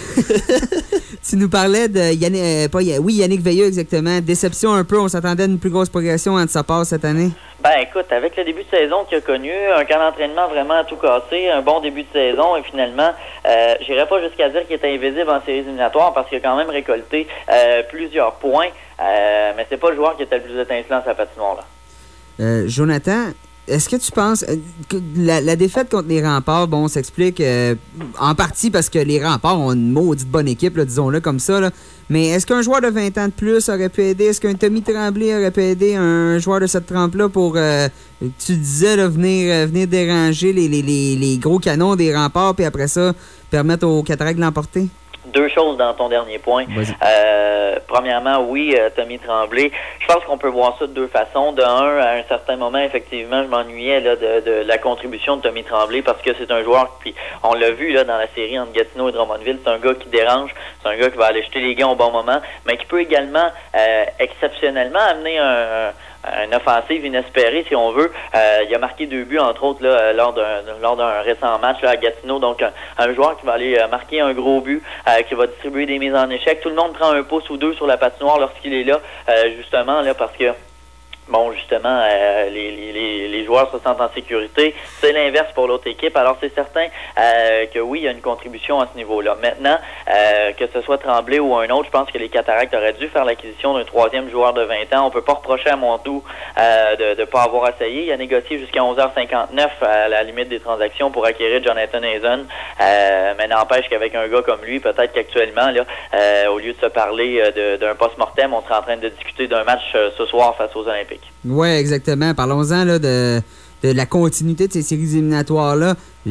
Tu nous parlais de Yannick, euh, pas, oui, Yannick Veilleux, exactement. Déception un peu, on s'attendait à une plus grosse progression entre sa part cette année. Ben écoute, avec le début de saison qu'il a connu, un camp d'entraînement vraiment à tout casser, un bon début de saison, et finalement, euh, j'irais pas jusqu'à dire qu'il était invisible en séries éliminatoires parce qu'il a quand même récolté euh, plusieurs points, euh, mais c'est pas le joueur qui était le plus étincelant sur la patinoire, là. Euh, Jonathan, est-ce que tu penses euh, que la, la défaite contre les Remparts, bon, s'explique euh, en partie parce que les Remparts ont une maudite bonne équipe, là, disons-le comme ça, là. Mais est-ce qu'un joueur de vingt ans de plus aurait pu aider? Est-ce qu'un Tommy Tremblay aurait pu aider un joueur de cette trempe-là pour, euh, tu disais, là, venir, euh, venir déranger les, les, les, les gros canons des Remparts, puis après ça, permettre aux Cataractes de l'emporter? Deux choses dans ton dernier point. Euh, premièrement, oui, euh, Tommy Tremblay. Je pense qu'on peut voir ça de deux façons. De un, à un certain moment, effectivement, je m'ennuyais là, de, de la contribution de Tommy Tremblay parce que c'est un joueur, puis on l'a vu là dans la série entre Gatineau et Drummondville, c'est un gars qui dérange, c'est un gars qui va aller jeter les gants au bon moment, mais qui peut également euh, exceptionnellement amener un... une offensive inespérée, si on veut. Euh, il a marqué deux buts, entre autres, là, lors d'un lors d'un récent match là, à Gatineau. Donc, un, un joueur qui va aller euh, marquer un gros but, euh, qui va distribuer des mises en échec. Tout le monde prend un pouce ou deux sur la patinoire lorsqu'il est là, euh, justement, là, parce que bon, justement, euh, les, les, les joueurs se sentent en sécurité. C'est l'inverse pour l'autre équipe. Alors, c'est certain euh, que oui, il y a une contribution à ce niveau-là. Maintenant, euh, que ce soit Tremblay ou un autre, je pense que les Cataractes auraient dû faire l'acquisition d'un troisième joueur de vingt ans. On peut pas reprocher à Montou euh, de ne pas avoir essayé. Il a négocié jusqu'à onze heures cinquante-neuf à la limite des transactions pour acquérir Jonathan Hazen. Euh, mais n'empêche qu'avec un gars comme lui, peut-être qu'actuellement, là, euh, au lieu de se parler de, d'un post-mortem, on serait en train de discuter d'un match euh, ce soir face aux Olympiques. Oui, exactement. Parlons-en là, de, de la continuité de ces séries éliminatoires-là.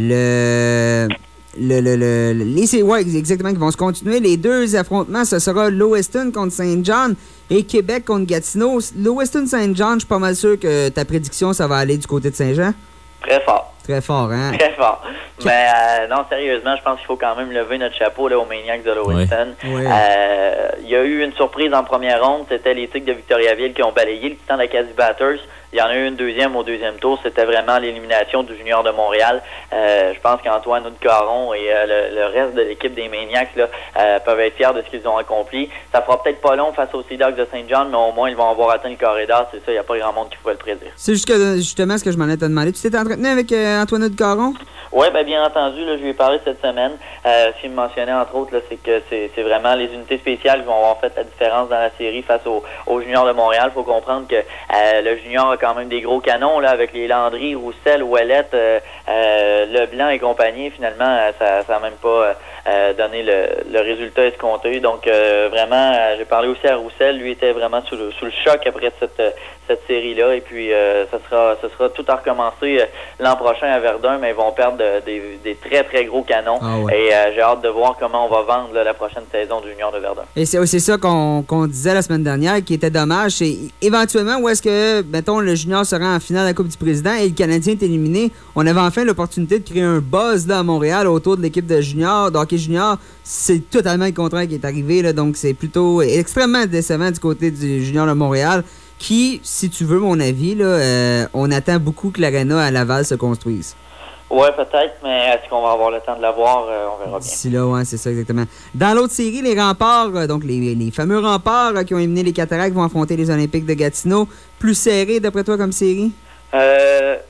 Le, le, le, le, les ouais, exactement, qui vont se continuer. Les deux affrontements, ce sera Lewiston contre Saint John et Québec contre Gatineau. Lewiston-Saint John, je suis pas mal sûr que ta prédiction, ça va aller du côté de Saint-Jean. Très fort. Très fort, hein? Très fort. Mais euh, non, sérieusement, je pense qu'il faut quand même lever notre chapeau là, aux Maniacs de Lewiston. Oui. Euh, il y a eu une surprise en première ronde. C'était les Tigres de Victoriaville qui ont balayé le Titan d'Acadie Batters. Il y en a eu une deuxième au deuxième tour. C'était vraiment l'élimination du Junior de Montréal. Euh, je pense qu'Antoine Oudcaron et euh, le, le reste de l'équipe des Maniacs là, euh, peuvent être fiers de ce qu'ils ont accompli. Ça fera peut-être pas long face aux Sea Dogs de Saint John, mais au moins ils vont avoir atteint le corridor. C'est ça, il n'y a pas grand monde qui pourrait le prédire. C'est juste que, justement ce que je m'en ai demandé. Tu t'es entretenu avec euh, Antoine Oudcaron? Oui, ben, bien entendu, là, je lui ai parlé cette semaine. Euh, ce qu'il me mentionnait, entre autres, là, c'est que c'est, c'est vraiment les unités spéciales qui vont avoir fait la différence dans la série face au, au Junior de Montréal. Il faut comprendre que euh, le Junior a quand même des gros canons là, avec les Landry, Roussel, Ouellette, euh, euh, Leblanc et compagnie. Finalement, ça n'a même pas euh, donné le, le résultat escompté. Donc, euh, vraiment, euh, j'ai parlé aussi à Roussel. Lui était vraiment sous le, sous le choc après cette, cette série-là. Et puis, euh, ça sera, ça sera tout à recommencer euh, l'an prochain à Verdun, mais ils vont perdre de, des, des très, très gros canons. Ah ouais. Et euh, j'ai hâte de voir comment on va vendre là, la prochaine saison du Junior de Verdun. Et c'est, c'est ça qu'on, qu'on disait la semaine dernière, qui était dommage. C'est éventuellement où est-ce que, mettons, le Junior sera en finale de la Coupe du Président et le Canadien est éliminé. On avait enfin l'opportunité de créer un buzz là, à Montréal autour de l'équipe de Junior, de hockey Junior. C'est totalement le contraire qui est arrivé. Là, donc, c'est plutôt extrêmement décevant du côté du Junior de Montréal. Qui, si tu veux mon avis, là, euh, on attend beaucoup que l'Arena à Laval se construise. Ouais, peut-être, mais est-ce qu'on va avoir le temps de la voir? Euh, on verra bien. D'ici là, ouais, c'est ça exactement. Dans l'autre série, les remparts, euh, donc les, les fameux remparts euh, qui ont éliminé les Cataractes vont affronter les Olympiques de Gatineau. Plus serré, d'après toi, comme série? Euh,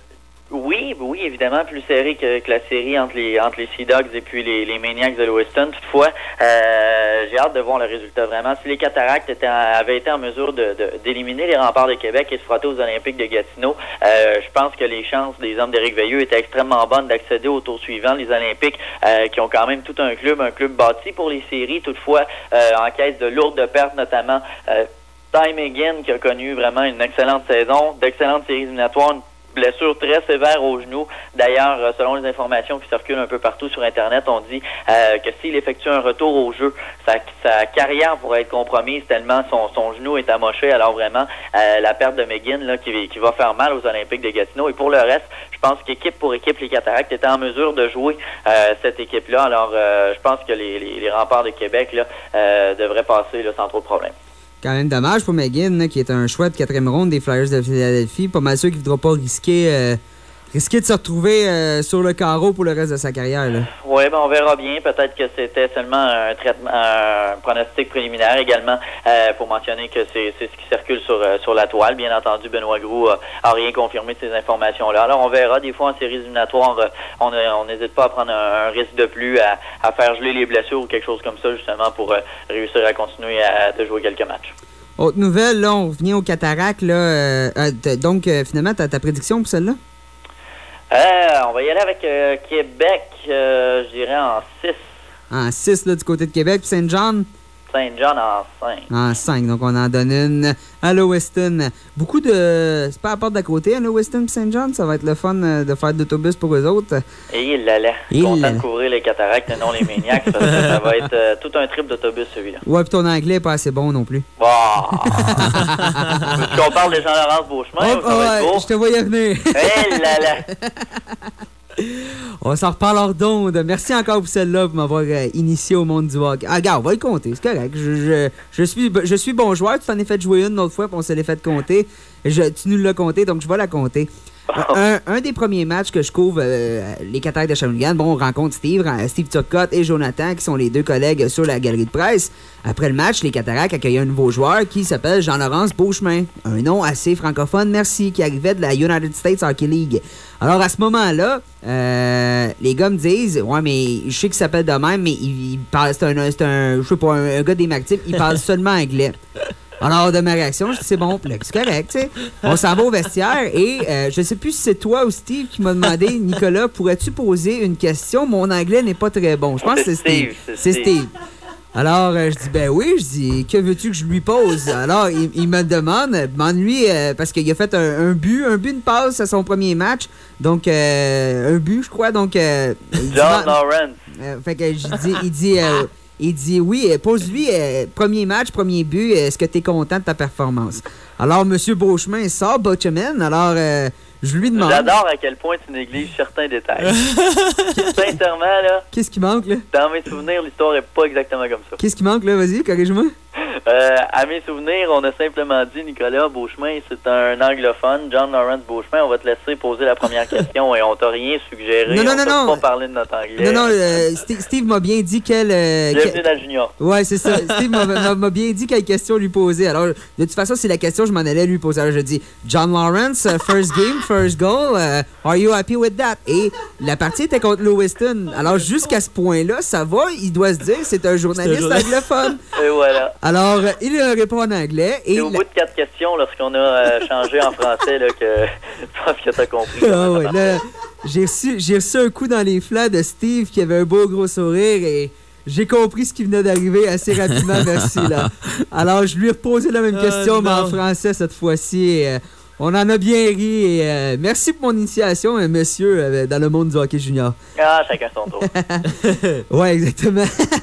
Oui, oui, évidemment, plus serré que, que la série entre les entre les Sea Dogs et puis les, les Maniacs de Lewiston. Toutefois, euh, j'ai hâte de voir le résultat vraiment. Si les Cataractes étaient, avaient été en mesure de, de, d'éliminer les Remparts de Québec et se frotter aux Olympiques de Gatineau, euh, je pense que les chances des hommes d'Éric Veilleux étaient extrêmement bonnes d'accéder au tour suivant. Les Olympiques, euh, qui ont quand même tout un club, un club bâti pour les séries, toutefois, euh, en caisse de lourdes pertes, notamment euh, Ty McGinn, qui a connu vraiment une excellente saison, d'excellentes séries éliminatoires, une blessure très sévère au genou. D'ailleurs, selon les informations qui circulent un peu partout sur Internet, on dit euh, que s'il effectue un retour au jeu, sa, sa carrière pourrait être compromise tellement son, son genou est amoché. Alors vraiment, euh, la perte de McGinn là, qui, qui va faire mal aux Olympiques de Gatineau. Et pour le reste, je pense qu'équipe pour équipe, les Cataractes étaient en mesure de jouer euh, cette équipe-là. Alors, euh, je pense que les, les, les Remparts de Québec là, euh, devraient passer là, sans trop de problèmes. Quand même dommage pour McGinn, là, qui est un choix de quatrième ronde des Flyers de Philadelphie. Pas mal sûr qu'il ne voudra pas risquer, euh, risquer de se retrouver euh, sur le carreau pour le reste de sa carrière. Oui, ben on verra bien. Peut-être que c'était seulement un traitement, un pronostic préliminaire également, euh, pour mentionner que c'est, c'est ce qui circule sur, euh, sur la toile. Bien entendu, Benoît Groulx euh, a rien confirmé de ces informations-là. Alors, on verra. Des fois, en séries éliminatoires, euh, on n'hésite pas à prendre un, un risque de plus, à, à faire geler les blessures ou quelque chose comme ça, justement, pour euh, réussir à continuer à, à jouer quelques matchs. Autre nouvelle, là, on revient aux Cataractes. Là, euh, euh, donc, euh, finalement, ta, ta prédiction pour celle-là? Euh, on va y aller avec euh, Québec, euh, je dirais en six. En six, là, du côté de Québec. Puis Saint-John? Saint-John en cinq. En cinq, donc on en donne une à Lewiston. Beaucoup de... C'est pas à la porte d'à côté, à Lewiston et Saint-John. Ça va être le fun de faire d'autobus pour eux autres. Et il l'allait. Content de couvrir les Cataractes et non les Maniacs, parce que ça va être euh, tout un trip d'autobus, celui-là. Ouais, puis ton anglais est pas assez bon non plus. Wow. Est-ce qu'on parle de Jean-Laurent Beauchemin oh, ou ça oh, va être beau? Je te voyais venir. Eh là là. On s'en reparle hors d'onde. Merci encore pour celle-là, pour m'avoir euh, initié au monde du hockey. Ah, regarde, on va le compter, c'est correct. Je, je, je, suis, je suis bon joueur. Tu t'en es fait jouer une autre fois, puis on s'est les fait compter. Je, tu nous l'as compté, donc je vais la compter. Un, un des premiers matchs que je couvre, euh, les Cataractes de Shawinigan, bon, on rencontre Steve, Steve Turcotte et Jonathan, qui sont les deux collègues sur la galerie de presse. Après le match, les Cataractes accueillent un nouveau joueur qui s'appelle Jean-Laurent Beauchemin. Un nom assez francophone, merci, qui arrivait de la United States Hockey League. Alors, à ce moment-là, euh, les gars me disent, ouais, mais je sais qu'il s'appelle de même, mais il, il parle, c'est un, c'est un, je sais pas, un, un gars des Maritimes, il parle seulement anglais. Alors, de ma réaction, je dis c'est bon, c'est correct, tu sais. On s'en va au vestiaire et euh, je sais plus si c'est toi ou Steve qui m'a demandé, Nicolas, pourrais-tu poser une question? Mon anglais n'est pas très bon. Je pense que c'est Steve. C'est Steve. Steve. Alors, euh, je dis, ben oui, je dis, que veux-tu que je lui pose? Alors, il, il me demande, demande-lui, euh, parce qu'il a fait un, un but, un but, une passe à son premier match. Donc, euh, un but, je crois. Donc, euh, John Lawrence. Euh, fait que je dis, il dit... Euh, Il dit, oui, pose-lui, euh, premier match, premier but, est-ce que tu es content de ta performance? Alors, M. Beauchemin sort, Beauchemin, alors euh, je lui demande... J'adore à quel point tu négliges certains détails. Sincèrement, là... Qu'est-ce qui manque, là? Dans mes souvenirs, l'histoire est pas exactement comme ça. Qu'est-ce qui manque, là? Vas-y, corrige-moi. Euh, à mes souvenirs, on a simplement dit, Nicolas Beauchemin, c'est un anglophone, John Lawrence Beauchemin, on va te laisser poser la première question et on t'a rien suggéré. Non, non, on non, t'a non. pas parlé de notre anglais. Non, non, euh, Steve, Steve m'a bien dit quelle... Euh, Bienvenue quelle... dans le junior. Ouais, c'est ça. Steve m'a, m'a, m'a bien dit quelle question lui poser. Alors, de toute façon, c'est la question, je m'en allais lui poser. Alors, je dis, John Lawrence, uh, first game, first goal, uh, are you happy with that? Et la partie était contre Lewiston. Alors, jusqu'à ce point-là, ça va, il doit se dire, c'est un journaliste c'est un anglophone. Et voilà. Alors, il répond en anglais. Et c'est au la... bout de quatre questions, lorsqu'on a euh, changé en français, là, que je pense que t'as compris. Ah ouais, là, j'ai reçu, j'ai reçu un coup dans les flancs de Steve qui avait un beau gros sourire et j'ai compris ce qui venait d'arriver assez rapidement, merci. Là. Alors, je lui ai reposé la même question, euh, mais en français cette fois-ci. Et, euh, on en a bien ri et euh, merci pour mon initiation, euh, monsieur, euh, dans le monde du hockey junior. Ah, chacun son tour. Ouais, exactement.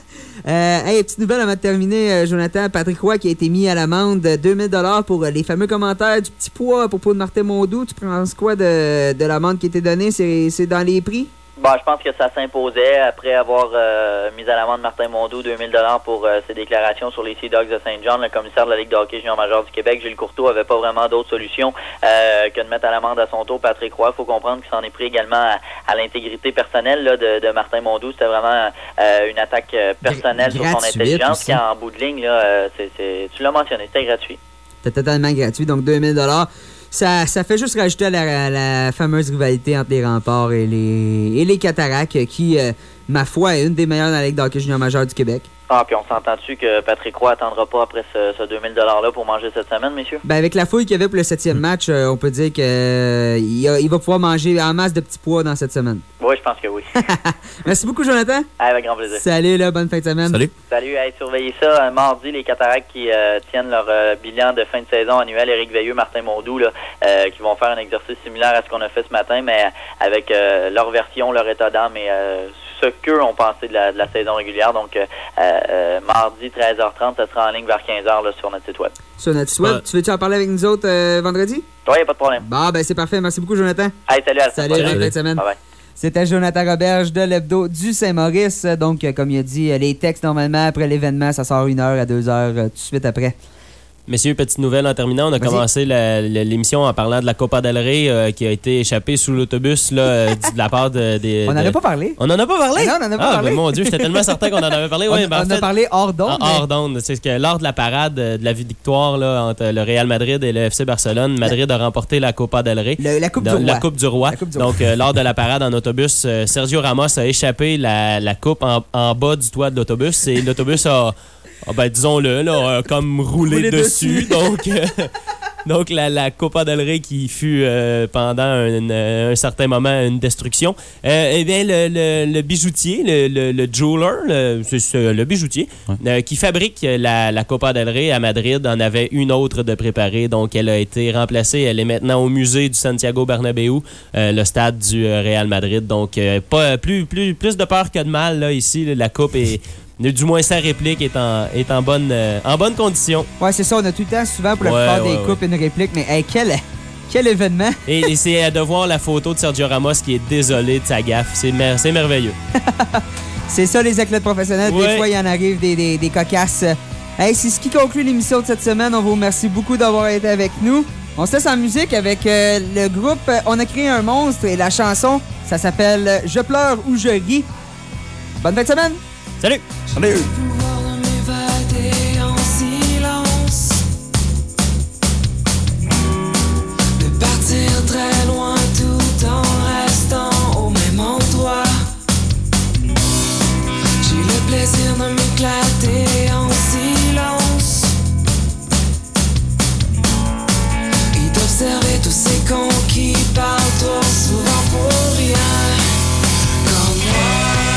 Euh, hey, petite nouvelle avant de terminer, euh, Jonathan. Patrick Roy qui a été mis à l'amende de deux mille dollars pour euh, les fameux commentaires du petit poids à propos de Martin Mondou. Tu penses quoi de, de l'amende qui a été donnée? C'est, c'est dans les prix? Bon, je pense que ça s'imposait après avoir euh, mis à l'amende Martin Mondou deux mille dollars pour euh, ses déclarations sur les Sea Dogs de Saint-John. Le commissaire de la Ligue de hockey junior majeur du Québec, Gilles Courteau, avait pas vraiment d'autre solution euh, que de mettre à l'amende à son tour Patrick Roy. Il faut comprendre qu'il s'en est pris également à, à l'intégrité personnelle là, de, de Martin Mondou. C'était vraiment euh, une attaque personnelle Gr- sur son intelligence qui, en bout de ligne, là, euh, c'est, c'est, tu l'as mentionné, c'était gratuit. C'était totalement gratuit, donc deux mille dollars. Ça, ça fait juste rajouter à la, à la fameuse rivalité entre les Remparts et les, et les Cataractes, qui, euh, ma foi, est une des meilleures dans la Ligue d'hockey junior majeure du Québec. Ah, puis on s'entend-tu que Patrick Roy attendra pas après ce, ce deux mille dollars-là pour manger cette semaine, messieurs? Ben, avec la fouille qu'il y avait pour le septième match, euh, on peut dire qu'il euh, il va pouvoir manger en masse de petits pois dans cette semaine. Oui, je pense que oui. Merci beaucoup, Jonathan. Avec grand plaisir. Salut, là, bonne fin de semaine. Salut. Salut, hey, surveillez ça. Mardi, les Cataractes qui euh, tiennent leur euh, bilan de fin de saison annuel, Éric Veilleux, Martin Mondou, là, euh, qui vont faire un exercice similaire à ce qu'on a fait ce matin, mais avec euh, leur version, leur état d'âme et euh, ce qu'eux ont pensé de la, de la saison régulière. Donc, euh, euh, mardi, treize heures trente, ça sera en ligne vers quinze heures là, sur notre site web. Sur notre site web. Ouais. Tu veux-tu en parler avec nous autres euh, vendredi? Oui, pas de problème. Bon, ben c'est parfait. Merci beaucoup, Jonathan. Hey, salut à la Salut, bonne fin de semaine. Bye bye. C'était Jonathan Roberge de l'Hebdo du Saint-Maurice. Donc, comme il a dit, les textes, normalement, après l'événement, ça sort une heure à deux heures tout de suite après. Messieurs, petite nouvelle en terminant. On a Vas-y. commencé la- la- l'émission en parlant de la Copa del Rey euh, qui a été échappée sous l'autobus là, euh, de la part de... des- On n'en de- a pas parlé. On n'en a pas parlé? Ah non, on n'en a pas ah, parlé. ben, mon Dieu, j'étais tellement certain qu'on en avait parlé. On, Ouais, ben, en on fait, a parlé hors d'onde. Ah, hors d'onde. C'est que lors de la parade euh, de la victoire là, entre le Real Madrid et le F C Barcelone, Madrid a remporté la Copa del Rey. Le- la Coupe Donc, du la Roi. Coupe du Roi. La Coupe du Donc, euh, lors de la parade en autobus, euh, Sergio Ramos a échappé la, la coupe en, en bas du toit de l'autobus et l'autobus a, a, ben, disons-le, là, a comme roulé, Roulé dessus. dessus. Donc, euh, donc la, la Copa del Rey qui fut euh, pendant un, un certain moment une destruction. Euh, eh bien, le, le, le bijoutier, le, le, le jeweler, le, c'est, c'est le bijoutier, Ouais. euh, qui fabrique la, la Copa del Rey à Madrid en avait une autre de préparée. Donc, elle a été remplacée. Elle est maintenant au musée du Santiago Bernabéu, euh, le stade du euh, Real Madrid. Donc, euh, pas, plus, plus, plus de peur que de mal là, ici. La coupe est... Du moins, sa réplique est en, est en, bonne, euh, en bonne condition. Ouais, c'est ça. On a tout le temps, souvent, pour la Ouais, plupart ouais, des ouais. coupes, une réplique. Mais hey, quel, quel événement! Et, et c'est de voir la photo de Sergio Ramos qui est désolé de sa gaffe. C'est, mer- c'est merveilleux. C'est ça, les athlètes professionnels. Ouais. Des fois, il y en arrive des, des, des cocasses. Hey, c'est ce qui conclut l'émission de cette semaine. On vous remercie beaucoup d'avoir été avec nous. On se laisse en musique avec euh, le groupe euh, On a créé un monstre et la chanson, ça s'appelle euh, Je pleure ou je ris. Bonne fin de semaine! Salut! Salut! pouvoir de m'évader en silence, de partir très loin tout en restant au même endroit. J'ai le plaisir de m'éclater en silence et d'observer tous ces cons qui parlent trop souvent pour rien. Comme moi.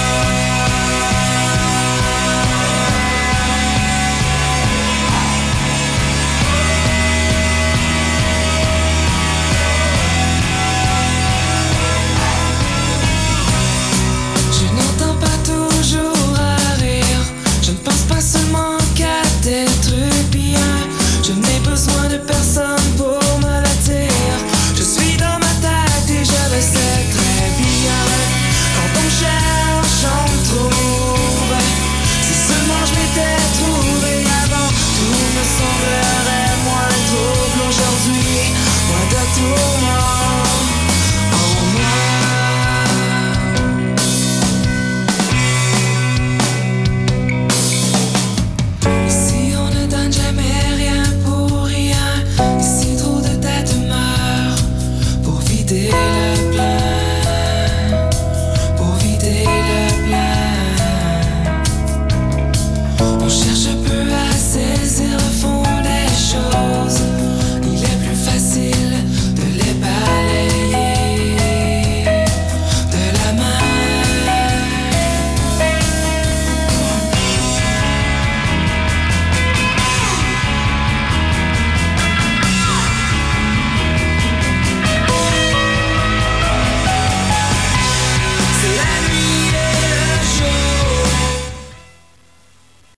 Je n'entends pas toujours à rire. Je ne pense pas seulement qu'à des trucs bien. Je n'ai besoin de personne pour me le dire. Je suis dans ma tête et je le sais très bien. Quand on cherche, on trouve. Si seulement je m'étais trouvé avant, tout me semblerait moins trouble aujourd'hui. Moins de tour.